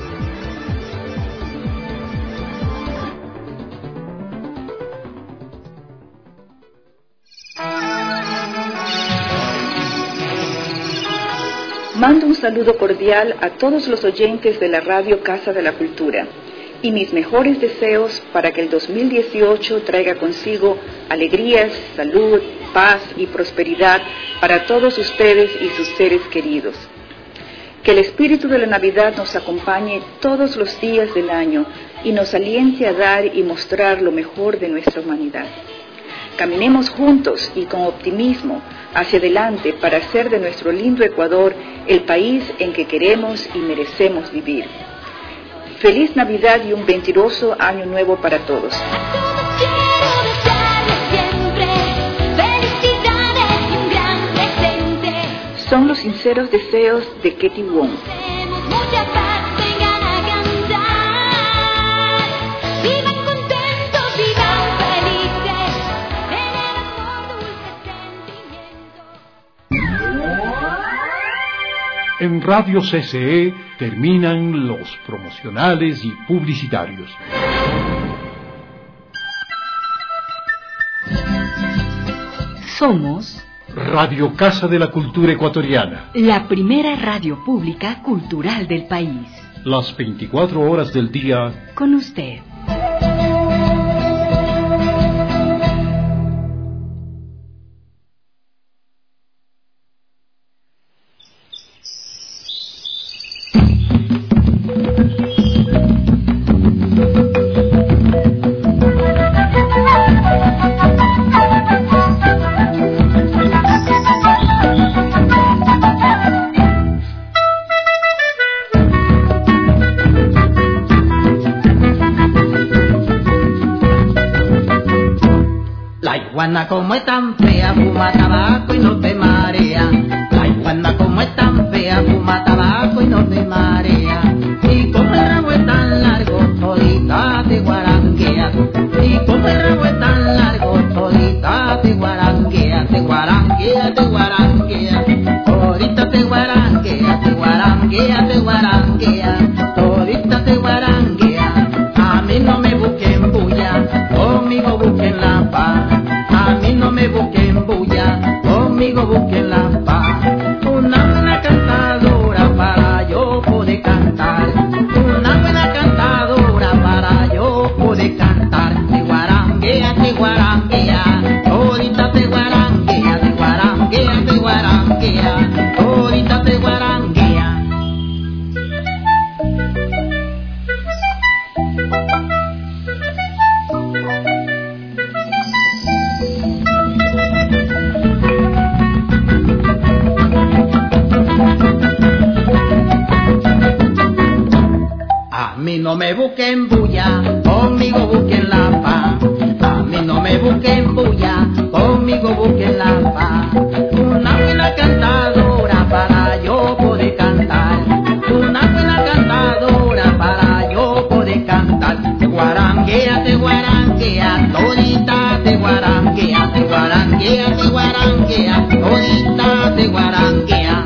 Mando un saludo cordial a todos los oyentes de la Radio Casa de la Cultura y mis mejores deseos para que el dos mil dieciocho traiga consigo alegrías, salud, paz y prosperidad para todos ustedes y sus seres queridos. Que el espíritu de la Navidad nos acompañe todos los días del año y nos aliente a dar y mostrar lo mejor de nuestra humanidad. Caminemos juntos y con optimismo hacia adelante para hacer de nuestro lindo Ecuador el país en que queremos y merecemos vivir. Feliz Navidad y un venturoso año nuevo para todos. Son los sinceros deseos de Ketty Wong. Mucha paz, vengan a cantar. En Radio C C E terminan los promocionales y publicitarios. Somos Radio Casa de la Cultura Ecuatoriana, la primera radio pública cultural del país. las veinticuatro horas del día Con usted. iguana como es tan fea, fuma tabaco y no te marea. La iguana como es tan fea, fuma tabaco y no te marea. Y como el rabo es tan largo, todita te guaranguea. Y como el rabo es tan largo, todita te guaranguea. Te guaranguea, te guaranguea. Todita te guaranguea, te guaranguea, te guaranguea. Todita te guaranguea. A mí no me busquen bulla, conmigo busquen la paz. A mí no me busquen bulla, conmigo busquen la paz. Una buena cantadora para yo poder cantar. Una buena cantadora para yo poder cantar. Te guaranguea, te guaranguea. Ahorita te guaranguea, te guaranguea, te guaranguea. Ahorita te guaranguea. A mí no me busquen bulla, conmigo busquen la paz. A mí no me busquen bulla, conmigo busquen la paz. Una buena cantadora para yo poder cantar. Una buena cantadora para yo poder cantar. Te guaranguea, te guaranguea, todita te guaranguea. Te guaranguea, te guaranguea, todita te guaranguea.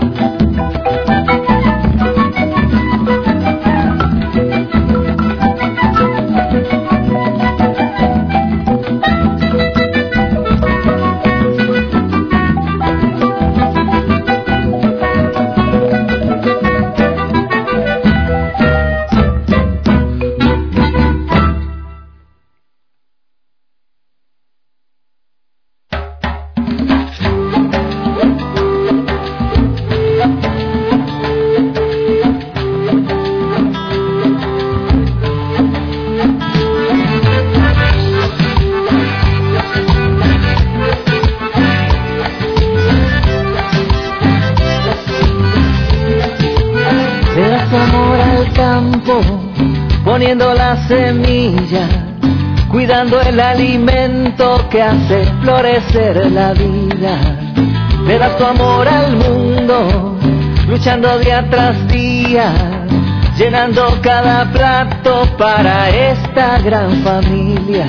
Poniendo la semilla, cuidando el alimento que hace florecer la vida. Le das tu amor al mundo, luchando día tras día, llenando cada plato para esta gran familia.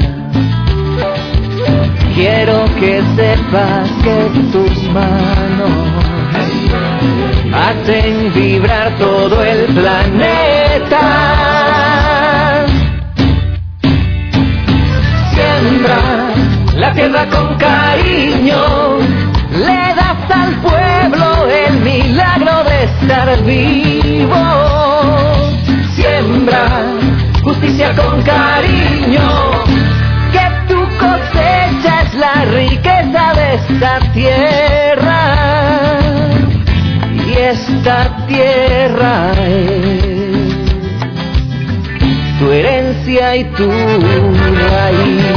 Quiero que sepas que tus manos hacen vibrar todo el planeta. Siembra la tierra con cariño, le das al pueblo el milagro de estar vivo. Siembra justicia con cariño, que tu cosecha es la riqueza de esta tierra. Y esta tierra es tu herencia y tu raíz.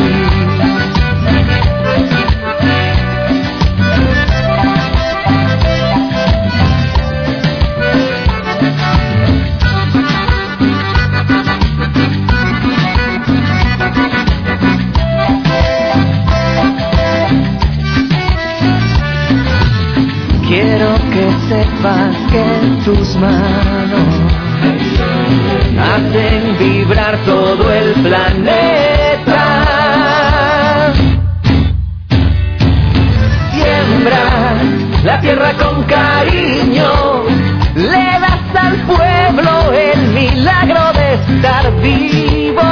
Quiero que sepas que tus manos hacen vibrar todo el planeta. Siembra la tierra con cariño, vivo.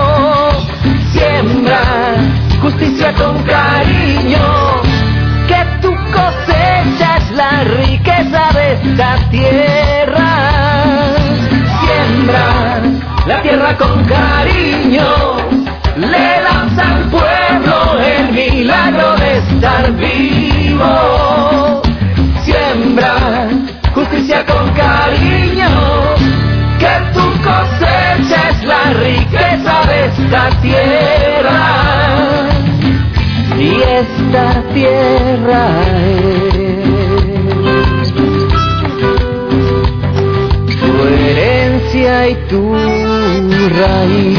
Siembra justicia con cariño, que tu cosecha es la riqueza de esta tierra. Siembra la tierra con cariño, le das al pueblo el milagro de estar vivo. Siembra justicia con cariño, que tu cosecha es la riqueza de esta tierra. Y esta tierra es tu herencia y tu raíz.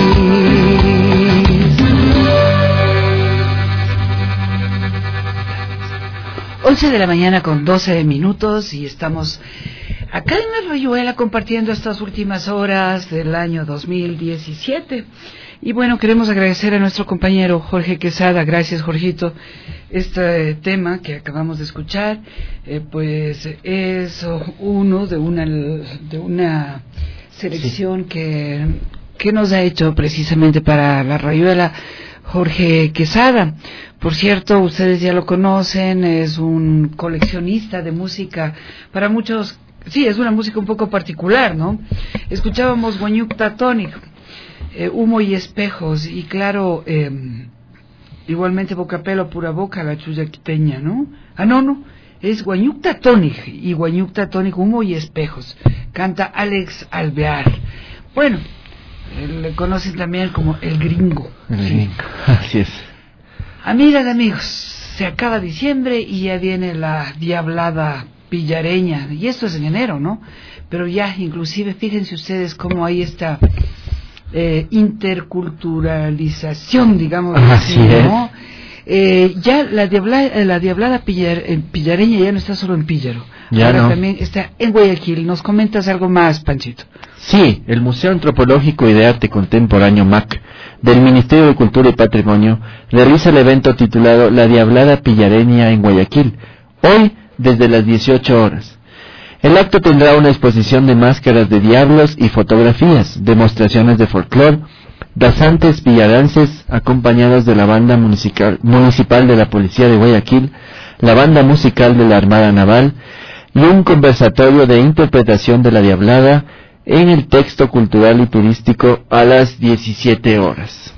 once de la mañana con doce minutos y estamos acá en la Rayuela compartiendo estas últimas horas del año dos mil diecisiete. Y bueno, queremos agradecer a nuestro compañero Jorge Quesada. Gracias, Jorgito. Este tema que acabamos de escuchar, eh, pues es uno de una de una selección sí. que, que nos ha hecho precisamente para la Rayuela Jorge Quesada. Por cierto, ustedes ya lo conocen, es un coleccionista de música. Para muchos, sí, es una música un poco particular, ¿no? Escuchábamos Guañucta Tónic, eh, Humo y Espejos, y claro, eh, igualmente Bocapelo, Pura Boca, la chulla quiteña, ¿no? Ah, no, no, es Guañucta Tónic, y Guañucta Tónic, Humo y Espejos. Canta Alex Alvear. Bueno, eh, le conocen también como El Gringo. El Gringo, sí. Así es. Amigas, amigos, se acaba diciembre y ya viene la diablada pillareña, y esto es en enero, ¿no? Pero ya, inclusive, fíjense ustedes cómo hay esta eh, interculturalización, digamos, así, ¿no? Eh, ya la diablada, la diablada pillar, eh, pillareña ya no está solo en Píllaro, ya ahora no. también está en Guayaquil. ¿Nos comentas algo más, Panchito? Sí, el Museo Antropológico y de Arte Contemporáneo M A C del Ministerio de Cultura y Patrimonio realiza el evento titulado La Diablada Pillareña en Guayaquil, hoy desde las dieciocho horas. El acto tendrá una exposición de máscaras de diablos y fotografías, demostraciones de folclore, danzantes pillarances acompañados de la banda municipal, municipal de la Policía de Guayaquil, la banda musical de la Armada Naval y un conversatorio de interpretación de la Diablada en el texto cultural y turístico a las diecisiete horas.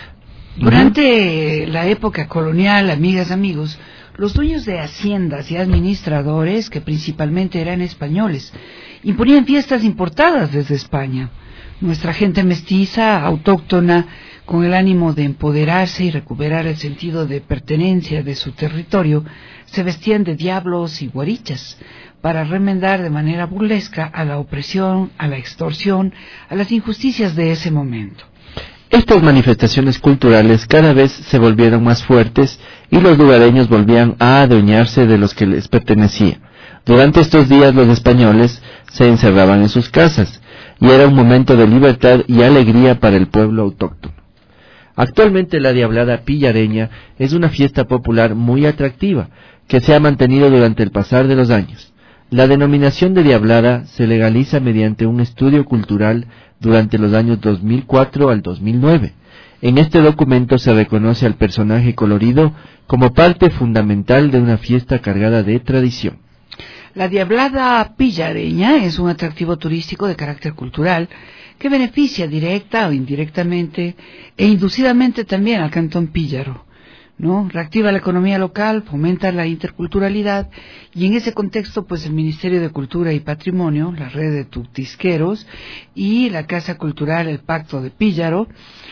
Durante la época colonial, amigas, amigos, los dueños de haciendas y administradores, que principalmente eran españoles, imponían fiestas importadas desde España. Nuestra gente mestiza, autóctona, con el ánimo de empoderarse y recuperar el sentido de pertenencia de su territorio, se vestían de diablos y guarichas, para remendar de manera burlesca a la opresión, a la extorsión, a las injusticias de ese momento. Estas manifestaciones culturales cada vez se volvieron más fuertes y los lugareños volvían a adueñarse de los que les pertenecía. Durante estos días los españoles se encerraban en sus casas y era un momento de libertad y alegría para el pueblo autóctono. Actualmente la Diablada Pillareña es una fiesta popular muy atractiva que se ha mantenido durante el pasar de los años. La denominación de Diablada se legaliza mediante un estudio cultural durante los años dos mil cuatro al dos mil nueve. En este documento se reconoce al personaje colorido como parte fundamental de una fiesta cargada de tradición. La Diablada Pillareña es un atractivo turístico de carácter cultural que beneficia directa o indirectamente e inducidamente también al cantón Píllaro, ¿no? Reactiva la economía local, fomenta la interculturalidad y en ese contexto pues el Ministerio de Cultura y Patrimonio, la red de tutisqueros y la Casa Cultural El Pacto de Píllaro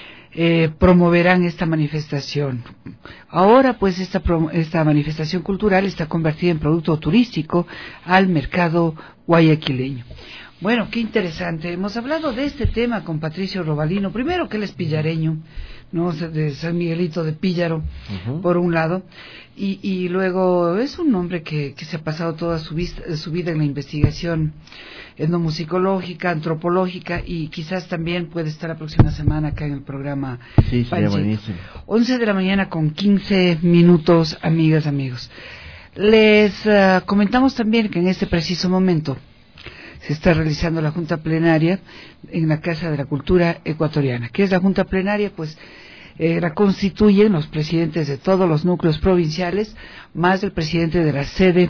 eh, promoverán esta manifestación. Ahora pues esta, esta manifestación cultural está convertida en producto turístico al mercado guayaquileño. Bueno, qué interesante. Hemos hablado de este tema con Patricio Robalino. Primero que él es pillareño, ¿no? De San Miguelito de Píllaro, uh-huh. por un lado. Y, y luego es un hombre que, que se ha pasado toda su, vista, su vida en la investigación etnomusicológica, antropológica, y quizás también puede estar la próxima semana acá en el programa. Sí, sería buenísimo. once de la mañana con quince minutos, amigas, amigos. Les uh, comentamos también que en este preciso momento se está realizando la Junta Plenaria en la Casa de la Cultura Ecuatoriana. ¿Qué es la Junta Plenaria? Pues eh, la constituyen los presidentes de todos los núcleos provinciales, más el presidente de la sede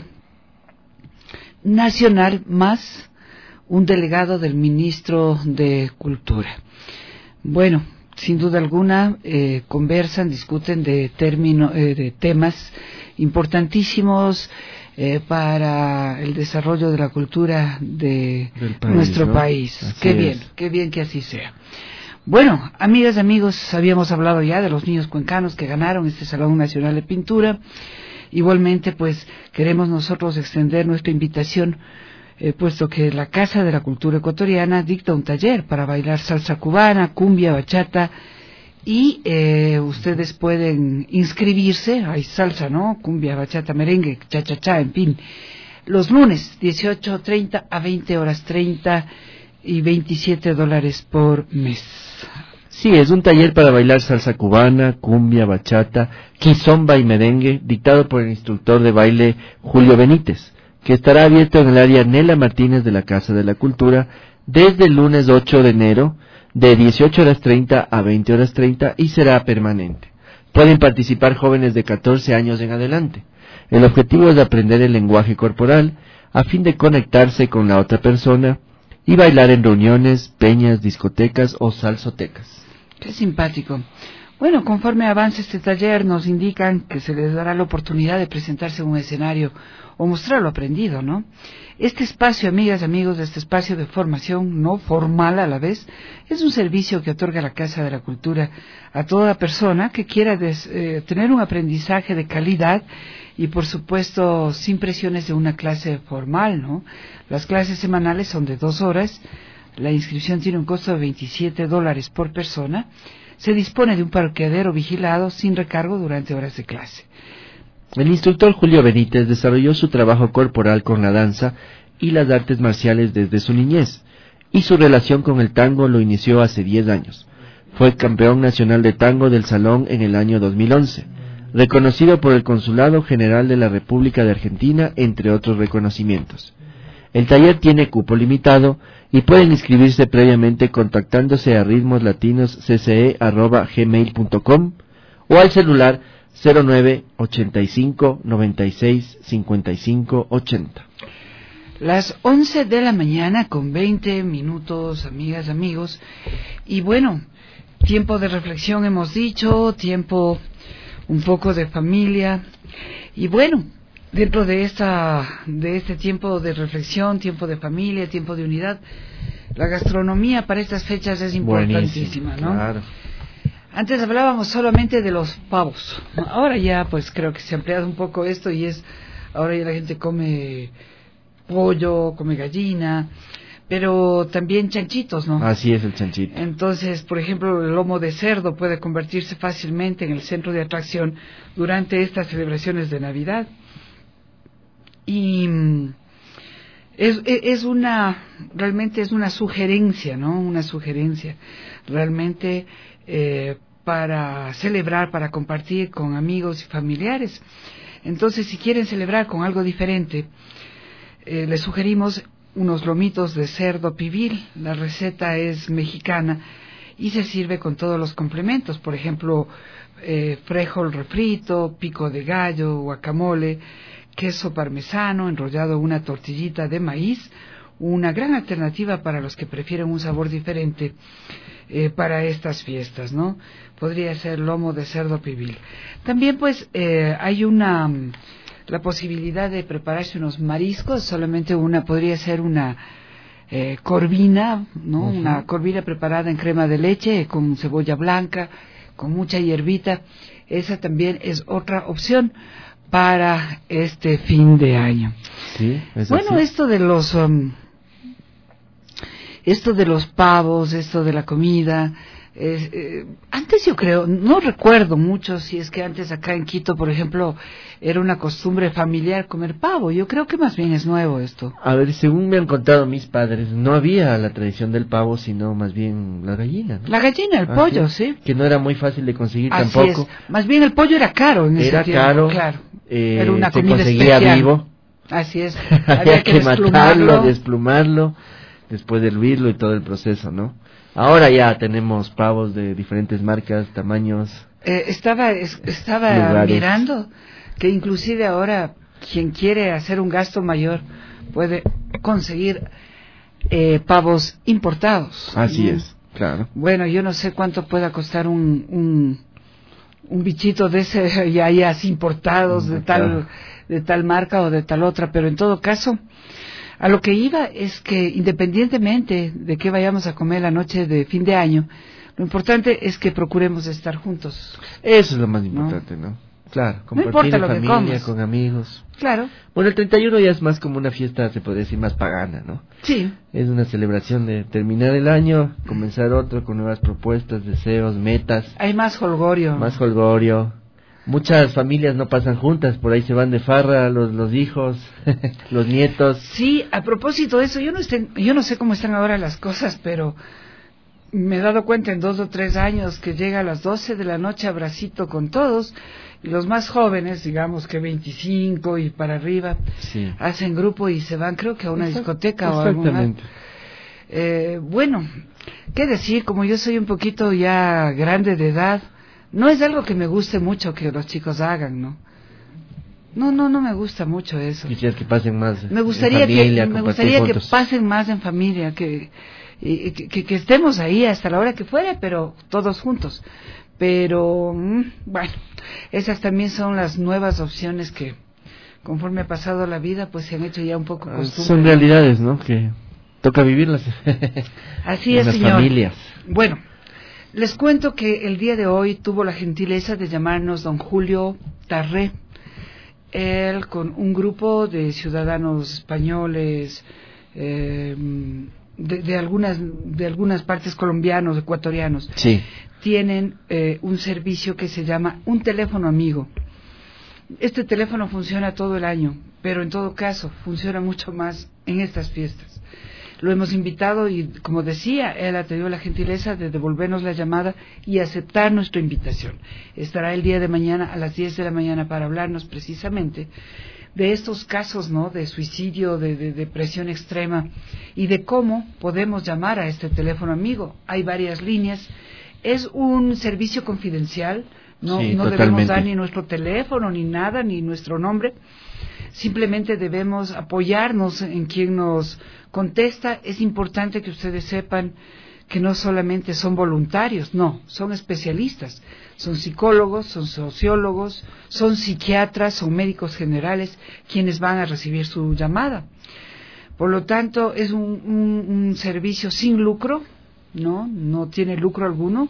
nacional, más un delegado del ministro de Cultura. Bueno, sin duda alguna, eh, conversan, discuten de, término, eh, de temas importantísimos eh, para el desarrollo de la cultura de país, nuestro ¿no? país. Así qué es. bien, qué bien que así sea. Bueno, amigas y amigos, habíamos hablado ya de los niños cuencanos que ganaron este Salón Nacional de Pintura. Igualmente, pues, queremos nosotros extender nuestra invitación, eh, puesto que la Casa de la Cultura Ecuatoriana dicta un taller para bailar salsa cubana, cumbia, bachata, y eh, ustedes pueden inscribirse, hay salsa, ¿no? Cumbia, bachata, merengue, cha-cha-cha, en fin, los lunes, dieciocho treinta a veinte horas treinta y veintisiete dólares por mes. Sí, es un taller para bailar salsa cubana, cumbia, bachata, kizomba y merengue, dictado por el instructor de baile Julio Benítez, que estará abierto en el área Nela Martínez de la Casa de la Cultura desde el lunes ocho de enero de dieciocho horas treinta a veinte horas treinta y será permanente. Pueden participar jóvenes de catorce años en adelante. El objetivo es aprender el lenguaje corporal a fin de conectarse con la otra persona y bailar en reuniones, peñas, discotecas o salsotecas. Qué simpático. Bueno, conforme avance este taller, nos indican que se les dará la oportunidad de presentarse en un escenario o mostrar lo aprendido, ¿no? Este espacio, amigas y amigos, este espacio de formación no formal a la vez, es un servicio que otorga la Casa de la Cultura a toda persona que quiera des, eh, tener un aprendizaje de calidad y, por supuesto, sin presiones de una clase formal, ¿no? Las clases semanales son de dos horas, la inscripción tiene un costo de veintisiete dólares por persona, se dispone de un parqueadero vigilado sin recargo durante horas de clase. El instructor Julio Benítez desarrolló su trabajo corporal con la danza y las artes marciales desde su niñez, y su relación con el tango lo inició hace diez años. Fue campeón nacional de tango del salón en el año dos mil once, reconocido por el Consulado General de la República de Argentina, entre otros reconocimientos. El taller tiene cupo limitado y pueden inscribirse previamente contactándose a ritmoslatinoscce arroba gmail punto com o al celular cero nueve ochenta y cinco noventa y seis cincuenta y cinco ochenta. Las once de la mañana con veinte minutos, amigas, amigos, y bueno, tiempo de reflexión hemos dicho, tiempo un poco de familia, y bueno, dentro de esta de este tiempo de reflexión, tiempo de familia, tiempo de unidad, la gastronomía para estas fechas es importantísima, buenísimo, ¿no? Claro. Antes hablábamos solamente de los pavos, ahora ya pues creo que se ha ampliado un poco esto y es, ahora ya la gente come pollo, come gallina, pero también chanchitos, ¿no? Así es, el chanchito. Entonces, por ejemplo, el lomo de cerdo puede convertirse fácilmente en el centro de atracción durante estas celebraciones de Navidad. Y es, es una, realmente es una sugerencia, ¿no? Una sugerencia, realmente eh, para celebrar, para compartir con amigos y familiares. Entonces, si quieren celebrar con algo diferente, eh, les sugerimos unos lomitos de cerdo pibil. La receta es mexicana y se sirve con todos los complementos, por ejemplo, eh, frijol refrito, pico de gallo, guacamole, queso parmesano enrollado en una tortillita de maíz, una gran alternativa para los que prefieren un sabor diferente eh, para estas fiestas, ¿no? Podría ser lomo de cerdo pibil. También pues eh, hay una la posibilidad de prepararse unos mariscos, solamente una podría ser una eh, corvina, ¿no? Uh-huh. Una corvina preparada en crema de leche con cebolla blanca, con mucha hierbita. Esa también es otra opción para este fin de año. Sí, es bueno, así. esto de los um, esto de los pavos, esto de la comida, eh, eh, antes yo creo, no recuerdo mucho si es que antes acá en Quito, por ejemplo, era una costumbre familiar comer pavo. Yo creo que más bien es nuevo esto. A ver, según me han contado mis padres, no había la tradición del pavo, sino más bien la gallina, ¿no? La gallina, el ah, pollo, sí. sí. Que no era muy fácil de conseguir Así tampoco. Es. Más bien el pollo era caro en ese era tiempo. Caro, claro. Eh, era una se comida conseguía especial. vivo. Así es. Había Había que que matarlo, desplumarlo. desplumarlo, después de hervirlo y todo el proceso, ¿no? Ahora ya tenemos pavos de diferentes marcas, tamaños. Eh, estaba es- estaba Lugares. mirando que inclusive ahora quien quiere hacer un gasto mayor puede conseguir eh, pavos importados. Así ¿no? es, claro. Bueno, yo no sé cuánto pueda costar un un, un bichito de ese ya ya así importados de tal claro. de tal marca o de tal otra, pero en todo caso a lo que iba es que independientemente de qué vayamos a comer la noche de fin de año, lo importante es que procuremos estar juntos. Eso es lo más importante, ¿no? Claro, compartir importa en lo que familia, comas. con amigos. Claro. Bueno, el treinta y uno ya es más como una fiesta, se podría decir, más pagana, ¿no? Sí. Es una celebración de terminar el año, comenzar otro con nuevas propuestas, deseos, metas. Hay más holgorio. Más holgorio. Muchas familias no pasan juntas, por ahí se van de farra los los hijos, los nietos. Sí, a propósito de eso, yo no esté- yo no sé cómo están ahora las cosas, pero me he dado cuenta en dos o tres años que llega a las doce de la noche abracito con todos, y los más jóvenes, digamos que veinticinco y para arriba, Sí. hacen grupo y se van, creo que a una Exact- discoteca o a algún lugar. Exactamente. Eh, bueno, qué decir, como yo soy un poquito ya grande de edad, no es algo que me guste mucho que los chicos hagan, ¿no? No, no, no me gusta mucho eso. Quisieras que pasen más Me en gustaría familia, que me compartir gustaría que juntos. pasen más en familia, que, y- que, que- que estemos ahí hasta la hora que fuera, pero todos juntos. Pero mm, bueno, esas también son las nuevas opciones que, conforme ha pasado la vida, pues se han hecho ya un poco Ah, costumbre. Son realidades, ¿no? Que toca vivirlas. Así en es, las señor. familias. Bueno, les cuento que el día de hoy tuvo la gentileza de llamarnos don Julio Tarré. Él con un grupo de ciudadanos españoles, eh, de, de algunas de algunas partes colombianos, ecuatorianos, Sí. tienen eh, un servicio que se llama un teléfono amigo. Este teléfono funciona todo el año, pero en todo caso funciona mucho más en estas fiestas. Lo hemos invitado y, como decía, él ha tenido la gentileza de devolvernos la llamada y aceptar nuestra invitación. Estará el día de mañana a las diez de la mañana para hablarnos precisamente de estos casos, ¿no?, de suicidio, de, de depresión extrema y de cómo podemos llamar a este teléfono amigo. Hay varias líneas. Es un servicio confidencial. No, Sí, no debemos totalmente. dar ni nuestro teléfono, ni nada, ni nuestro nombre. Simplemente debemos apoyarnos en quien nos contesta. Es importante que ustedes sepan que no solamente son voluntarios, no, son especialistas. Son psicólogos, son sociólogos, son psiquiatras, son médicos generales quienes van a recibir su llamada. Por lo tanto, es un, un, un servicio sin lucro, no, no tiene lucro alguno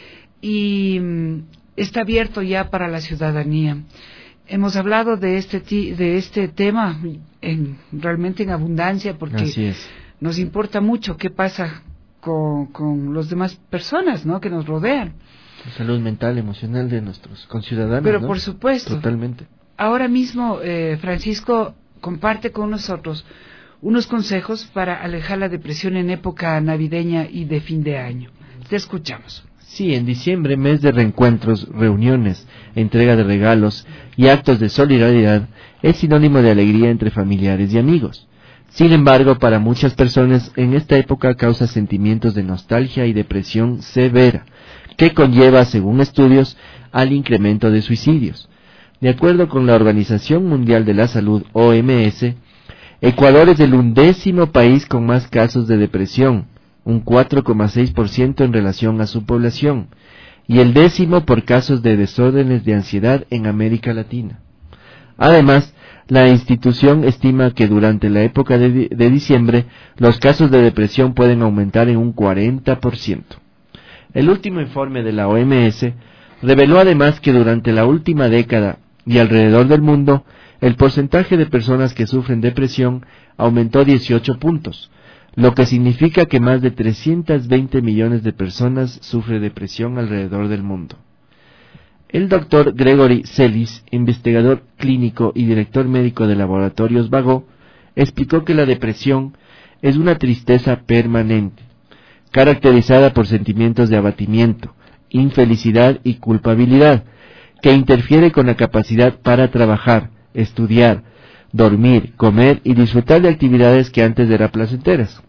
y mm, está abierto ya para la ciudadanía. Hemos hablado de este ti- de este tema en, realmente en abundancia porque Así es. nos importa mucho qué pasa con, con las demás personas, ¿no?, que nos rodean. La salud mental, emocional de nuestros conciudadanos. Pero ¿no? por supuesto. Totalmente. Ahora mismo eh, Francisco comparte con nosotros unos consejos para alejar la depresión en época navideña y de fin de año. Te escuchamos. Sí, en diciembre, mes de reencuentros, reuniones, entrega de regalos y actos de solidaridad, es sinónimo de alegría entre familiares y amigos. Sin embargo, para muchas personas, en esta época causa sentimientos de nostalgia y depresión severa, que conlleva, según estudios, al incremento de suicidios. De acuerdo con la Organización Mundial de la Salud, O M S, Ecuador es el undécimo país con más casos de depresión, un cuatro coma seis por ciento en relación a su población, y el décimo por casos de desórdenes de ansiedad en América Latina. Además, la institución estima que durante la época de, di- de diciembre los casos de depresión pueden aumentar en un cuarenta por ciento. El último informe de la O M S reveló además que durante la última década y alrededor del mundo, el porcentaje de personas que sufren depresión aumentó dieciocho puntos, lo que significa que más de trescientos veinte millones de personas sufren depresión alrededor del mundo. El doctor Gregory Celis, investigador clínico y director médico de Laboratorios Vago, explicó que la depresión es una tristeza permanente, caracterizada por sentimientos de abatimiento, infelicidad y culpabilidad, que interfiere con la capacidad para trabajar, estudiar, dormir, comer y disfrutar de actividades que antes eran placenteras.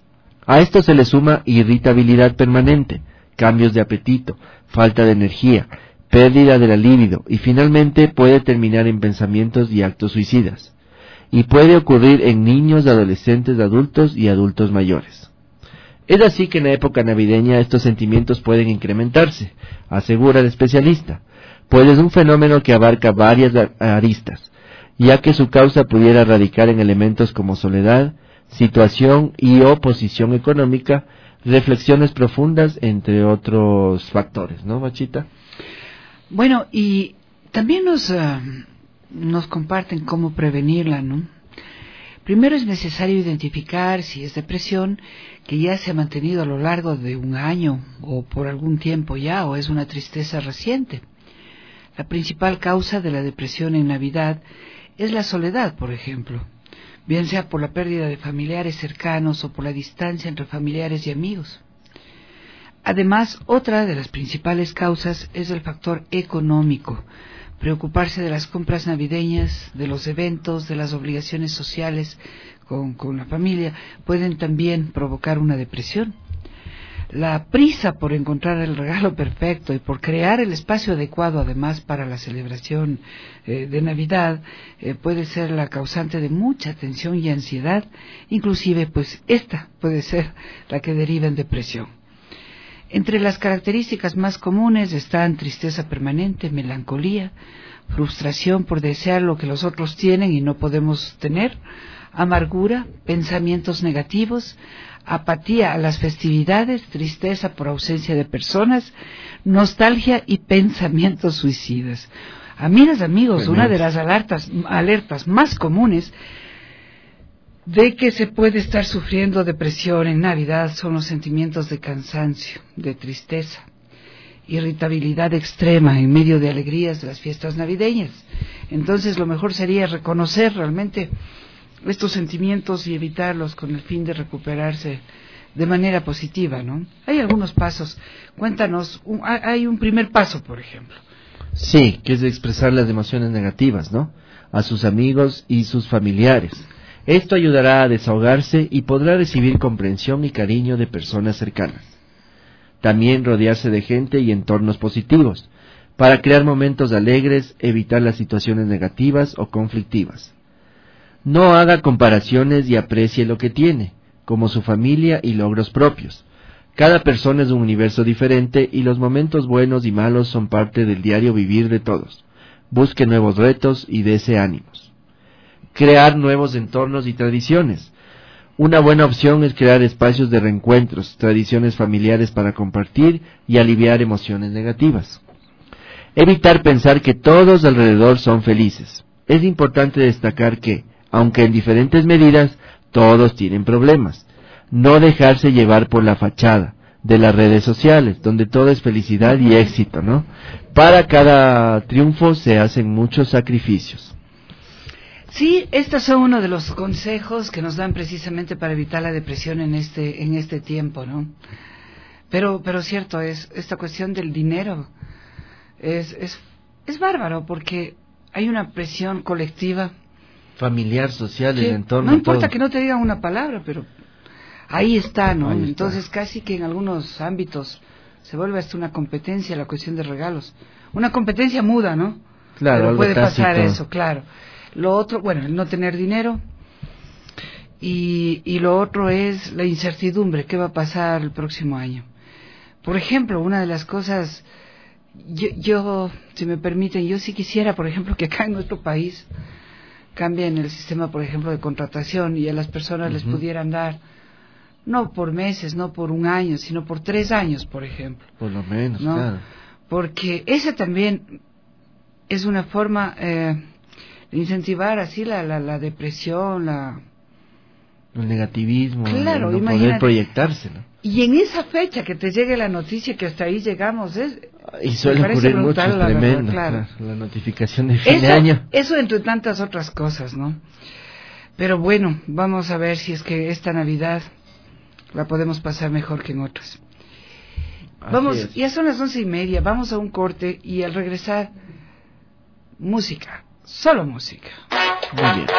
A esto se le suma irritabilidad permanente, cambios de apetito, falta de energía, pérdida de la libido y finalmente puede terminar en pensamientos y actos suicidas. Y puede ocurrir en niños, adolescentes, adultos y adultos mayores. Es así que en la época navideña estos sentimientos pueden incrementarse, asegura el especialista, pues es un fenómeno que abarca varias aristas, ya que su causa pudiera radicar en elementos como soledad, situación y oposición económica, reflexiones profundas, entre otros factores, ¿no, Machita? Bueno, y también nos, uh, nos comparten cómo prevenirla, ¿no? Primero es necesario identificar si es depresión que ya se ha mantenido a lo largo de un año o por algún tiempo ya, o es una tristeza reciente. La principal causa de la depresión en Navidad es la soledad, por ejemplo, bien sea por la pérdida de familiares cercanos o por la distancia entre familiares y amigos. Además, otra de las principales causas es el factor económico. Preocuparse de las compras navideñas, de los eventos, de las obligaciones sociales con, con la familia, pueden también provocar una depresión. La prisa por encontrar el regalo perfecto y por crear el espacio adecuado además para la celebración eh, de Navidad eh, puede ser la causante de mucha tensión y ansiedad, inclusive pues esta puede ser la que deriva en depresión. Entre las características más comunes están tristeza permanente, melancolía, frustración por desear lo que los otros tienen y no podemos tener, amargura, pensamientos negativos, apatía a las festividades, tristeza por ausencia de personas, nostalgia y pensamientos suicidas. Amigas, amigos, Tremendo. Una de las alertas, alertas más comunes de que se puede estar sufriendo depresión en Navidad son los sentimientos de cansancio, de tristeza, irritabilidad extrema en medio de alegrías de las fiestas navideñas. Entonces lo mejor sería reconocer realmente estos sentimientos y evitarlos con el fin de recuperarse de manera positiva, ¿no? Hay algunos pasos. Cuéntanos, un, hay un primer paso, por ejemplo. Sí, que es de expresar las emociones negativas, ¿no? A sus amigos y sus familiares. Esto ayudará a desahogarse y podrá recibir comprensión y cariño de personas cercanas. También rodearse de gente y entornos positivos, para crear momentos alegres, evitar las situaciones negativas o conflictivas. No haga comparaciones y aprecie lo que tiene, como su familia y logros propios. Cada persona es un universo diferente y los momentos buenos y malos son parte del diario vivir de todos. Busque nuevos retos y dese ánimos. Crear nuevos entornos y tradiciones. Una buena opción es crear espacios de reencuentros, tradiciones familiares para compartir y aliviar emociones negativas. Evitar pensar que todos alrededor son felices. Es importante destacar que, aunque en diferentes medidas, todos tienen problemas. No dejarse llevar por la fachada de las redes sociales, donde todo es felicidad y éxito, ¿no? Para cada triunfo se hacen muchos sacrificios. Sí, estos son uno de los consejos que nos dan precisamente para evitar la depresión en este en este tiempo, ¿no? Pero pero cierto es, esta cuestión del dinero es es es bárbaro porque hay una presión colectiva familiar, social, el entorno. No importa todo. Que no te digan una palabra, pero ahí está, ¿no? Ahí Entonces está. Casi que en algunos ámbitos se vuelve hasta una competencia la cuestión de regalos, una competencia muda, ¿no? Claro, pero algo puede tácito. pasar eso, claro. Lo otro, bueno, el no tener dinero y, y lo otro es la incertidumbre, ¿qué va a pasar el próximo año? Por ejemplo, una de las cosas, yo, yo si me permiten, yo sí quisiera, por ejemplo, que acá en nuestro país cambien el sistema, por ejemplo, de contratación y a las personas uh-huh. les pudieran dar, no por meses, no por un año, sino por tres años, por ejemplo. Por lo menos, ¿no? Claro. Porque esa también es una forma... Eh, de incentivar así la, la, la depresión, la... el negativismo, claro, el no poder proyectarse, ¿no? Y en esa fecha que te llegue la noticia que hasta ahí llegamos, es... Y suele ocurrir mucho, es tremendo, claro. claro, la notificación de fin eso, de año. Eso entre tantas otras cosas, ¿no? Pero bueno, vamos a ver si es que esta Navidad la podemos pasar mejor que en otras. Así Vamos, es. Ya son las once y media, vamos a un corte y al regresar, música. Solo música. Muy bien.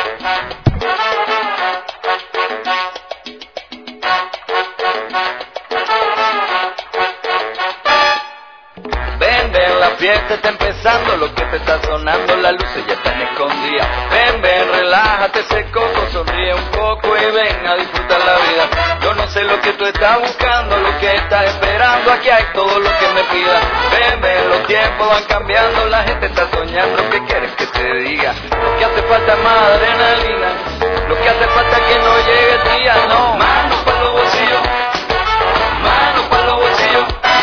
Ven, ven, la fiesta está empezando, lo que te está sonando, las luces ya están escondidas. Ven, ven, relájate ese coco, sonríe un poco y ven a disfrutar la vida. Yo no sé lo que tú estás buscando, lo que estás esperando, aquí hay todo lo que me pidas. Ven, ven, los tiempos van cambiando, la gente está soñando, ¿qué quieres que te diga? Lo que hace falta es más adrenalina, lo que hace falta es que no llegue el día, no. Mano para los bolsillos, mano para los bolsillos.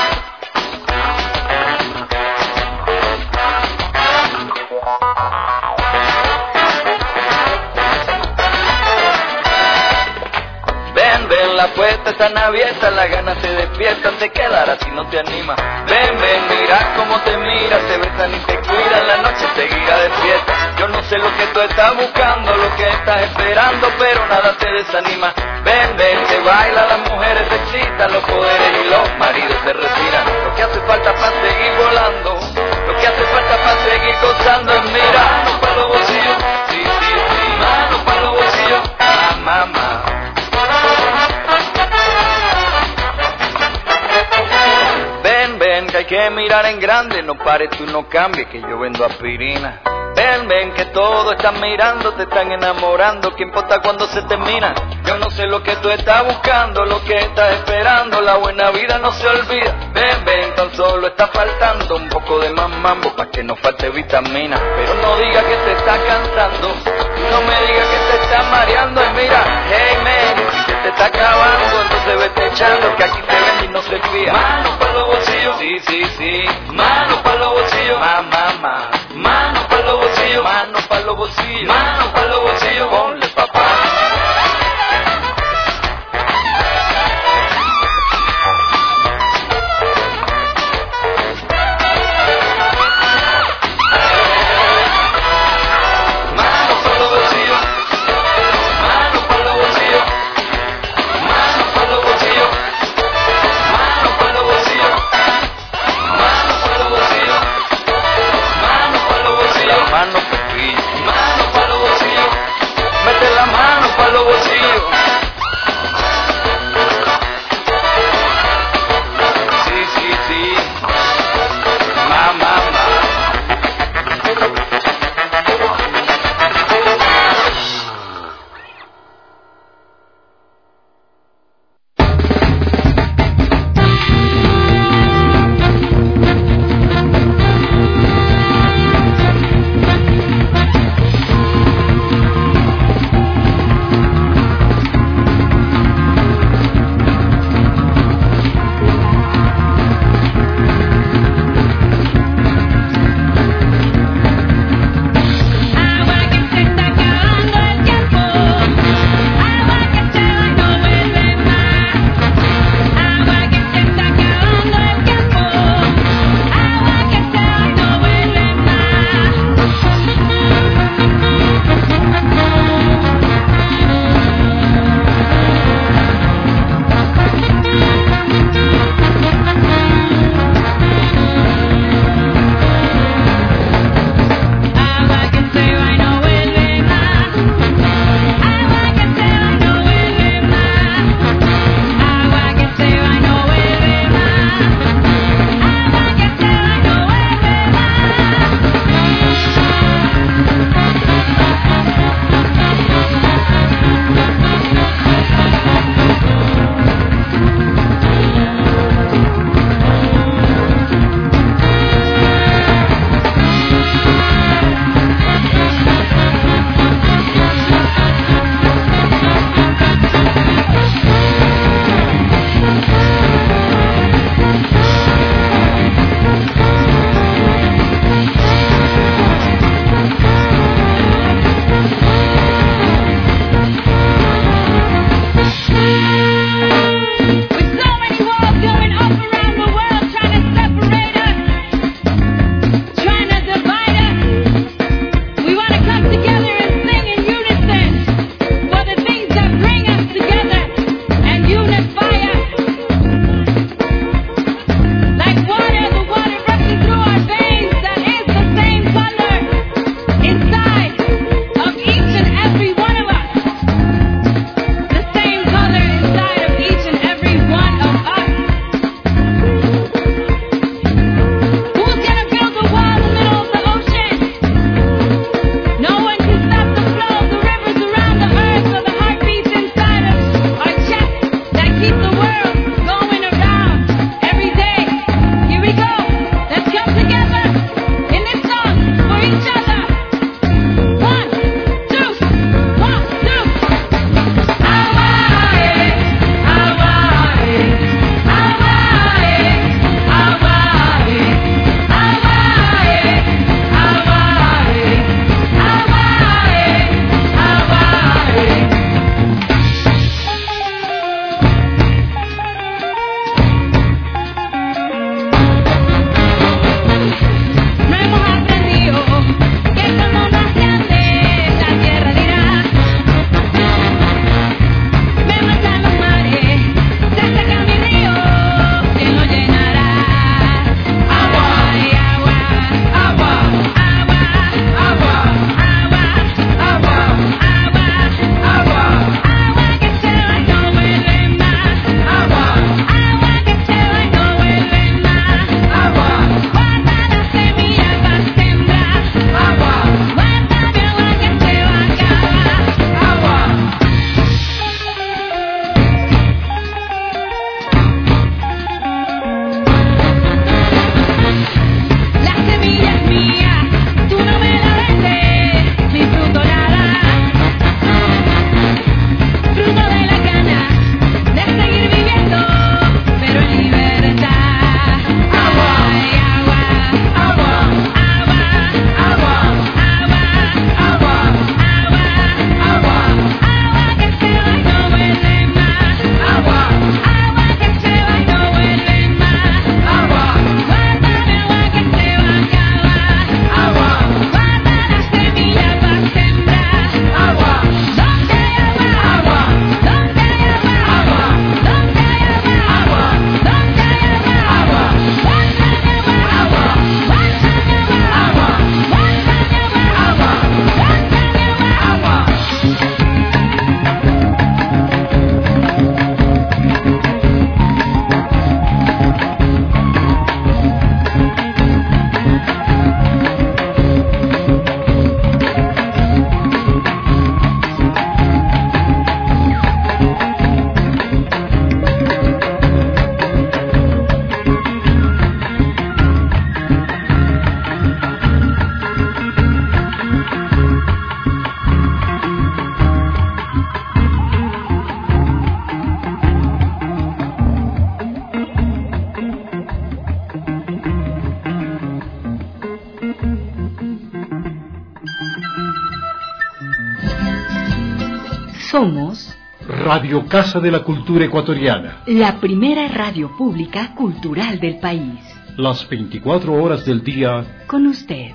Ven, ven, la puerta está abierta, las ganas se despiertan, te quedarás si no te animas. Ven, ven, mira cómo te mira, te besan y te cuidan, la noche seguirá despierta. Yo no sé lo que tú estás buscando, lo que estás esperando, pero nada te desanima. Ven, ven, te baila, las mujeres te excitan, los poderes y los maridos se retiran. Lo que hace falta para seguir volando, lo que hace falta para seguir gozando es mirar. Mano para los bolsillos, sí, sí, sí, mano para los bolsillos, ah, mamá. Ven, ven, que hay que mirar en grande, no pares tú, no cambies, que yo vendo aspirina. Ven, ven, que todos están mirando, te están enamorando, ¿qué importa cuando se termina? Yo no sé lo que tú estás buscando, lo que estás esperando, la buena vida no se olvida. Ven, ven, tan solo está faltando un poco de más mambo pa' que no falte vitamina. Pero no diga que te está cansando, no me diga que te está mareando. Y mira, hey man, si se te está acabando, entonces vete echando, que aquí te ven y no se fía. Mano para los bolsillos, sí, sí, sí, mano para los bolsillos, ma, ma, ma. Mano para los bolsillos, mano para los bolsillos, mano para los bolsillos, ponle papá. Mano pa' los bolsillos, Somos Radio Casa de la Cultura Ecuatoriana. la primera radio pública cultural del país. Las veinticuatro horas del día. Con usted.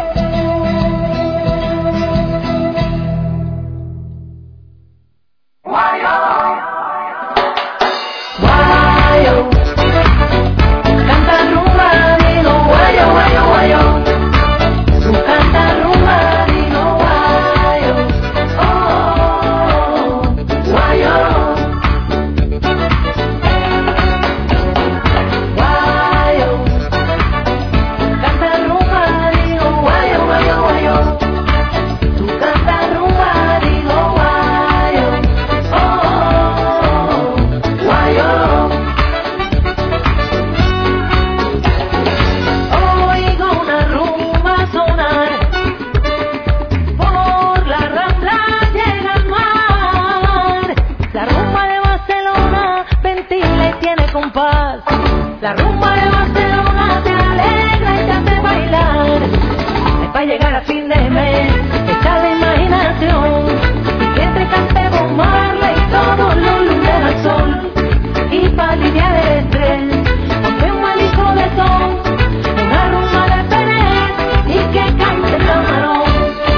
La rumba de Barcelona te alegra y te hace bailar. Es para llegar a fin de mes, está la imaginación. Y que entre cante Bob Marley y todos los lunes al sol. Y para aliviar el estrés, ponte un malico de son, una rumba de Pérez y que cante el camarón.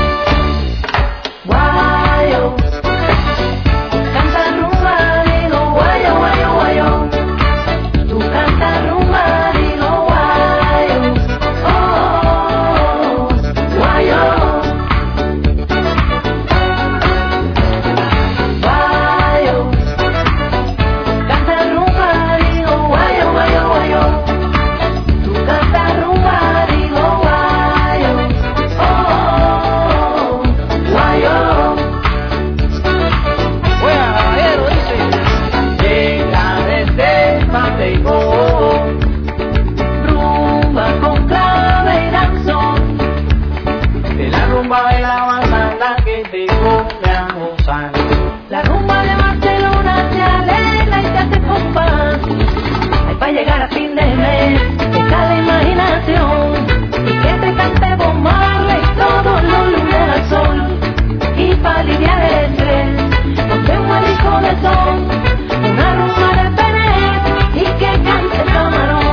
Guayo, canta rumba, digo guayo, guayo, guayo. Canta rumba, digo guayo, oh, guayo. Guayo, canta rumba, digo guayo, guayo, guayo. Tú canta rumba, digo guayo, oh, guayo. Bueno, caballero, dice, llega desde Mateo. Rumba con clave y danzón. De la rumba de la banda la que te pone a gozar. La rumba de Barcelona te alegra y te hace compás. Hay para llegar a fin de mes, está la imaginación. Y que te cante Bob Marley todos los lunes al sol. Y para aliviar el estrés, ponte un disco de son, una rumba de Pérez y que cante el camarón.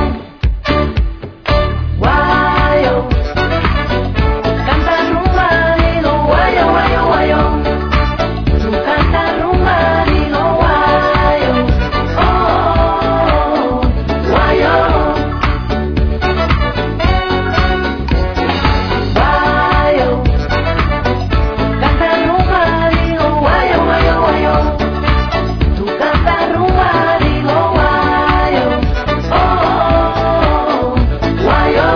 Guayo, canta rumba, digo guayo, guayo, guayo. Tú canta rumba, digo guayo, oh, guayo. Guayo, canta rumba, digo guayo, guayo, guayo. Tú canta rumba, digo guayo, oh, guayo.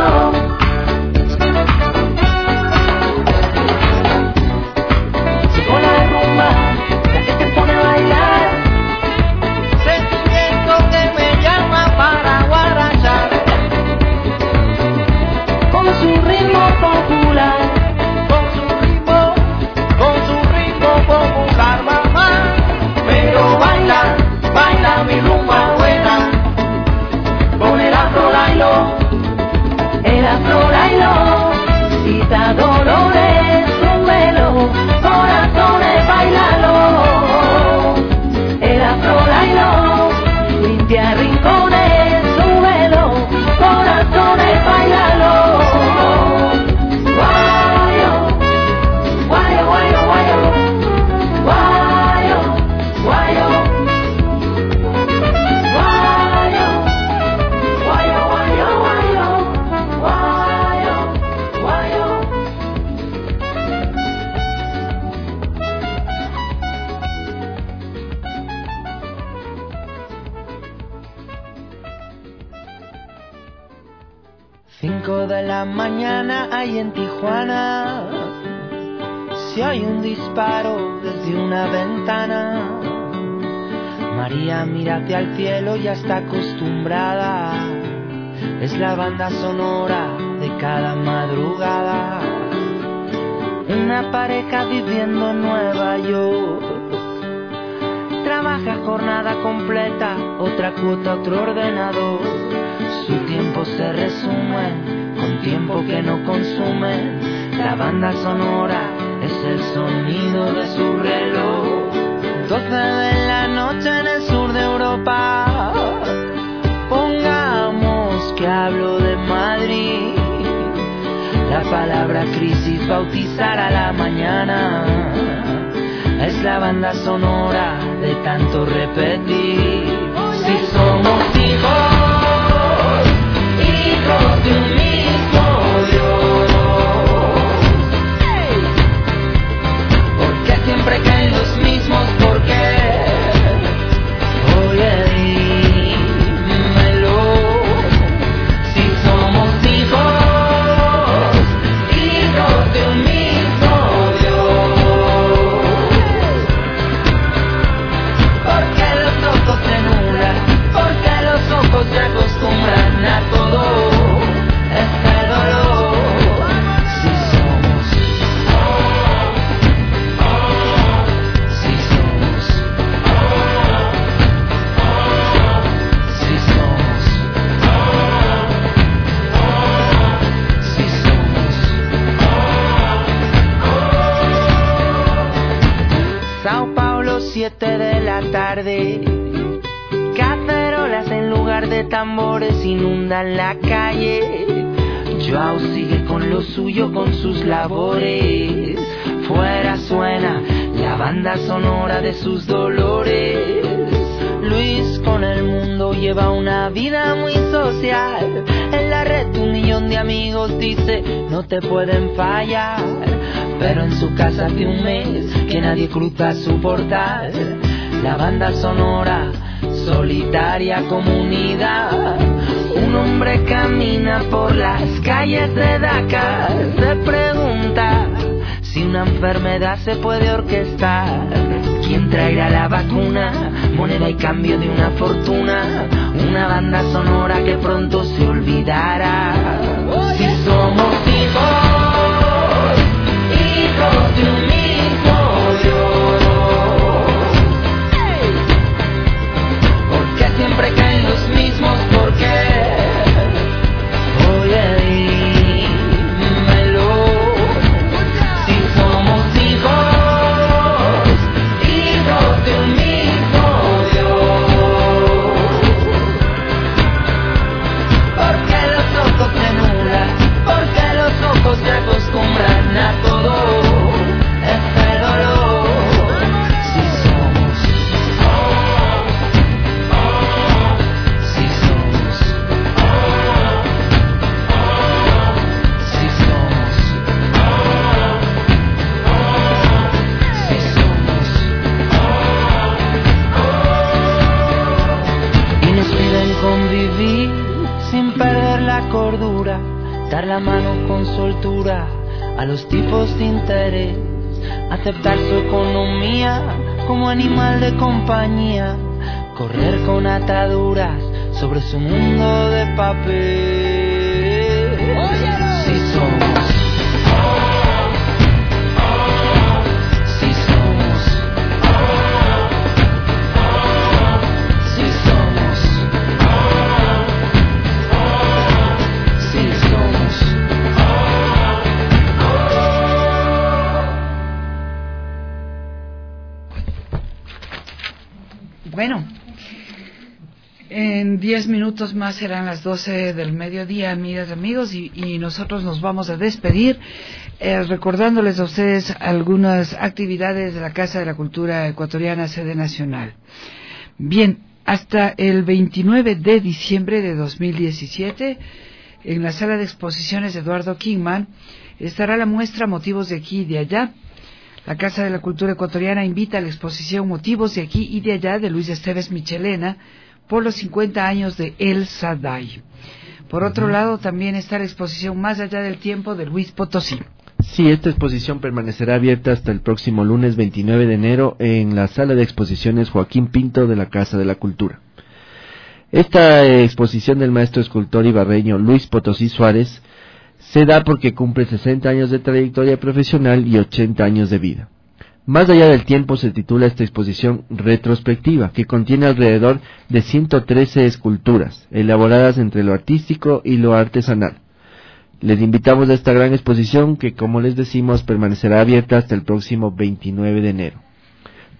Llegó la rumba, la que te pone a bailar. Sentimiento que me llama para guarachar. Con su ritmo popular, con su ritmo, con su ritmo popular, mamá. Pero baila, baila mi rumba buena. Con el afro lailo, el afro lailo. Cita Dolores, súbelo, corazones, bailalo. El afro lailo, limpia rincones, súbelo, corazones, bailalo. Guayo, guayo, guayo, guayo. Guayo, guayo. Guayo, guayo, guayo, guayo. Guayo, guayo. Cinco de la mañana hay en Tijuana. Se oye un disparo desde una ventana. María mira hacia el cielo, ya está acostumbrada. Es la banda sonora de cada madrugada. Una pareja viviendo en Nueva York. Trabaja jornada completa, otra cuota, otro ordenador. Su tiempo se resume con tiempo que no consume. La banda sonora es el sonido de su reloj. doce de la noche en el sur de Europa. Pongamos que hablo de Madrid. La palabra crisis bautizará la mañana. Es la banda sonora de tanto repetir. Si somos hijos, hijos de un mismo Dios, ¿por qué siempre caen los mismos? ¿Por qué? Oye, dímelo. Si somos hijos, hijos de un mismo Dios, ¿por qué los ojos se nublan? ¿Por qué los ojos se acostumbran a todo este dolor? Si somos, si somos, si somos, si somos. Sao Paulo, siete de la tarde. Cacerolas en lugar de tambores inundan la calle. Joao sigue con lo suyo, con sus labores. Fuera suena la banda sonora de sus dolores. Luis con el mundo lleva una vida muy social. En la red un millón de amigos, dice, no te pueden fallar. Pero en su casa hace un mes que nadie cruza su portal. La banda sonora, solitaria comunidad. Un hombre camina por las calles de Dakar. Se pregunta si una enfermedad se puede orquestar. ¿Quién traerá la vacuna? Moneda y cambio de una fortuna. Una banda sonora que pronto se olvidará. Si somos hijos, hijos de un mismo Dios, ¿por qué siempre caen los mismos? ¿Por qué? Oye, dímelo. Si somos hijos, hijos de un mismo Dios, ¿por qué los ojos se nublan? ¿Por qué los ojos se acostumbran a todo este dolor? Si somos, si somos, si somos, si somos. Y nos piden convivir sin perder la cordura, dar la mano con soltura a los tipos de interés, aceptar su economía como animal de compañía, correr con ataduras sobre su mundo de papel. Si somos, si somos, si somos, si somos. Bueno, en diez minutos más serán las doce del mediodía, amigas y amigos, y, y nosotros nos vamos a despedir eh, recordándoles a ustedes algunas actividades de la Casa de la Cultura Ecuatoriana, sede nacional. Bien, hasta el veintinueve de diciembre de dos mil diecisiete, en la sala de exposiciones Eduardo Kingman, estará la muestra Motivos de aquí y de allá. La Casa de la Cultura Ecuatoriana invita a la exposición Motivos de aquí y de allá de Luis Esteves Michelena por los cincuenta años de El Sadai. Por otro lado, también está la exposición Más allá del tiempo de Luis Potosí. Sí, esta exposición permanecerá abierta hasta el próximo lunes veintinueve de enero en la sala de exposiciones Joaquín Pinto de la Casa de la Cultura. Esta eh, exposición del maestro escultor ibarreño Luis Potosí Suárez se da porque cumple sesenta años de trayectoria profesional y ochenta años de vida. Más allá del tiempo se titula esta exposición retrospectiva, que contiene alrededor de ciento trece esculturas, elaboradas entre lo artístico y lo artesanal. Les invitamos a esta gran exposición que, como les decimos, permanecerá abierta hasta el próximo veintinueve de enero.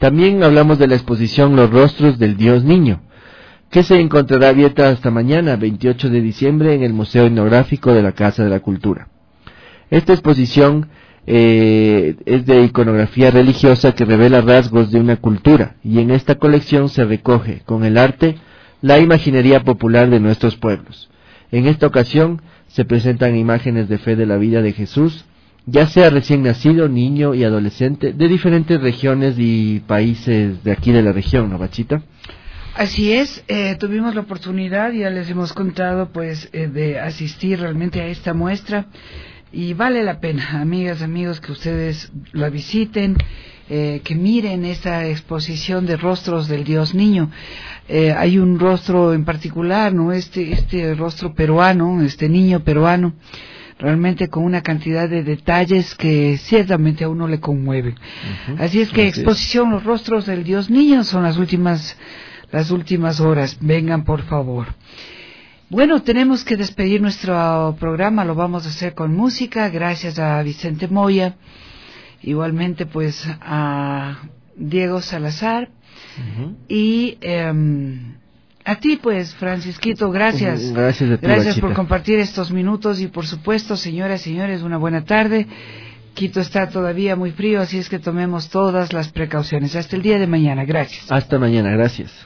También hablamos de la exposición Los Rostros del Dios Niño, que se encontrará abierta hasta mañana, veintiocho de diciembre, en el Museo Etnográfico de la Casa de la Cultura. Esta exposición eh, es de iconografía religiosa que revela rasgos de una cultura, y en esta colección se recoge, con el arte, la imaginería popular de nuestros pueblos. En esta ocasión se presentan imágenes de fe de la vida de Jesús, ya sea recién nacido, niño y adolescente, de diferentes regiones y países de aquí de la región, ¿no, Bachita? Así es, eh, tuvimos la oportunidad, ya les hemos contado, pues, eh, de asistir realmente a esta muestra, y vale la pena, amigas, amigos, que ustedes la visiten, eh, que miren esta exposición de rostros del Dios Niño. Eh, hay un rostro en particular, ¿no? Este, este rostro peruano, este niño peruano, realmente con una cantidad de detalles que ciertamente a uno le conmueven. Uh-huh. Así es que Así exposición es. Los rostros del Dios Niño son las últimas, las últimas horas. Vengan, por favor. Bueno, tenemos que despedir nuestro programa, lo vamos a hacer con música, gracias a Vicente Moya, igualmente pues a Diego Salazar, uh-huh. y eh, a ti pues, Francisquito, gracias. Gracias a ti, Gracias Bachita. por compartir estos minutos y por supuesto, señoras y señores, una buena tarde. Quito está todavía muy frío, así es que tomemos todas las precauciones. Hasta el día de mañana, gracias. Hasta mañana, gracias.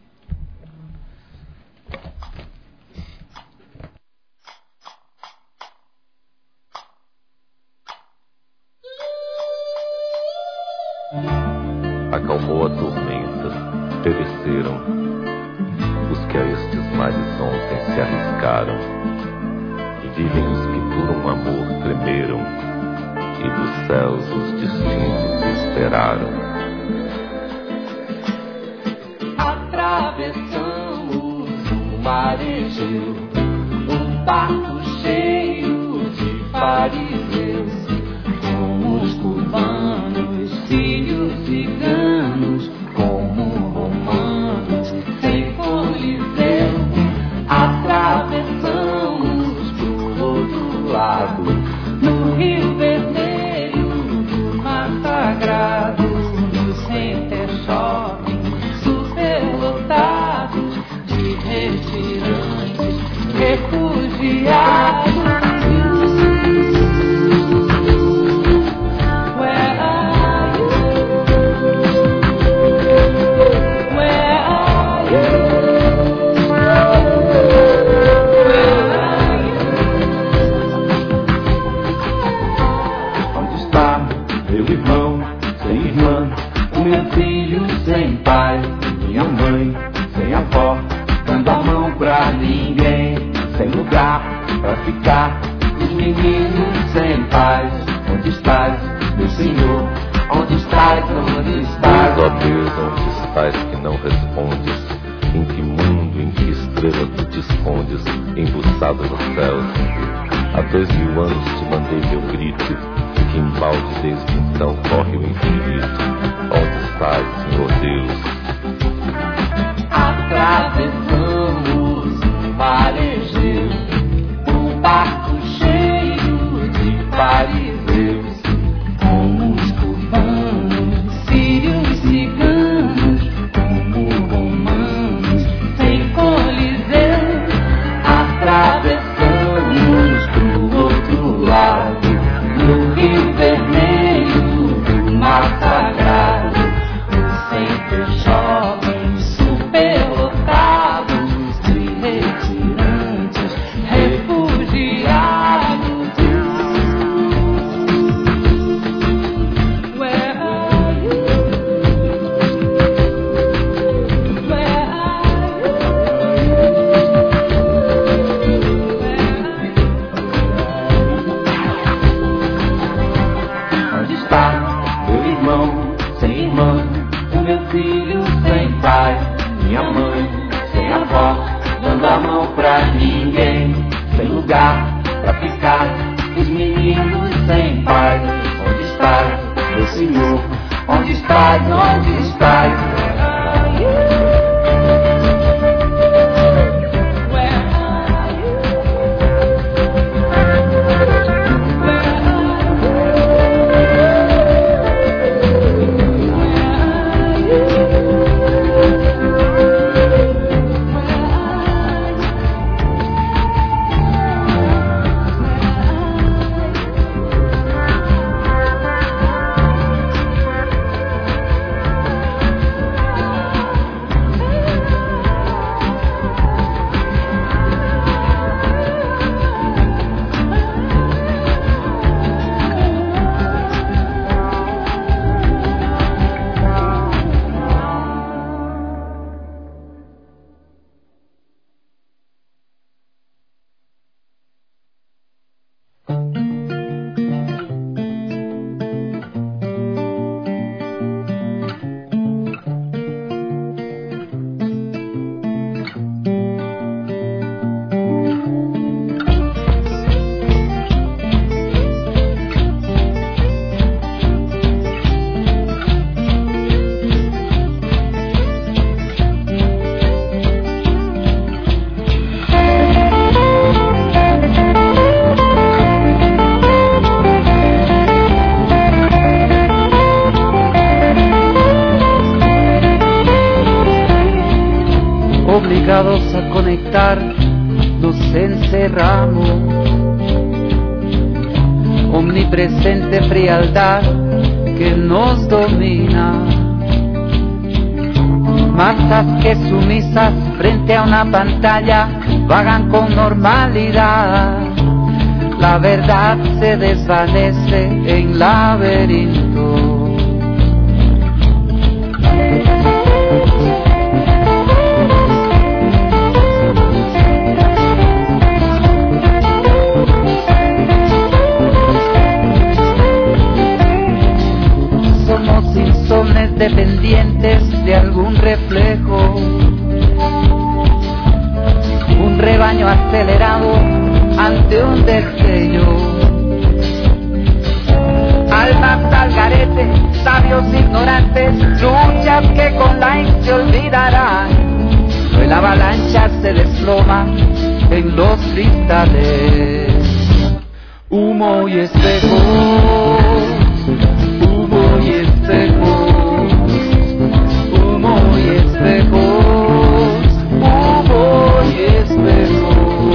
Acalmou a tormenta, pereceram os que a estes mares ontem se arriscaram. Vivem os que por um amor tremeram, e dos céus os distintos esperaram. Atravessamos um marejeu, um barco cheio de fariseus, como os cubanos, sírios, ciganos, como romanos, sem coliseu. Atravessamos pro outro lado, no Rio Vermelho, do Mar Sagrado, no Center Shopping, superlotados de retirantes, refugiados. Sem pai, minha mãe, sem avó, dando a mão pra ninguém, sem lugar pra ficar. Os meninos sem paz, onde estás, meu Senhor? Onde estás, onde estás? Ó Deus, onde estás que não respondes? Em que mundo, em que estrela tu te escondes, embuçado nos céus? Há dois mil anos te mandei meu grito, que embalde desde então corre o infinito. Onde estás, Senhor Deus? Atravessamos um marejeu, um barco cheio de fariseus, como os cubanos, sírios, ciganos, como romanos, sem coliseu. Atravessamos pro outro lado, no Rio Vermelho, do Mar Sagrado, Center Shopping, superlotados de retirantes, refugiados. Where are you? Where are you? Onde está meu irmão sem irmã? Meu filho sem pai, minha mãe sem avó, dando a mão pra ninguém, sem lugar pra ficar. Os meninos sem pai, onde estás, meu Senhor? Onde estás, onde estás? forzados a conectar, nos encerramos. Omnipresente frialdad que nos domina. Masas que sumisas frente a una pantalla vagan con normalidad. La verdad se desvanece en laberinto. Somos insomnes dependientes de algún reflejo, un rebaño acelerado ante un destello. Almas al garete, sabios ignorantes, luchas que con la ing se olvidarán. Hoy la avalancha se desploma en los cristales. Humo y espejos, humo y espejos, humo y espejos, humo y espejos.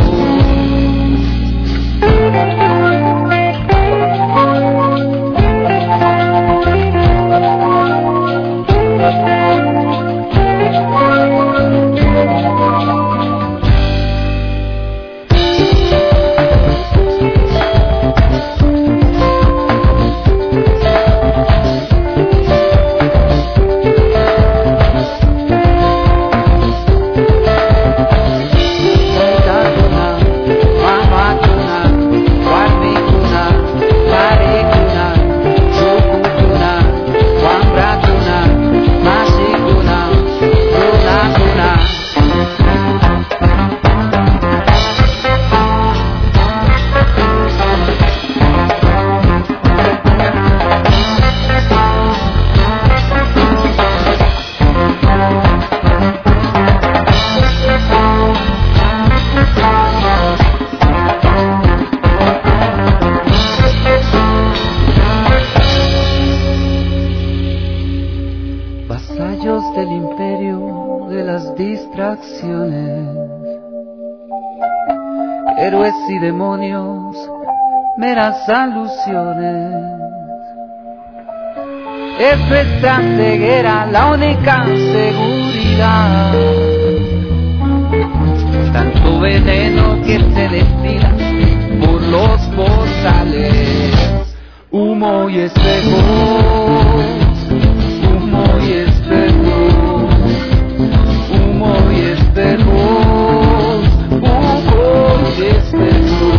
Héroes y demonios, meras alusiones. Es nuestra ceguera la única seguridad. Tanto veneno que se destila por los portales. Humo y espejos, humo y espejos, humo y espejos, humo y espejos.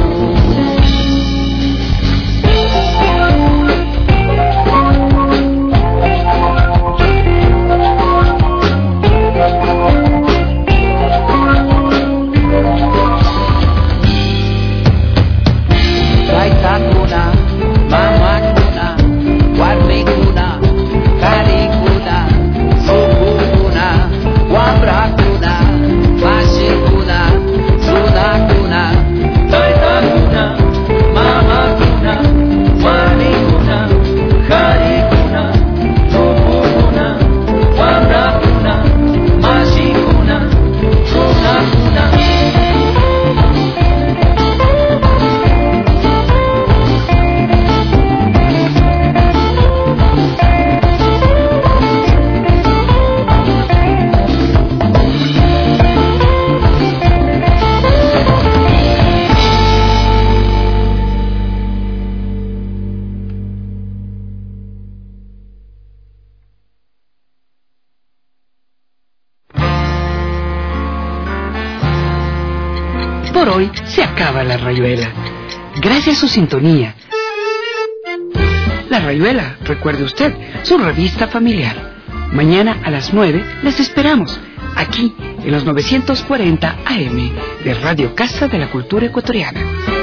Raitakuna, mamakuna, warmikuna, karikuna, sukukuna, wambrakuna, mashikuna, sunakuna. Raitakuna, mamakuna, warmikuna, karikuna, sukukuna, wambrakuna, mashikuna, sunakuna. Por hoy se acaba La Rayuela. Gracias a su sintonía. La Rayuela, recuerde usted, su revista familiar. Mañana a las nueve les esperamos, aquí en los novecientos cuarenta A M de Radio Casa de la Cultura Ecuatoriana.